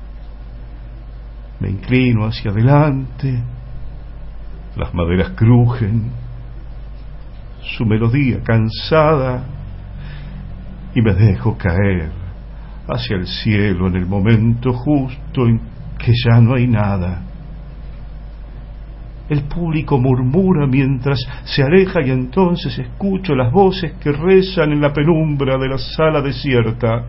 Me inclino hacia adelante, las maderas crujen, su melodía cansada, y me dejo caer hacia el cielo en el momento justo en que ya no hay nada. El público murmura mientras se aleja y entonces escucho las voces que rezan en la penumbra de la sala desierta.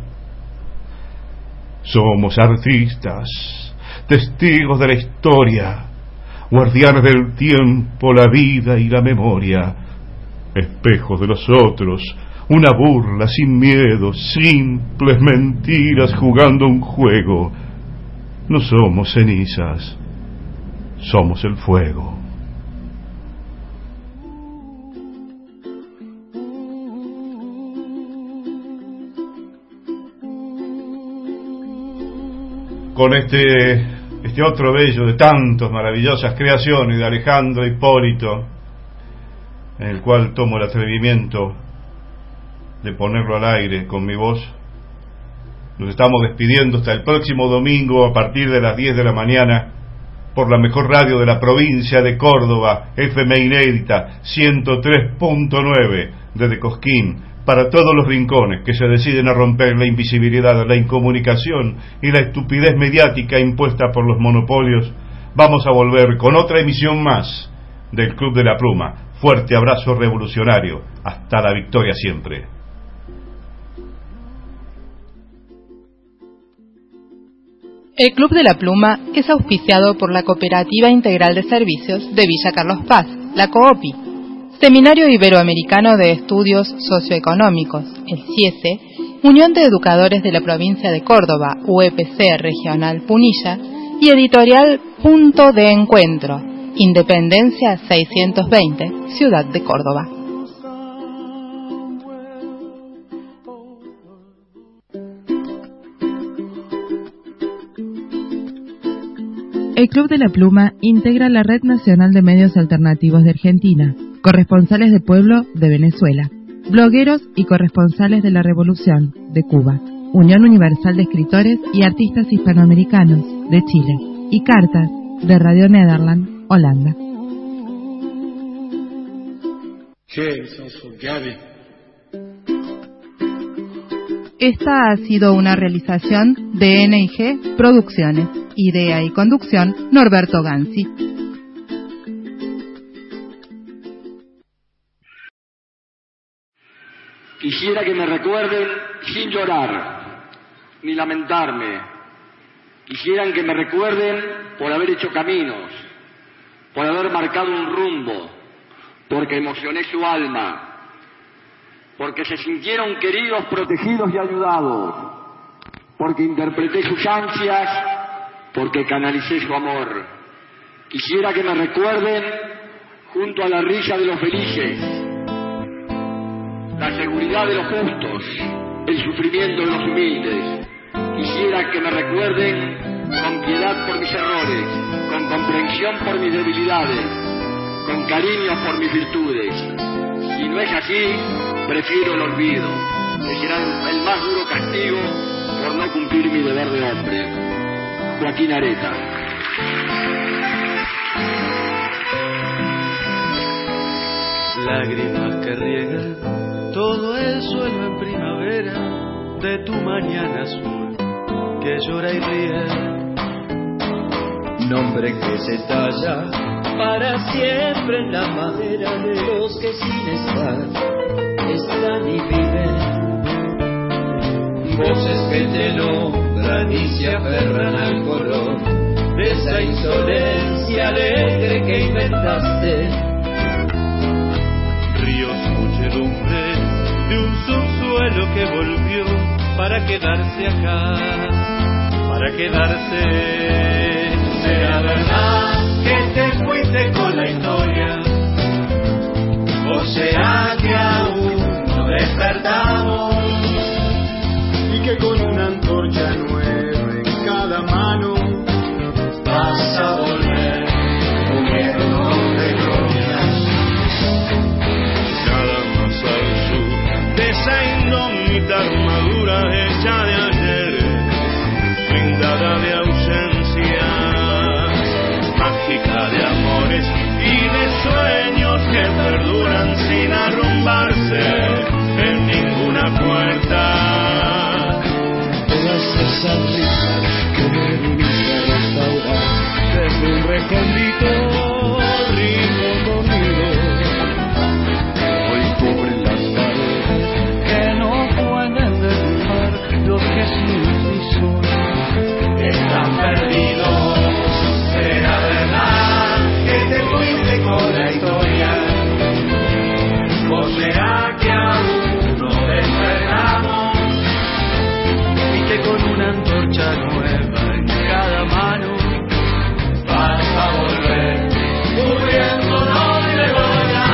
Somos artistas, testigos de la historia, guardianes del tiempo, la vida y la memoria, espejos de los otros, una burla sin miedo, simples mentiras jugando un juego. No somos cenizas, somos el fuego. Con este otro bello de tantas maravillosas creaciones de Alejandro Hipólito, en el cual tomo el atrevimiento de ponerlo al aire con mi voz, nos estamos despidiendo hasta el próximo domingo a partir de las 10 de la mañana por la mejor radio de la provincia de Córdoba, FM Inédita 103.9, desde Cosquín, para todos los rincones que se deciden a romper la invisibilidad, la incomunicación y la estupidez mediática impuesta por los monopolios. Vamos a volver con otra emisión más del Club de la Pluma. Fuerte abrazo revolucionario. Hasta la victoria siempre. El Club de la Pluma es auspiciado por la Cooperativa Integral de Servicios de Villa Carlos Paz, la COOPI, Seminario Iberoamericano de Estudios Socioeconómicos, el CIESE, Unión de Educadores de la Provincia de Córdoba, UEPC Regional Punilla, y Editorial Punto de Encuentro, Independencia 620, Ciudad de Córdoba. El Club de la Pluma integra la Red Nacional de Medios Alternativos de Argentina, corresponsales de pueblo de Venezuela, blogueros y corresponsales de la Revolución de Cuba, Unión Universal de Escritores y Artistas Hispanoamericanos de Chile y Cartas de Radio Nederland, Holanda. Esta ha sido una realización de NIG Producciones. Idea y conducción, Norberto Gansi. Quisiera que me recuerden sin llorar, ni lamentarme. Quisieran que me recuerden por haber hecho caminos, por haber marcado un rumbo, porque emocioné su alma, porque se sintieron queridos, protegidos y ayudados, porque interpreté sus ansias, porque canalicé su amor. Quisiera que me recuerden junto a la risa de los felices, la seguridad de los justos, el sufrimiento de los humildes. Quisiera que me recuerden con piedad por mis errores, con comprensión por mis debilidades, con cariño por mis virtudes. Si no es así, prefiero el olvido, que será el más duro castigo por no cumplir mi deber de hombre. Joaquín Areta. Lágrimas que riegan todo el suelo en primavera de tu mañana azul que llora y ríe. Nombre que se talla para siempre en la madera de los que sin estar están y viven. Voces que te nombran y se aferran al color de esa insolencia alegre que inventaste. Ríos, muchedumbre de un subsuelo que volvió para quedarse acá, para quedarse. Será verdad que te fuiste con la historia, o será que aún no despertamos y que con una antorcha nueva en cada mano vas a volver huyendo de glorias. Nada más al sur de esa indómita armadura hecha de ayer, blindada de ausencia, mágica de amores y de sueños que perduran sin arrumbarse en ninguna puerta. Todas esas risas que me viniste a restaurar desde un recóndito río dormido, hoy cubren las paredes que no pueden derribar los que sin ti son están perdidos. Será verdad que te fuiste con la historia, o será que aún no despertamos y que con una antorcha nueva en cada mano vas a volver cubriéndonos de gloria.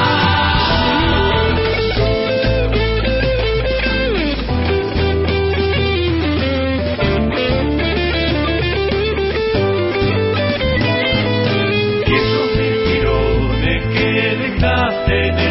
Y esos mil tirones que dejaste en